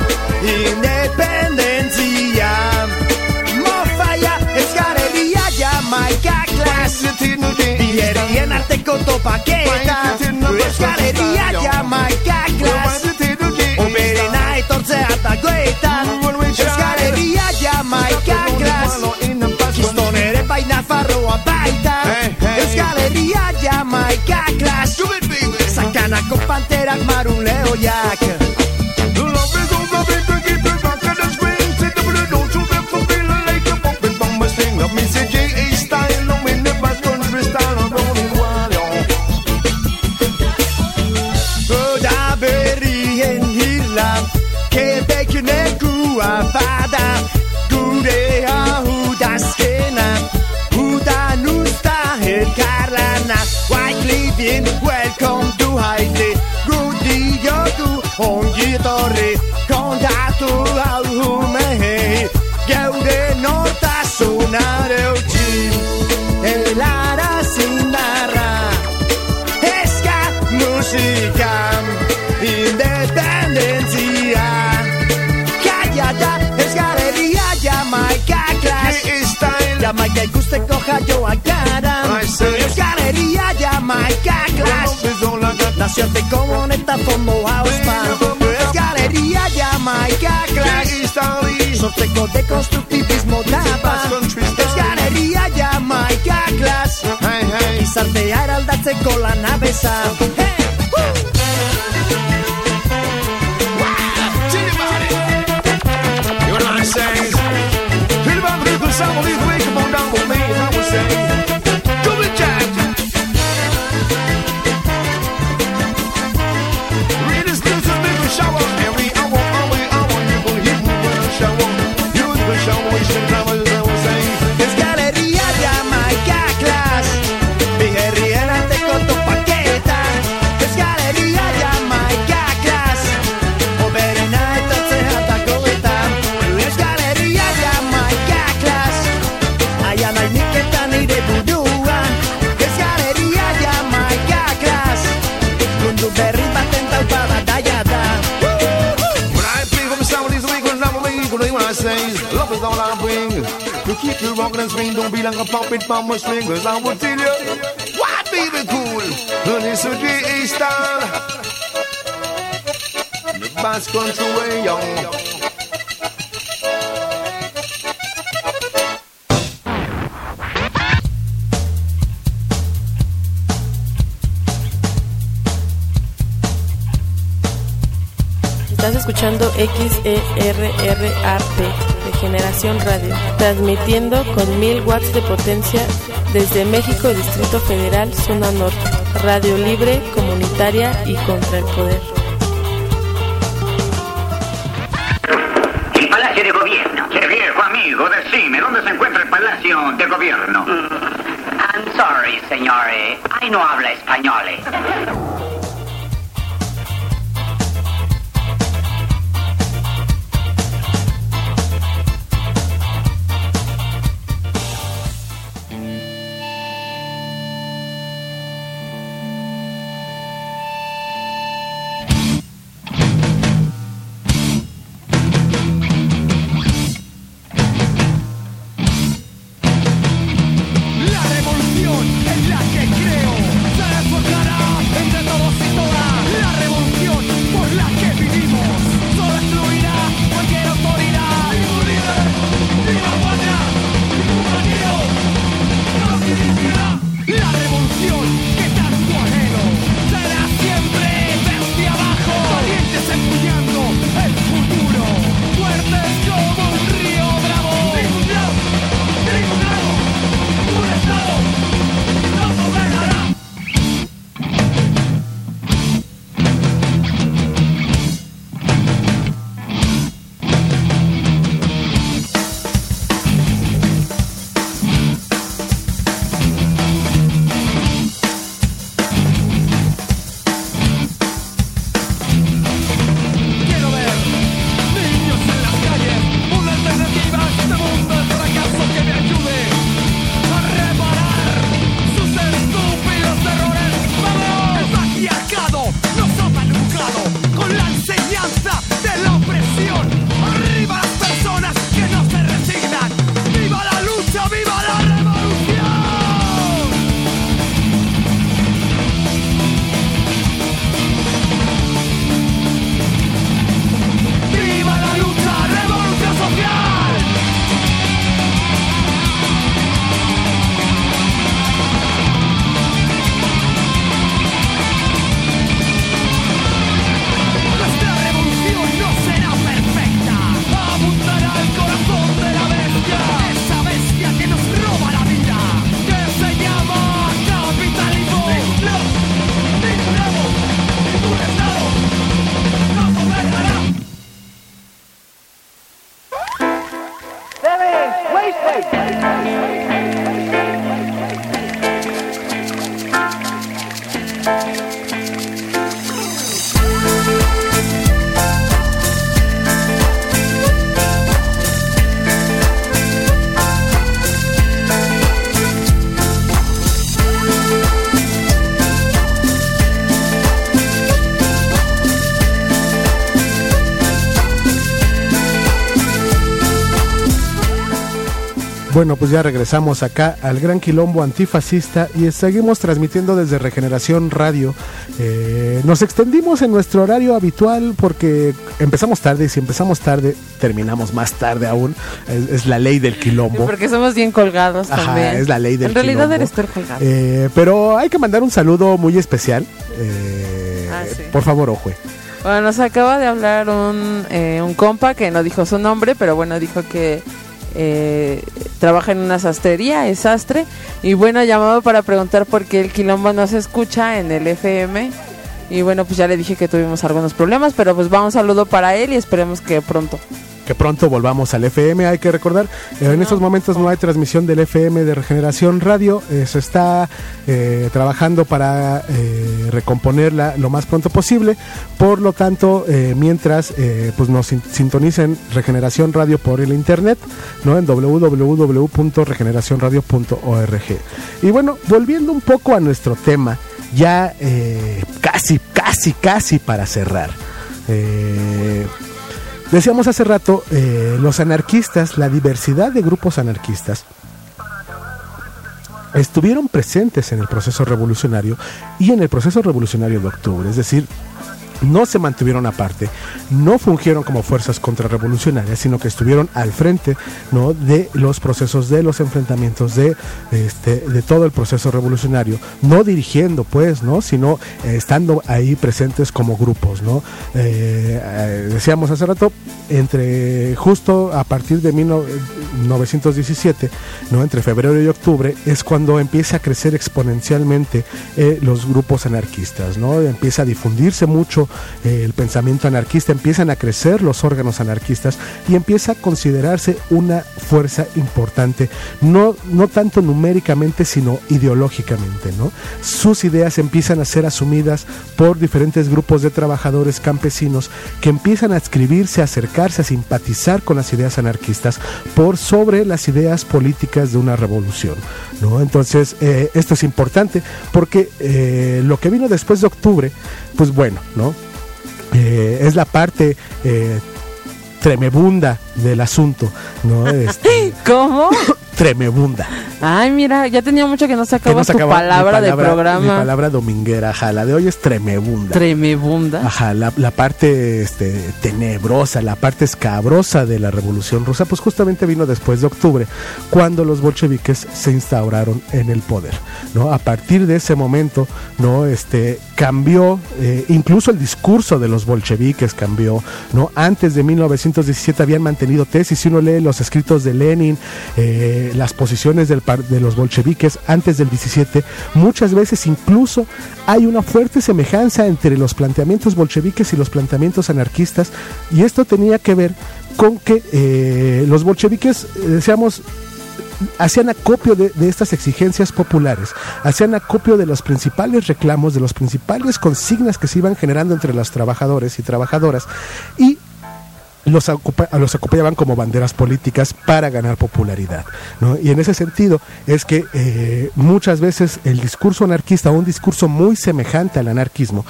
independenzia, mofaya, escaleria, Jamaica class, Pierien arteko topaqueta, escaleria, Jamaica class, operena e torceata goeta, escaleria, Jamaica class, Kistonere baina farroa baita, escaleria, Jamaica class, Sakanako panterak marun lehoiak. Fada, gure ahudaskena, huda nusta herkarlana, white living, welcome to Haiti, gudi yogu, ongi torre, contato al hume, geude norta sonare uci, elara sinara, esca musica, independencia. Escaleria, Jamaica class, Jamaica ikusteko jaioa gara, escaleria, Jamaica class, nazioarteko honetan fondo hauspa, escaleria, Jamaica class, sortzeko dekonstruktivismo tapa, escaleria, Jamaica class, izartea eraldatzeko lanabeza. Says, feel about the little sound of this way, come on down with me, as I would say. Do it, Jack. Read this news to make a shower. Every hour, hour, hour, you will hear me when I shower. You will shower, we should have, as I would say. Escaleria, Jamaica class, Vigerriera te corto paqueta. Escaleria, Jamaica class, Oberena e Tatsehata goeta. Escaleria, Jamaica class, Ayana y Niketa ni de Budua. Escaleria, Jamaica class, Lundu berri batenta upada dayada. When I play from the sound of these week, when I'm awake, when I say, love is all I bring. To keep you rocking and swing, don't be like a puppet from my string, cause I will tell you, what baby cool, and it's a J A style. The Basque Country way, young. Estás escuchando X E R R A P de Generación Radio, transmitiendo con mil watts de potencia desde México, Distrito Federal, Zona Norte. Radio libre, comunitaria y contra el poder. El Palacio de Gobierno. Che viejo amigo, decime, ¿dónde se encuentra el Palacio de Gobierno? Mm, I'm sorry, señores. Ahí no habla español. Por la que vivimos, solo excluirá cualquier autoridad. Bueno, pues ya regresamos acá al Gran Quilombo Antifascista y seguimos transmitiendo desde Regeneración Radio. Eh, nos extendimos en nuestro horario habitual porque empezamos tarde y si empezamos tarde, terminamos más tarde aún. Es, es la ley del quilombo. Porque somos bien colgados. Ajá, también. Es la ley del quilombo. En realidad eres tú el colgado. Eh, pero hay que mandar un saludo muy especial. Eh, ah, sí. Por favor, Ojue. Bueno, nos acaba de hablar un, eh, un compa que no dijo su nombre, pero bueno, dijo que Eh, trabaja en una sastrería, es sastre, y bueno, llamado para preguntar por qué el quilombo no se escucha en el F M, y bueno, pues ya le dije que tuvimos algunos problemas, pero pues va un saludo para él y esperemos que pronto que pronto volvamos al F M. Hay que recordar, eh, en no, estos momentos no hay transmisión del F M de Regeneración Radio, eh, se está eh, trabajando para eh, recomponerla lo más pronto posible, por lo tanto, eh, mientras eh, pues nos sin- sintonicen Regeneración Radio por el internet, ¿no? En doble u doble u doble u punto regeneración radio punto org. Y bueno, volviendo un poco a nuestro tema, ya eh, casi, casi, casi para cerrar. Eh... Decíamos hace rato, eh, los anarquistas, la diversidad de grupos anarquistas estuvieron presentes en el proceso revolucionario y en el proceso revolucionario de octubre, es decir, no se mantuvieron aparte, no fungieron como fuerzas contrarrevolucionarias, sino que estuvieron al frente, ¿no?, de los procesos, de los enfrentamientos, de este, de todo el proceso revolucionario, no dirigiendo, pues, ¿no?, sino eh, estando ahí presentes como grupos, ¿no? Eh, eh, decíamos hace rato, entre justo a partir de mil novecientos diecisiete, ¿no?, entre febrero y octubre, es cuando empieza a crecer exponencialmente eh, los grupos anarquistas, ¿no? Empieza a difundirse mucho Eh, el pensamiento anarquista, empiezan a crecer los órganos anarquistas y empieza a considerarse una fuerza importante, no, no tanto numéricamente sino ideológicamente, ¿no? Sus ideas empiezan a ser asumidas por diferentes grupos de trabajadores campesinos que empiezan a adscribirse, a acercarse, a simpatizar con las ideas anarquistas por sobre las ideas políticas de una revolución, ¿no? Entonces eh, esto es importante porque eh, lo que vino después de octubre, pues bueno, ¿no? Eh, es la parte eh, tremebunda del asunto, ¿no? Este, ¿Cómo? Tremebunda. Ay, mira, ya tenía mucho que no sacabas tu palabra, palabra de programa. Mi palabra dominguera, ajá, la de hoy es tremebunda. Tremebunda. Ajá, la, la parte este, tenebrosa, la parte escabrosa de la Revolución Rusa, pues justamente vino después de octubre, cuando los bolcheviques se instauraron en el poder, ¿no? A partir de ese momento, ¿no? Este, cambió, eh, incluso el discurso de los bolcheviques cambió, ¿no? Antes de mil novecientos diecisiete habían mantenido tesis, si uno lee los escritos de Lenin, eh, las posiciones del par- de los bolcheviques antes del diecisiete, muchas veces incluso hay una fuerte semejanza entre los planteamientos bolcheviques y los planteamientos anarquistas, y esto tenía que ver con que eh, los bolcheviques, eh, decíamos, hacían acopio de, de estas exigencias populares, hacían acopio de los principales reclamos, de las principales consignas que se iban generando entre los trabajadores y trabajadoras, y los, ocupa, los ocupaban como banderas políticas para ganar popularidad, ¿no? Y en ese sentido es que eh, muchas veces el discurso anarquista, un discurso muy semejante al anarquismo,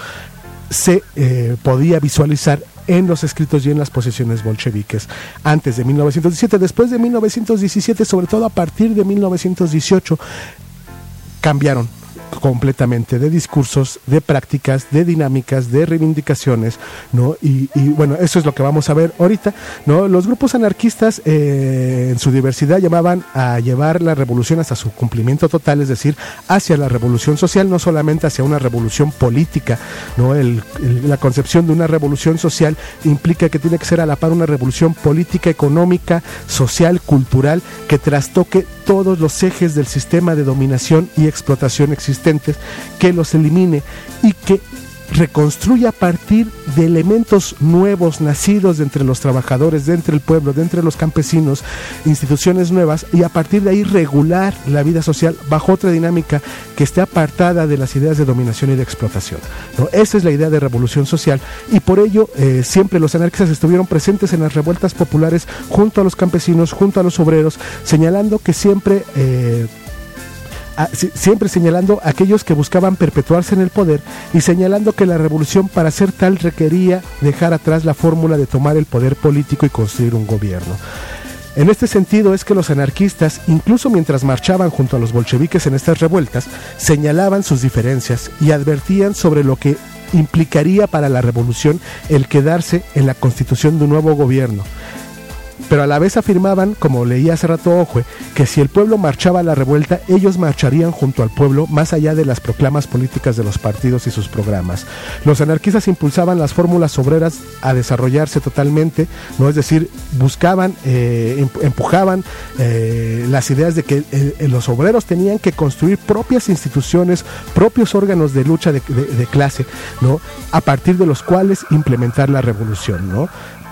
se eh, podía visualizar en los escritos y en las posiciones bolcheviques antes de mil novecientos diecisiete. Después de mil novecientos diecisiete, sobre todo a partir de mil novecientos dieciocho, cambiaron completamente de discursos, de prácticas, de dinámicas, de reivindicaciones, ¿no? Y, y bueno, eso es lo que vamos a ver ahorita, ¿no? Los grupos anarquistas eh, en su diversidad llamaban a llevar la revolución hasta su cumplimiento total, es decir, hacia la revolución social, no solamente hacia una revolución política, ¿no? El, el, la concepción de una revolución social implica que tiene que ser a la par una revolución política, económica, social, cultural, que trastoque todos los ejes del sistema de dominación y explotación existentes, que los elimine y que reconstruya a partir de elementos nuevos nacidos de entre los trabajadores, de entre el pueblo, de entre los campesinos, instituciones nuevas, y a partir de ahí regular la vida social bajo otra dinámica que esté apartada de las ideas de dominación y de explotación, ¿no? Esa es la idea de revolución social, y por ello eh, siempre los anarquistas estuvieron presentes en las revueltas populares junto a los campesinos, junto a los obreros, señalando que siempre eh, A, siempre señalando a aquellos que buscaban perpetuarse en el poder, y señalando que la revolución, para ser tal, requería dejar atrás la fórmula de tomar el poder político y construir un gobierno. En este sentido es que los anarquistas, incluso mientras marchaban junto a los bolcheviques en estas revueltas, señalaban sus diferencias y advertían sobre lo que implicaría para la revolución el quedarse en la constitución de un nuevo gobierno. Pero a la vez afirmaban, como leí hace rato Ojue, que si el pueblo marchaba a la revuelta, ellos marcharían junto al pueblo más allá de las proclamas políticas de los partidos y sus programas. Los anarquistas impulsaban las fórmulas obreras a desarrollarse totalmente, ¿no? Es decir, buscaban, eh, empujaban eh, las ideas de que eh, los obreros tenían que construir propias instituciones, propios órganos de lucha de, de, de clase, ¿no? A partir de los cuales implementar la revolución, ¿no?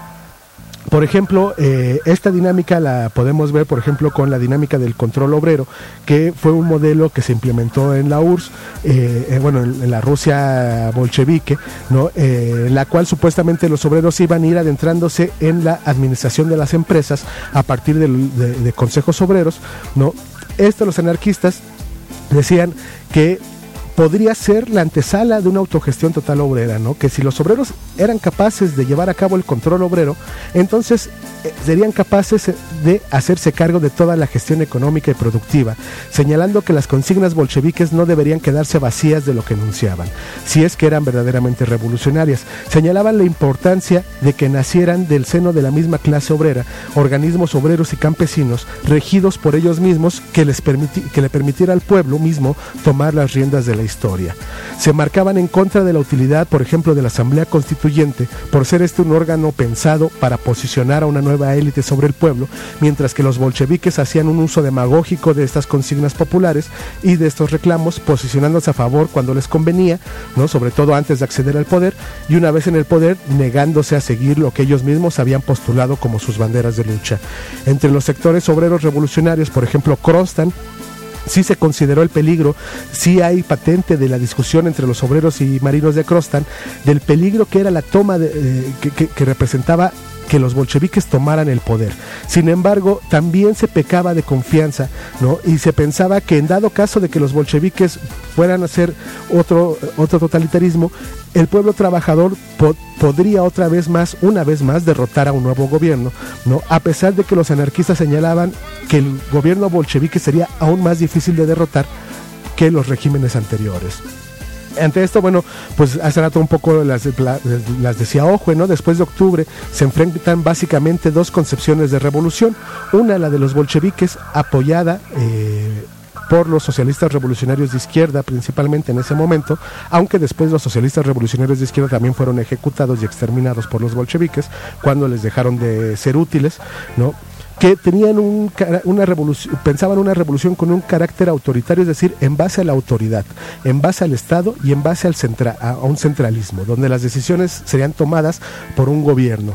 Por ejemplo, eh, esta dinámica la podemos ver, por ejemplo, con la dinámica del control obrero, que fue un modelo que se implementó en la U R S S, eh, eh, bueno, en, en la Rusia bolchevique, ¿no? Eh, en la cual supuestamente los obreros iban a ir adentrándose en la administración de las empresas a partir de, de, de consejos obreros, ¿no? Esto los anarquistas decían que podría ser la antesala de una autogestión total obrera, ¿no? Que si los obreros eran capaces de llevar a cabo el control obrero, entonces eh, serían capaces de hacerse cargo de toda la gestión económica y productiva, señalando que las consignas bolcheviques no deberían quedarse vacías de lo que enunciaban, si es que eran verdaderamente revolucionarias. Señalaban la importancia de que nacieran del seno de la misma clase obrera, organismos obreros y campesinos, regidos por ellos mismos, que, les permiti- que le permitiera al pueblo mismo tomar las riendas de la historia. Se marcaban en contra de la utilidad, por ejemplo, de la Asamblea Constituyente, por ser este un órgano pensado para posicionar a una nueva élite sobre el pueblo, mientras que los bolcheviques hacían un uso demagógico de estas consignas populares y de estos reclamos, posicionándose a favor cuando les convenía, ¿no? Sobre todo antes de acceder al poder, y una vez en el poder, negándose a seguir lo que ellos mismos habían postulado como sus banderas de lucha. Entre los sectores obreros revolucionarios, por ejemplo, Kronstadt, sí se consideró el peligro, sí hay patente de la discusión entre los obreros y marinos de Kronstadt, del peligro que era la toma de, eh, que, que, que representaba que los bolcheviques tomaran el poder. Sin embargo, también se pecaba de confianza, ¿no? Y se pensaba que en dado caso de que los bolcheviques fueran a hacer otro, otro totalitarismo, el pueblo trabajador po- podría otra vez más, una vez más, derrotar a un nuevo gobierno, ¿no? A pesar de que los anarquistas señalaban que el gobierno bolchevique sería aún más difícil de derrotar que los regímenes anteriores. Ante esto, bueno, pues hace rato un poco las, las decía Ojue, ¿no? Después de octubre se enfrentan básicamente dos concepciones de revolución. Una, la de los bolcheviques, apoyada eh, por los socialistas revolucionarios de izquierda, principalmente en ese momento, aunque después los socialistas revolucionarios de izquierda también fueron ejecutados y exterminados por los bolcheviques cuando les dejaron de ser útiles, ¿no? Que tenían un, una revolución, pensaban una revolución con un carácter autoritario, es decir, en base a la autoridad, en base al Estado y en base al centra, a, a un centralismo, donde las decisiones serían tomadas por un gobierno.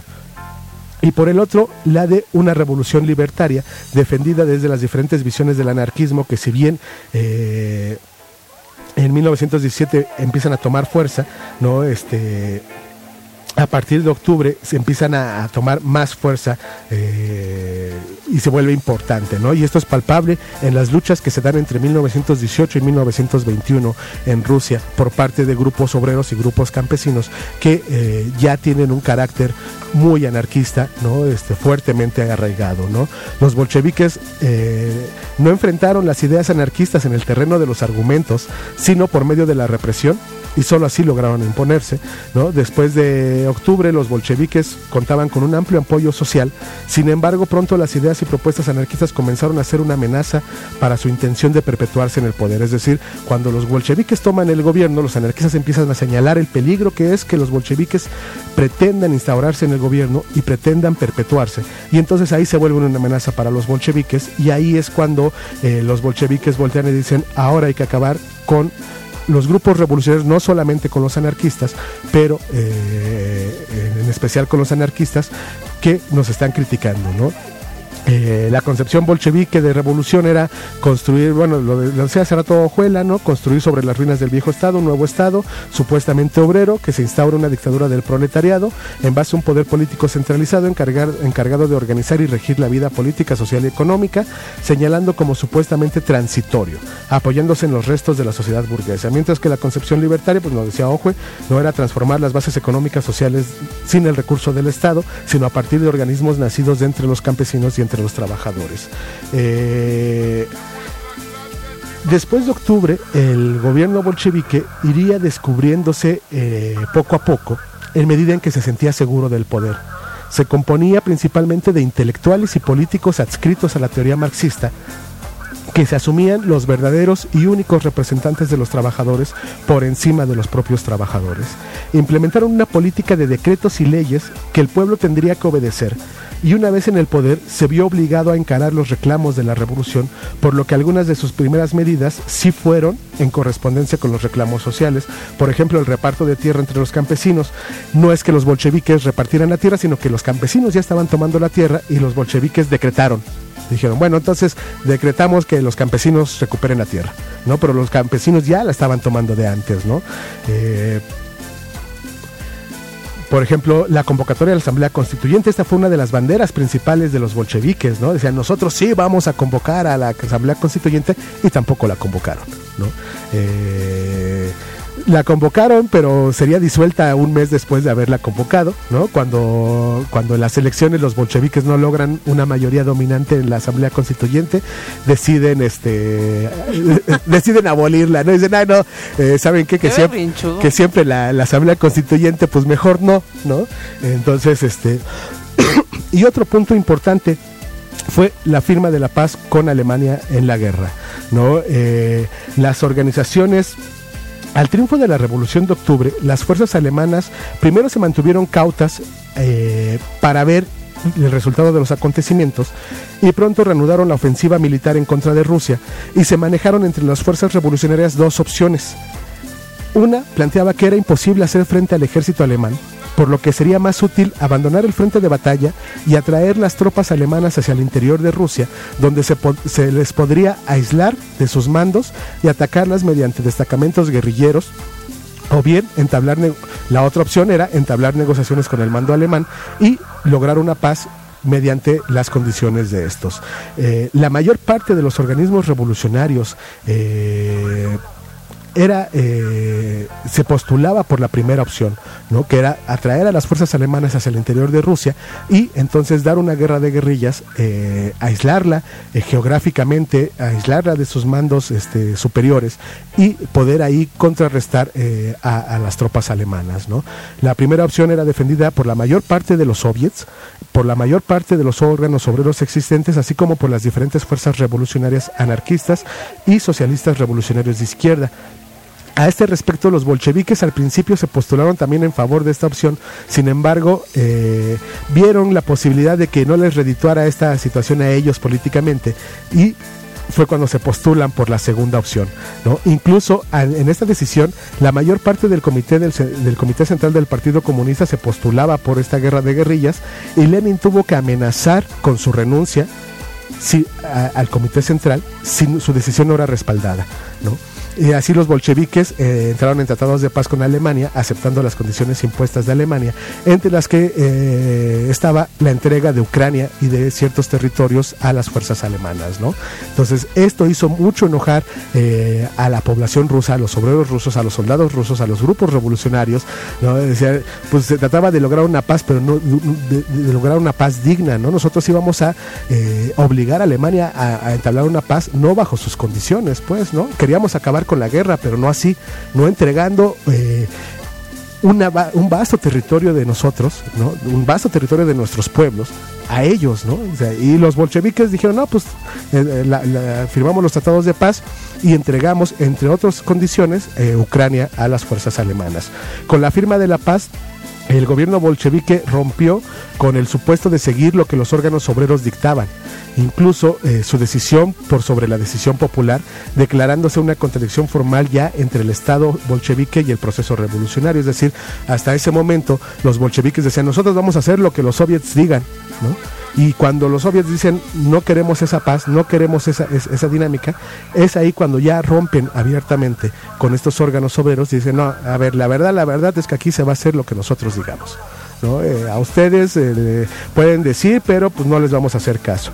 Y por el otro, la de una revolución libertaria, defendida desde las diferentes visiones del anarquismo, que si bien eh, en mil novecientos diecisiete empiezan a tomar fuerza, ¿no? Este... a partir de octubre se empiezan a, a tomar más fuerza eh, y se vuelve importante, ¿no? Y esto es palpable en las luchas que se dan entre mil novecientos dieciocho y mil novecientos veintiuno en Rusia por parte de grupos obreros y grupos campesinos que eh, ya tienen un carácter muy anarquista, ¿no? Este, fuertemente arraigado, ¿no? Los bolcheviques eh, no enfrentaron las ideas anarquistas en el terreno de los argumentos, sino por medio de la represión, y solo así lograron imponerse, ¿no? Después de octubre, los bolcheviques contaban con un amplio apoyo social. Sin embargo, pronto las ideas y propuestas anarquistas comenzaron a ser una amenaza para su intención de perpetuarse en el poder. Es decir, cuando los bolcheviques toman el gobierno, los anarquistas empiezan a señalar el peligro que es que los bolcheviques pretendan instaurarse en el gobierno y pretendan perpetuarse. Y entonces ahí se vuelve una amenaza para los bolcheviques, y ahí es cuando eh, los bolcheviques voltean y dicen: ahora hay que acabar con los grupos revolucionarios, no solamente con los anarquistas, pero eh, en especial con los anarquistas que nos están criticando, ¿no? Eh, la concepción bolchevique de revolución era construir, bueno, lo, de, lo decía hace rato Ojuela, ¿no? Construir sobre las ruinas del viejo Estado un nuevo Estado, supuestamente obrero, que se instaura una dictadura del proletariado en base a un poder político centralizado encargar, encargado de organizar y regir la vida política, social y económica, señalando como supuestamente transitorio, apoyándose en los restos de la sociedad burguesa. Mientras que la concepción libertaria, pues nos decía Ojue, no era transformar las bases económicas sociales sin el recurso del Estado, sino a partir de organismos nacidos de entre los campesinos y entre entre los trabajadores. Eh, después de octubre, el gobierno bolchevique iría descubriéndose eh, poco a poco, en medida en que se sentía seguro del poder. Se componía principalmente de intelectuales y políticos adscritos a la teoría marxista, que se asumían los verdaderos y únicos representantes de los trabajadores por encima de los propios trabajadores. Implementaron una política de decretos y leyes que el pueblo tendría que obedecer, y una vez en el poder se vio obligado a encarar los reclamos de la revolución, por lo que algunas de sus primeras medidas sí fueron en correspondencia con los reclamos sociales. Por ejemplo, el reparto de tierra entre los campesinos. No es que los bolcheviques repartieran la tierra, sino que los campesinos ya estaban tomando la tierra y los bolcheviques decretaron. Dijeron, bueno, entonces decretamos que los campesinos recuperen la tierra, ¿no? Pero los campesinos ya la estaban tomando de antes, ¿no? Eh, por ejemplo, la convocatoria de la Asamblea Constituyente, esta fue una de las banderas principales de los bolcheviques, ¿no? Decían, nosotros sí vamos a convocar a la Asamblea Constituyente, y tampoco la convocaron, ¿no? Eh, la convocaron, pero sería disuelta un mes después de haberla convocado, ¿no? Cuando, cuando en las elecciones los bolcheviques no logran una mayoría dominante en la Asamblea Constituyente, deciden este deciden abolirla, ¿no? Dicen, ah, no, eh, ¿saben qué? Que Qué siempre, berrinchudo. que siempre la, la Asamblea Constituyente, pues mejor no, ¿no? Entonces, este... y otro punto importante fue la firma de la paz con Alemania en la guerra, ¿no? Eh, las organizaciones... Al triunfo de la Revolución de Octubre, las fuerzas alemanas primero se mantuvieron cautas eh, para ver el resultado de los acontecimientos, y pronto reanudaron la ofensiva militar en contra de Rusia, y se manejaron entre las fuerzas revolucionarias dos opciones. Una planteaba que era imposible hacer frente al ejército alemán, por lo que sería más útil abandonar el frente de batalla y atraer las tropas alemanas hacia el interior de Rusia, donde se, po- se les podría aislar de sus mandos y atacarlas mediante destacamentos guerrilleros, o bien entablar ne- la otra opción era entablar negociaciones con el mando alemán y lograr una paz mediante las condiciones de estos. Eh, la mayor parte de los organismos revolucionarios eh, era eh, se postulaba por la primera opción, ¿no? Que era atraer a las fuerzas alemanas hacia el interior de Rusia y entonces dar una guerra de guerrillas, eh, aislarla eh, geográficamente, aislarla de sus mandos este, superiores, y poder ahí contrarrestar eh, a, a las tropas alemanas, ¿no? La primera opción era defendida por la mayor parte de los soviets, por la mayor parte de los órganos obreros existentes, así como por las diferentes fuerzas revolucionarias anarquistas y socialistas revolucionarios de izquierda. A este respecto, los bolcheviques al principio se postularon también en favor de esta opción. Sin embargo, eh, vieron la posibilidad de que no les redituara esta situación a ellos políticamente, y fue cuando se postulan por la segunda opción, ¿no? Incluso al, en esta decisión, la mayor parte del comité del, del comité central del Partido Comunista se postulaba por esta guerra de guerrillas, y Lenin tuvo que amenazar con su renuncia si, a, al comité central si su decisión no era respaldada, ¿no? Y así los bolcheviques eh, entraron en tratados de paz con Alemania, aceptando las condiciones impuestas de Alemania, entre las que eh, estaba la entrega de Ucrania y de ciertos territorios a las fuerzas alemanas, ¿no? Entonces esto hizo mucho enojar eh, a la población rusa, a los obreros rusos, a los soldados rusos, a los grupos revolucionarios, ¿no? Decía, pues se trataba de lograr una paz, pero no de, de lograr una paz digna, ¿no? Nosotros íbamos a eh, obligar a Alemania a, a entablar una paz no bajo sus condiciones, pues, ¿no? Queríamos acabar con la guerra, pero no así, no entregando eh, una, un vasto territorio de nosotros, ¿no? Un vasto territorio de nuestros pueblos a ellos, ¿no? O sea, y los bolcheviques dijeron, no, pues eh, la, la, firmamos los tratados de paz y entregamos, entre otras condiciones, eh, Ucrania a las fuerzas alemanas. Con la firma de la paz, el gobierno bolchevique rompió con el supuesto de seguir lo que los órganos obreros dictaban, incluso eh, su decisión por sobre la decisión popular, declarándose una contradicción formal ya entre el Estado bolchevique y el proceso revolucionario. Es decir, hasta ese momento los bolcheviques decían, nosotros vamos a hacer lo que los soviets digan, ¿no? Y cuando los soviets dicen, no queremos esa paz, no queremos esa, esa dinámica, es ahí cuando ya rompen abiertamente con estos órganos obreros y dicen, no, a ver, la verdad, la verdad es que aquí se va a hacer lo que nosotros digamos, ¿no? Eh, a ustedes eh, pueden decir, pero pues no les vamos a hacer caso.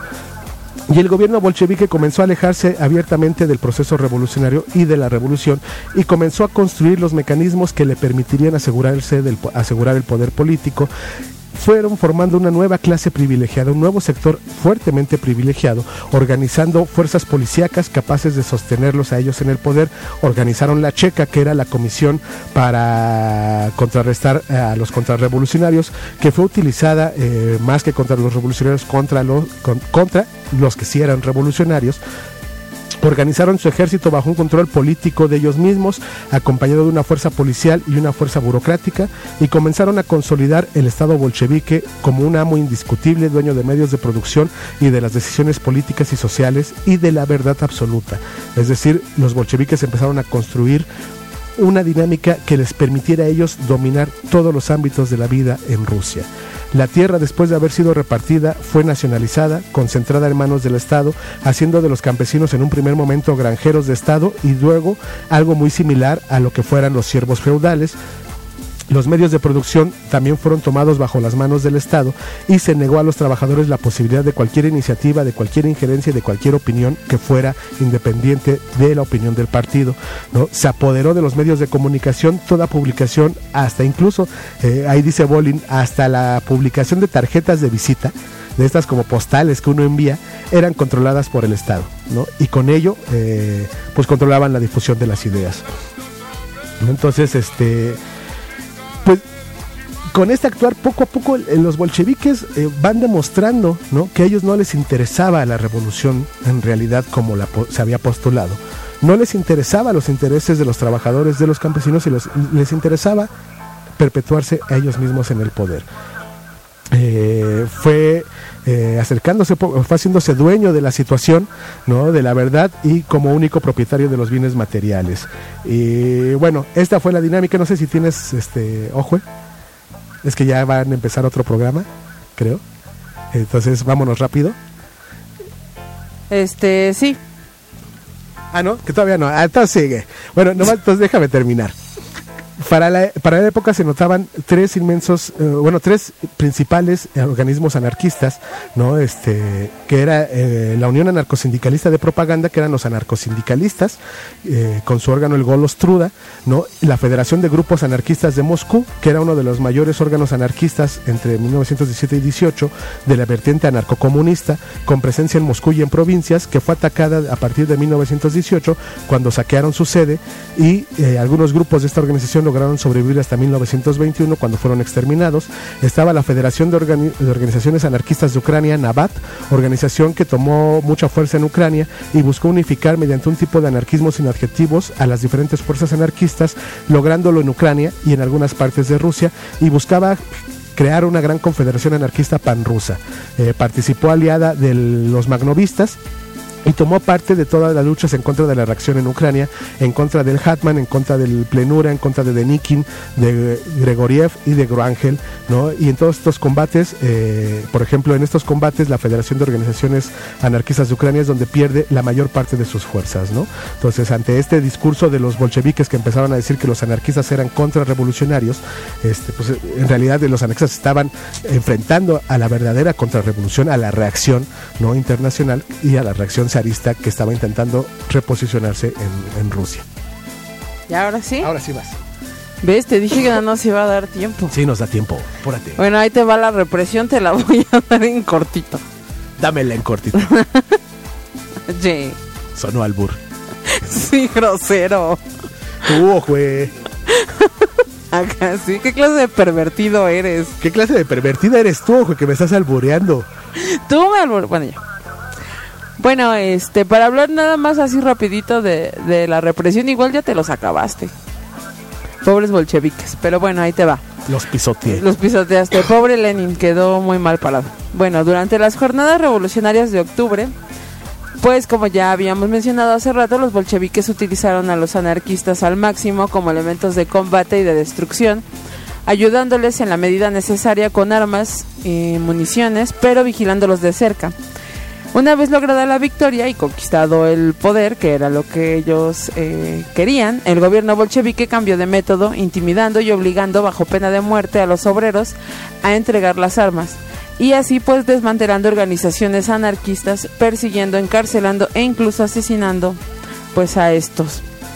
Y el gobierno bolchevique comenzó a alejarse abiertamente del proceso revolucionario y de la revolución, y comenzó a construir los mecanismos que le permitirían asegurarse del, asegurar el poder político. fueron formando una nueva clase privilegiada, un nuevo sector fuertemente privilegiado, organizando fuerzas policíacas capaces de sostenerlos a ellos en el poder. Organizaron la Checa, que era la comisión para contrarrestar a los contrarrevolucionarios, que fue utilizada eh, más que contra los revolucionarios, contra los, con, contra los que sí eran revolucionarios. Organizaron su ejército bajo un control político de ellos mismos, acompañado de una fuerza policial y una fuerza burocrática, y comenzaron a consolidar el Estado bolchevique como un amo indiscutible, dueño de medios de producción y de las decisiones políticas y sociales y de la verdad absoluta. Es decir, los bolcheviques empezaron a construir una dinámica que les permitiera a ellos dominar todos los ámbitos de la vida en Rusia. La tierra, después de haber sido repartida, fue nacionalizada, concentrada en manos del Estado, haciendo de los campesinos en un primer momento granjeros de Estado y luego algo muy similar a lo que fueran los siervos feudales. Los medios de producción también fueron tomados bajo las manos del Estado y se negó a los trabajadores la posibilidad de cualquier iniciativa, de cualquier injerencia y de cualquier opinión que fuera independiente de la opinión del partido, ¿no? Se apoderó de los medios de comunicación, toda publicación, hasta incluso, eh, ahí dice Bolin, hasta la publicación de tarjetas de visita, de estas como postales que uno envía, eran controladas por el Estado, ¿no? Y con ello, eh, pues controlaban la difusión de las ideas. Entonces, este... pues con este actuar poco a poco los bolcheviques eh, van demostrando, ¿no?, que a ellos no les interesaba la revolución en realidad como la se había postulado. No les interesaba los intereses de los trabajadores, de los campesinos, y los, les interesaba perpetuarse a ellos mismos en el poder. Eh, fue eh, acercándose, fue haciéndose dueño de la situación, ¿no?, de la verdad, y como único propietario de los bienes materiales. Y bueno, esta fue la dinámica. No sé si tienes este ojo, es que ya van a empezar otro programa, creo. Entonces vámonos rápido. Este, sí. Ah, no, que todavía no. Ah, entonces sigue. Bueno, nomás, entonces déjame terminar. Para la, para la época se notaban tres inmensos, eh, bueno, tres principales eh, organismos anarquistas, ¿no? Este, que era eh, la Unión Anarcosindicalista de Propaganda, que eran los anarcosindicalistas, eh, con su órgano el Golostruda, ¿no? La Federación de Grupos Anarquistas de Moscú, que era uno de los mayores órganos anarquistas entre mil novecientos diecisiete y dieciocho, de la vertiente anarcocomunista, con presencia en Moscú y en provincias, que fue atacada a partir de mil novecientos dieciocho, cuando saquearon su sede, y eh, algunos grupos de esta organización lograron sobrevivir hasta mil novecientos veintiuno, cuando fueron exterminados. Estaba la Federación de, Organi- de Organizaciones Anarquistas de Ucrania, NAVAT, organización que tomó mucha fuerza en Ucrania y buscó unificar mediante un tipo de anarquismo sin adjetivos a las diferentes fuerzas anarquistas, lográndolo en Ucrania y en algunas partes de Rusia, y buscaba crear una gran confederación anarquista panrusa. Eh, participó aliada de los magnovistas y tomó parte de todas las luchas en contra de la reacción en Ucrania, en contra del Hetman, en contra del Plenura, en contra de Denikin, de Gregoriev y de Groángel, ¿no? Y en todos estos combates, eh, por ejemplo, en estos combates la Federación de Organizaciones Anarquistas de Ucrania es donde pierde la mayor parte de sus fuerzas, ¿no? Entonces, ante este discurso de los bolcheviques que empezaron a decir que los anarquistas eran contrarrevolucionarios, este, pues en realidad los anarquistas estaban enfrentando a la verdadera contrarrevolución, a la reacción, ¿no?, internacional, y a la reacción zarista que estaba intentando reposicionarse en, en Rusia. ¿Y ahora sí? Ahora sí vas. ¿Ves? Te dije que no nos iba a dar tiempo. Sí, nos da tiempo. Apúrate. Bueno, ahí te va la represión, te la voy a dar en cortito. Dámela en cortito. Sí. Sonó albur. Sí, grosero. Tú, güey. Acá sí, ¿qué clase de pervertido eres? ¿Qué clase de pervertida eres tú, güey, que me estás albureando? Tú me albur... Bueno, ya. Bueno, este, para hablar nada más así rapidito de, de la represión, igual ya te los acabaste. Pobres bolcheviques, pero bueno, ahí te va. Los pisoteé. Los pisoteaste. Pobre Lenin, quedó muy mal parado. Bueno, durante las jornadas revolucionarias de octubre, pues como ya habíamos mencionado hace rato, los bolcheviques utilizaron a los anarquistas al máximo como elementos de combate y de destrucción, ayudándoles en la medida necesaria con armas y municiones, pero vigilándolos de cerca. Una vez lograda la victoria y conquistado el poder, que era lo que ellos eh, querían, el gobierno bolchevique cambió de método, intimidando y obligando bajo pena de muerte a los obreros a entregar las armas, y así pues desmantelando organizaciones anarquistas, persiguiendo, encarcelando e incluso asesinando pues a estos.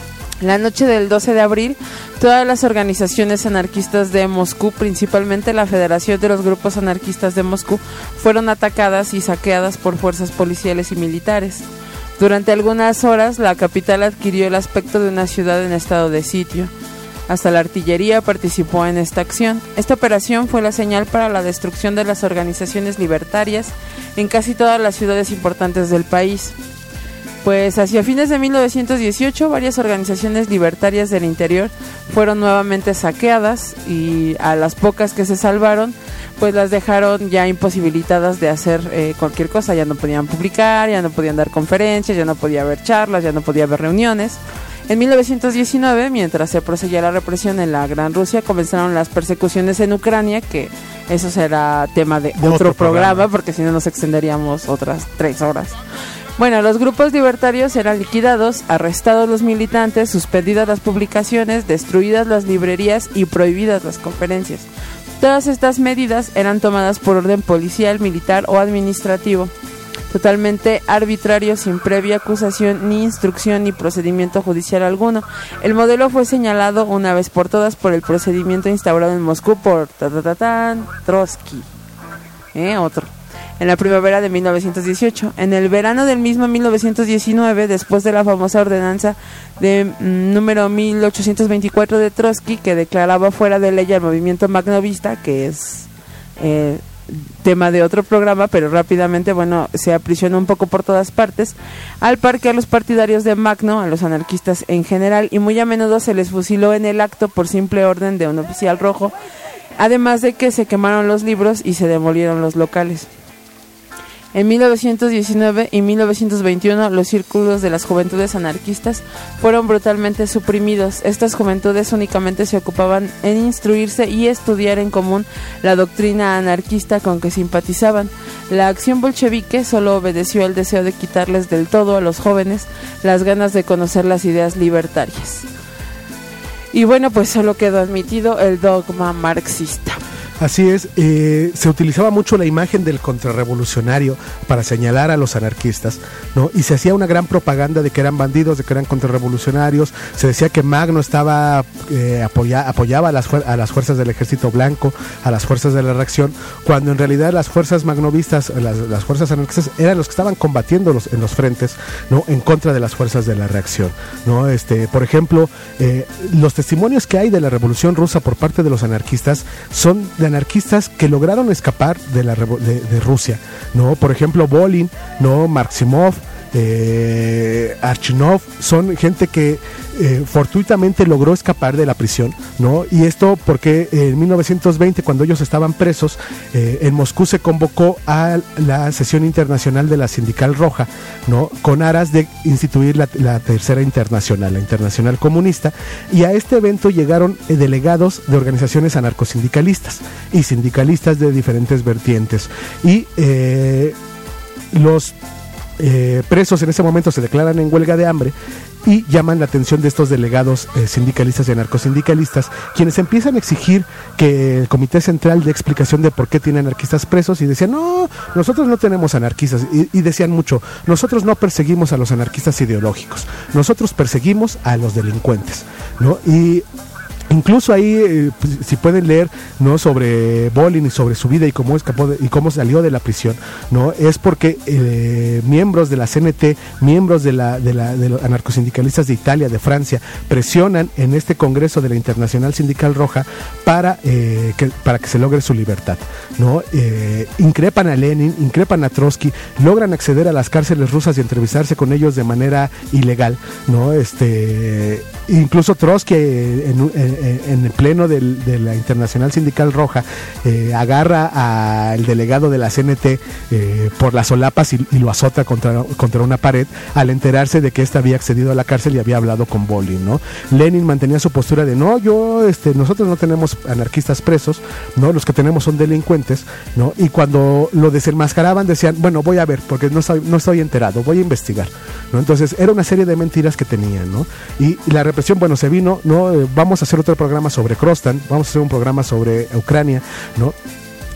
La noche del doce de abril, todas las organizaciones anarquistas de Moscú, principalmente la Federación de los Grupos Anarquistas de Moscú, fueron atacadas y saqueadas por fuerzas policiales y militares. Durante algunas horas, la capital adquirió el aspecto de una ciudad en estado de sitio. Hasta la artillería participó en esta acción. Esta operación fue la señal para la destrucción de las organizaciones libertarias en casi todas las ciudades importantes del país. Pues hacia fines de mil novecientos dieciocho, varias organizaciones libertarias del interior fueron nuevamente saqueadas y a las pocas que se salvaron, pues las dejaron ya imposibilitadas de hacer eh, cualquier cosa. Ya no podían publicar, ya no podían dar conferencias, ya no podía haber charlas, ya no podía haber reuniones. En mil novecientos diecinueve, mientras se proseguía la represión en la Gran Rusia, comenzaron las persecuciones en Ucrania, que eso será tema de, de otro, otro programa, programa, porque si no nos extenderíamos otras tres horas. Bueno, los grupos libertarios eran liquidados, arrestados los militantes, suspendidas las publicaciones, destruidas las librerías y prohibidas las conferencias. Todas estas medidas eran tomadas por orden policial, militar o administrativo, totalmente arbitrario, sin previa acusación, ni instrucción, ni procedimiento judicial alguno. El modelo fue señalado una vez por todas por el procedimiento instaurado en Moscú por ta, ta, ta, tan, Trotsky. ¿Eh? Otro. En la primavera de mil novecientos dieciocho. En el verano del mismo mil novecientos diecinueve, después de la famosa ordenanza de mm, número mil ochocientos veinticuatro de Trotsky, que declaraba fuera de ley al movimiento magnovista, que es eh, tema de otro programa, pero rápidamente, bueno, se aprisionó un poco por todas partes, al par que a los partidarios de Magno, a los anarquistas en general, y muy a menudo se les fusiló en el acto por simple orden de un oficial rojo, además de que se quemaron los libros y se demolieron los locales. En mil novecientos diecinueve y mil novecientos veintiuno, los círculos de las juventudes anarquistas fueron brutalmente suprimidos. Estas juventudes únicamente se ocupaban en instruirse y estudiar en común la doctrina anarquista con que simpatizaban. La acción bolchevique solo obedeció al deseo de quitarles del todo a los jóvenes las ganas de conocer las ideas libertarias. Y bueno, pues solo quedó admitido el dogma marxista. Así es, eh, se utilizaba mucho la imagen del contrarrevolucionario para señalar a los anarquistas, ¿no? Y se hacía una gran propaganda de que eran bandidos, de que eran contrarrevolucionarios. Se decía que Magno estaba eh, apoya, apoyaba a las, a las fuerzas del Ejército Blanco, a las fuerzas de la reacción, cuando en realidad las fuerzas magnovistas, las, las fuerzas anarquistas eran los que estaban combatiendo los, en los frentes, ¿no? En contra de las fuerzas de la reacción, ¿no? Este, por ejemplo, eh, los testimonios que hay de la Revolución Rusa por parte de los anarquistas son de anarquistas que lograron escapar de la de, de Rusia, ¿no? Por ejemplo, Volin, ¿no? Maximov, eh, Archinov, son gente que eh, fortuitamente logró escapar de la prisión, ¿no? Y esto porque en mil novecientos veinte, cuando ellos estaban presos, eh, en Moscú se convocó a la sesión internacional de la Sindical Roja, ¿no? Con aras de instituir la, la tercera internacional, la internacional comunista, y a este evento llegaron eh, delegados de organizaciones anarcosindicalistas y sindicalistas de diferentes vertientes, y eh, los Eh, presos en ese momento se declaran en huelga de hambre y llaman la atención de estos delegados eh, sindicalistas y anarcosindicalistas, quienes empiezan a exigir que el Comité Central dé explicación de por qué tiene anarquistas presos, y decían, no, nosotros no tenemos anarquistas, y, y decían mucho, nosotros no perseguimos a los anarquistas ideológicos, nosotros perseguimos a los delincuentes, ¿no? Y incluso ahí, eh, pues, si pueden leer, ¿no? Sobre Volin y sobre su vida y cómo escapó de, y cómo salió de la prisión, ¿no? Es porque eh, miembros de la C N T, miembros de la de la de los anarcosindicalistas de Italia, de Francia, presionan en este congreso de la Internacional Sindical Roja para eh, que para que se logre su libertad, ¿no? Eh, increpan a Lenin, increpan a Trotsky, logran acceder a las cárceles rusas y entrevistarse con ellos de manera ilegal, ¿no? Este, incluso Trotsky en, en en el pleno del, de la Internacional Sindical Roja eh, agarra al delegado de la C N T eh, por las solapas y, y lo azota contra, contra una pared al enterarse de que éste había accedido a la cárcel y había hablado con Volin, ¿no? Lenin mantenía su postura de no, yo, este, nosotros no tenemos anarquistas presos, ¿no? Los que tenemos son delincuentes, ¿no? Y cuando lo desenmascaraban decían, bueno, voy a ver, porque no estoy, no estoy enterado, voy a investigar, ¿no? Entonces era una serie de mentiras que tenían, ¿no? Y, y la represión, bueno, se vino, ¿no? Eh, vamos a hacer otro programa sobre Krostan, vamos a hacer un programa sobre Ucrania, ¿no?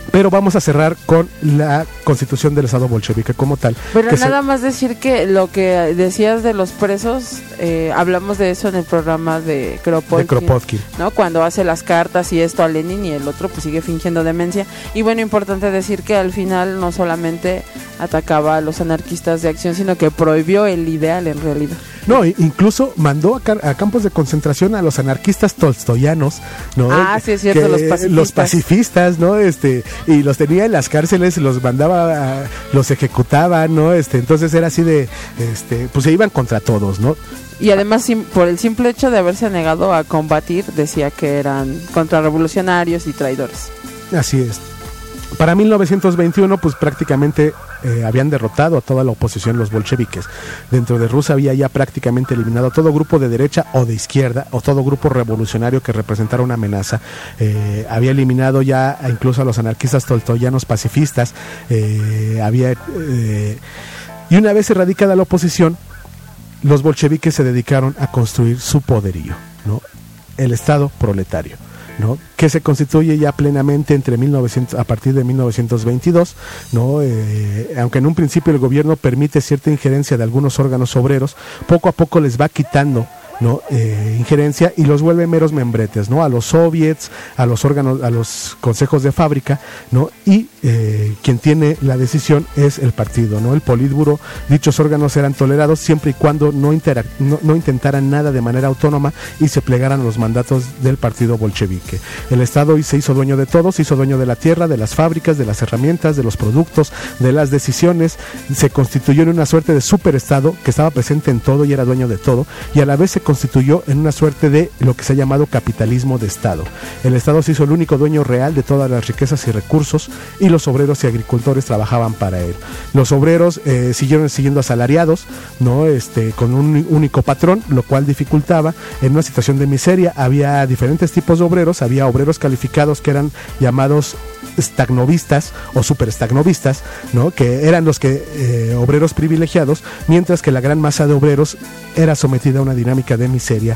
Pero vamos a cerrar con la constitución del Estado bolchevique como tal. Pero nada se... más decir que lo que decías de los presos, eh, hablamos de eso en el programa de Kropotkin, de Kropotkin, ¿no? Cuando hace las cartas y esto a Lenin y el otro pues sigue fingiendo demencia. Y bueno, importante decir que al final no solamente atacaba a los anarquistas de acción, sino que prohibió el ideal en realidad. No, incluso mandó a, a campos de concentración a los anarquistas tolstoyanos, ¿no? Ah, sí, es cierto, que, los pacifistas. Los pacifistas, ¿no? Este, y los tenía en las cárceles, los mandaba, a, los ejecutaba, ¿no? Este, entonces era así de, este, pues se iban contra todos, ¿no? Y además, sim, por el simple hecho de haberse negado a combatir, decía que eran contrarrevolucionarios y traidores. Así es. Para mil novecientos veintiuno, pues prácticamente eh, habían derrotado a toda la oposición los bolcheviques. Dentro de Rusia había ya prácticamente eliminado a todo grupo de derecha o de izquierda, o todo grupo revolucionario que representara una amenaza. Eh, había eliminado ya a, incluso a los anarquistas tolstoyanos pacifistas. Eh, había eh, y una vez erradicada la oposición, los bolcheviques se dedicaron a construir su poderío, ¿no? El Estado proletario, ¿no? Que se constituye ya plenamente entre mil novecientos, a partir de mil novecientos veintidós, ¿no? Eh, aunque en un principio el gobierno permite cierta injerencia de algunos órganos obreros, poco a poco les va quitando, ¿no? Eh, injerencia y los vuelve meros membretes, ¿no? A los soviets, a los órganos, a los consejos de fábrica, ¿no? Y eh, quien tiene la decisión es el partido, ¿no? El Politburo. Dichos órganos eran tolerados siempre y cuando no, interac- no, no intentaran nada de manera autónoma y se plegaran a los mandatos del partido bolchevique. El Estado se hizo dueño de todo, se hizo dueño de la tierra, de las fábricas, de las herramientas, de los productos, de las decisiones. Se constituyó en una suerte de superestado que estaba presente en todo y era dueño de todo, y a la vez se constituyó en una suerte de lo que se ha llamado capitalismo de Estado. El Estado se hizo el único dueño real de todas las riquezas y recursos, y los obreros y agricultores trabajaban para él. Los obreros eh, siguieron siguiendo asalariados, ¿no? Este, con un único patrón, lo cual dificultaba en una situación de miseria. Había diferentes tipos de obreros, había obreros calificados que eran llamados stagnovistas o superstagnovistas, ¿no? Que eran los que eh, obreros privilegiados, mientras que la gran masa de obreros era sometida a una dinámica de miseria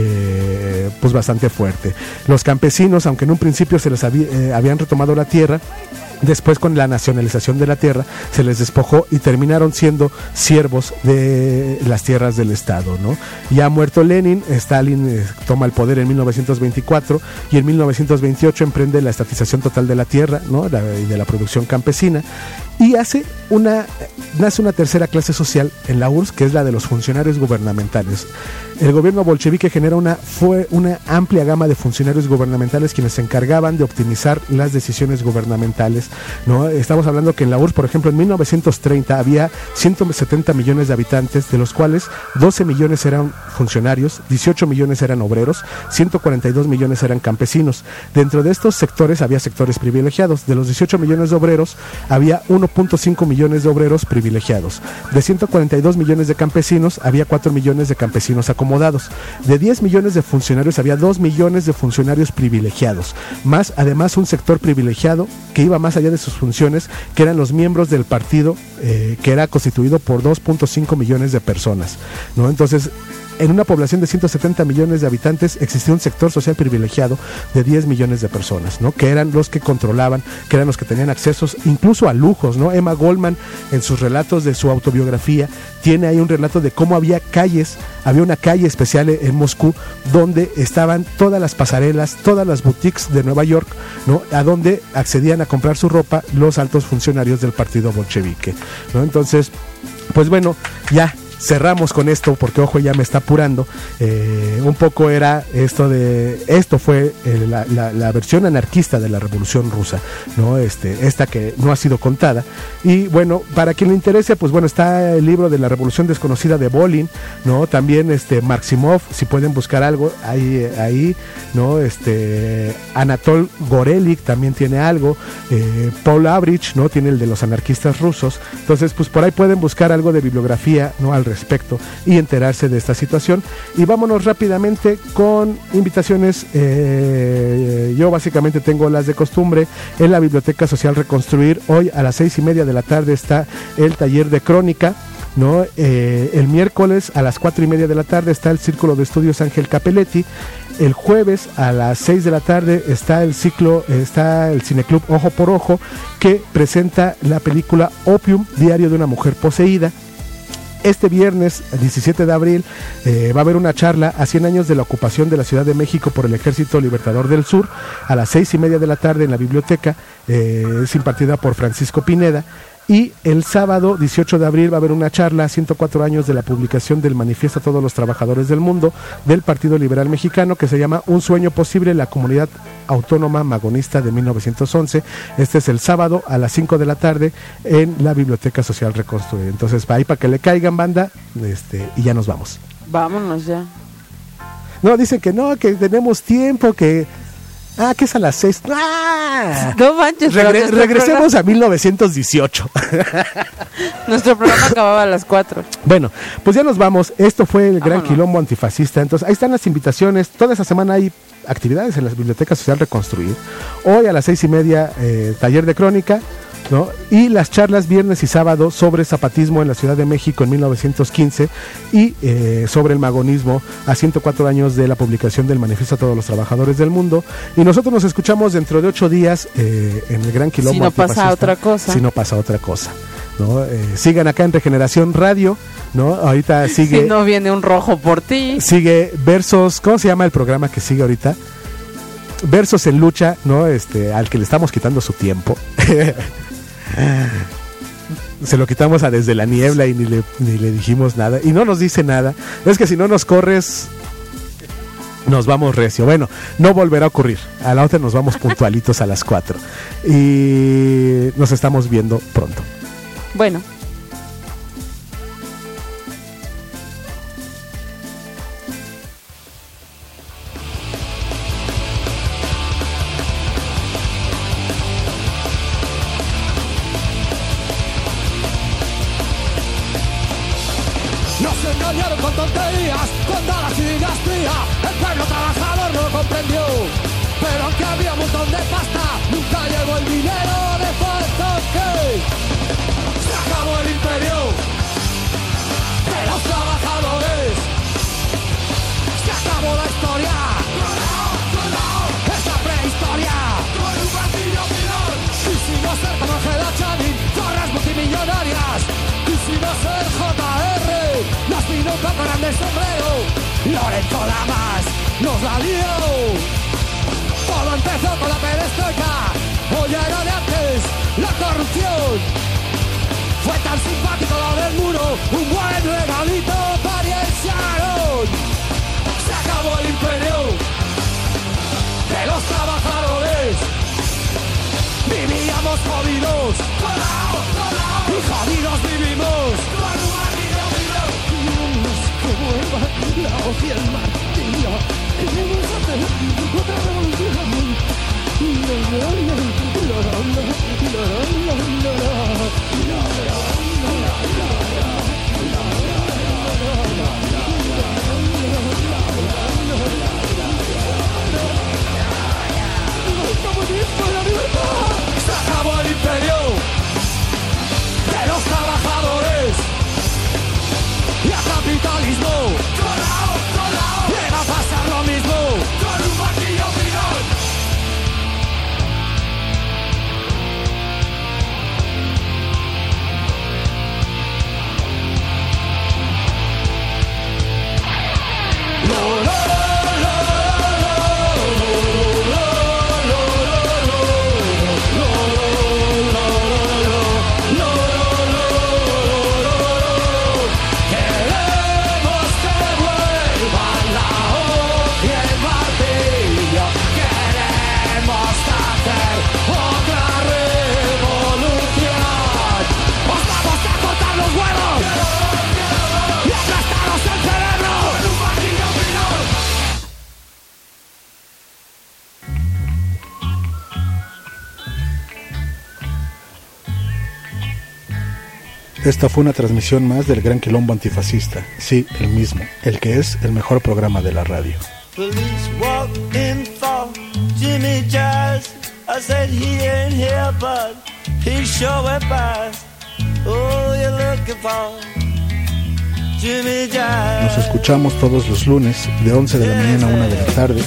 eh, pues bastante fuerte. Los campesinos, aunque en un principio se les había, eh, habían retomado la tierra, después con la nacionalización de la tierra se les despojó y terminaron siendo siervos de las tierras del Estado, ¿no? Ya muerto Lenin, Stalin eh, toma el poder en mil novecientos veinticuatro y en mil novecientos veintiocho emprende la estatización total de la tierra, ¿no? La, y de la producción campesina, y hace una nace una tercera clase social en la U R S S, que es la de los funcionarios gubernamentales. El gobierno bolchevique genera una fue una amplia gama de funcionarios gubernamentales quienes se encargaban de optimizar las decisiones gubernamentales, ¿no? Estamos hablando que en la U R S S, por ejemplo, en mil novecientos treinta había ciento setenta millones de habitantes, de los cuales doce millones eran funcionarios, dieciocho millones eran obreros, ciento cuarenta y dos millones eran campesinos. Dentro de estos sectores había sectores privilegiados. De los dieciocho millones de obreros, había uno punto cinco millones de obreros privilegiados. De ciento cuarenta y dos millones de campesinos, había cuatro millones de campesinos acomodados. De diez millones de funcionarios, había dos millones de funcionarios privilegiados. Más, además, un sector privilegiado que iba más allá de sus funciones, que eran los miembros del partido, eh, que era constituido por dos punto cinco millones de personas, ¿no? Entonces, en una población de ciento setenta millones de habitantes existía un sector social privilegiado de diez millones de personas, ¿no? Que eran los que controlaban, que eran los que tenían accesos incluso a lujos, ¿no? Emma Goldman, en sus relatos de su autobiografía, tiene ahí un relato de cómo había calles, había una calle especial en Moscú donde estaban todas las pasarelas, todas las boutiques de Nueva York, ¿no? A donde accedían a comprar su ropa los altos funcionarios del partido bolchevique, ¿no? Entonces, pues bueno, ya cerramos con esto porque ojo, ya me está apurando. Eh, un poco era esto de esto fue eh, la, la, la versión anarquista de la Revolución Rusa, ¿no? Este, esta que no ha sido contada. Y bueno, para quien le interese, pues bueno, está el libro de la Revolución Desconocida de Bolin, ¿no? También este Maximov, si pueden buscar algo ahí, ahí, ¿no? Este Anatol Gorelik también tiene algo, eh, Paul Avrich, ¿no? Tiene el de los anarquistas rusos. Entonces, pues por ahí pueden buscar algo de bibliografía, ¿no? Al respecto y enterarse de esta situación. Y vámonos rápidamente con invitaciones. Eh, yo básicamente tengo las de costumbre en la Biblioteca Social Reconstruir. Hoy a las seis y media de la tarde está el taller de crónica, ¿no? Eh, el miércoles a las cuatro y media de la tarde está el Círculo de Estudios Ángel Capelletti. el jueves a las seis de la tarde está el ciclo, está el Cineclub Ojo por Ojo, que presenta la película Opium, Diario de una Mujer Poseída. Este viernes, diecisiete de abril, eh, va a haber una charla a cien años de la ocupación de la Ciudad de México por el Ejército Libertador del Sur, a las seis y media de la tarde en la biblioteca. Eh, es impartida por Francisco Pineda. Y el sábado dieciocho de abril va a haber una charla a ciento cuatro años de la publicación del Manifiesto a todos los trabajadores del mundo del Partido Liberal Mexicano, que se llama Un sueño posible, la comunidad autónoma magonista de mil novecientos once. Este es el sábado a las cinco de la tarde en la Biblioteca Social Reconstruida. Entonces, ahí para que le caigan, banda, este, y ya nos vamos. Vámonos ya. No, dicen que no, que tenemos tiempo, que... Ah, que es a las seis. ¡Ah! No manches. Regre- regresemos programa... a mil novecientos dieciocho. Nuestro programa acababa a las cuatro. Bueno, pues ya nos vamos. Esto fue el Gran Quilombo Antifascista. Entonces, ahí están las invitaciones. Toda esa semana hay actividades en la Biblioteca Social Reconstruir. Hoy a las seis y media, eh, taller de crónica, ¿no? Y las charlas viernes y sábado sobre zapatismo en la Ciudad de México en mil novecientos quince y eh, sobre el magonismo a ciento cuatro años de la publicación del Manifiesto a todos los trabajadores del mundo. Y nosotros nos escuchamos dentro de ocho días eh, en el Gran Quilombo Si no pasa otra cosa. Si no pasa otra cosa, ¿no? Eh, sigan acá en Regeneración Radio, ¿no? Ahorita sigue... Si no viene un rojo por ti. Sigue Versos, ¿cómo se llama el programa que sigue ahorita? Versos en Lucha, ¿no? Este, al que le estamos quitando su tiempo. Se lo quitamos a Desde la Niebla y ni le, ni le dijimos nada. Y no nos dice nada. Es que si no nos corres, nos vamos recio. Bueno, no volverá a ocurrir. A la otra nos vamos puntualitos a las cuatro. Y nos estamos viendo pronto. Bueno. Con tonterías, con dalas y dinastía, el pueblo trabajador no comprendió. Pero aunque había un montón de pasta, nunca llegó el dinero de falta que se acabó el imperio de los trabajadores. Se acabó la historia, esta prehistoria. Quisimos ser como Geda Channing, torres multimillonarias. Quisimos ser J R, nos vino un poco grande el sombrero. Lorenzo Lamas nos la dio. Todo empezó con la perestroika, hoy era de antes la corrupción. Fue tan simpático lo del muro, un buen regalito para Ariel Sharon. Se acabó el imperio de los trabajadores. Vivíamos jodidos y jodidos vivimos. Como el bacalao y el martillo, queremos hacer otra revolución. Se acabó el imperio de los trabajadores y el capitalismo. Llega a pasar lo mismo con un martillo final. No, no. Esta fue una transmisión más del Gran Quilombo Antifascista. Sí, el mismo, el que es el mejor programa de la radio. Police walked in for Jimmy Jazz. I said he ain't here, but he sure went past. Oh, you're looking for Jimmy Jazz. Nos escuchamos todos los lunes de once de la mañana a una de la tarde.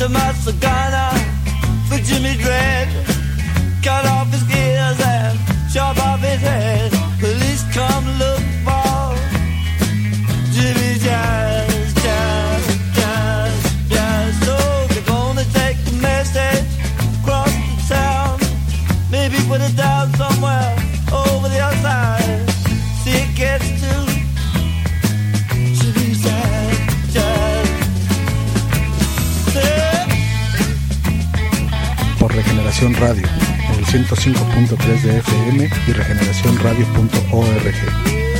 Jimmy Dread, cut off his ears and chop off his head. Police come look for Jimmy Jazz, Jazz, Jazz, Jazz. So they're gonna take the message across the town, maybe put it down somewhere over the other side. See it gets to Jimmy Jazz, Jazz. Hey. Por Regeneración Radio, en el ciento cinco punto tres de F M y regeneración radio punto org.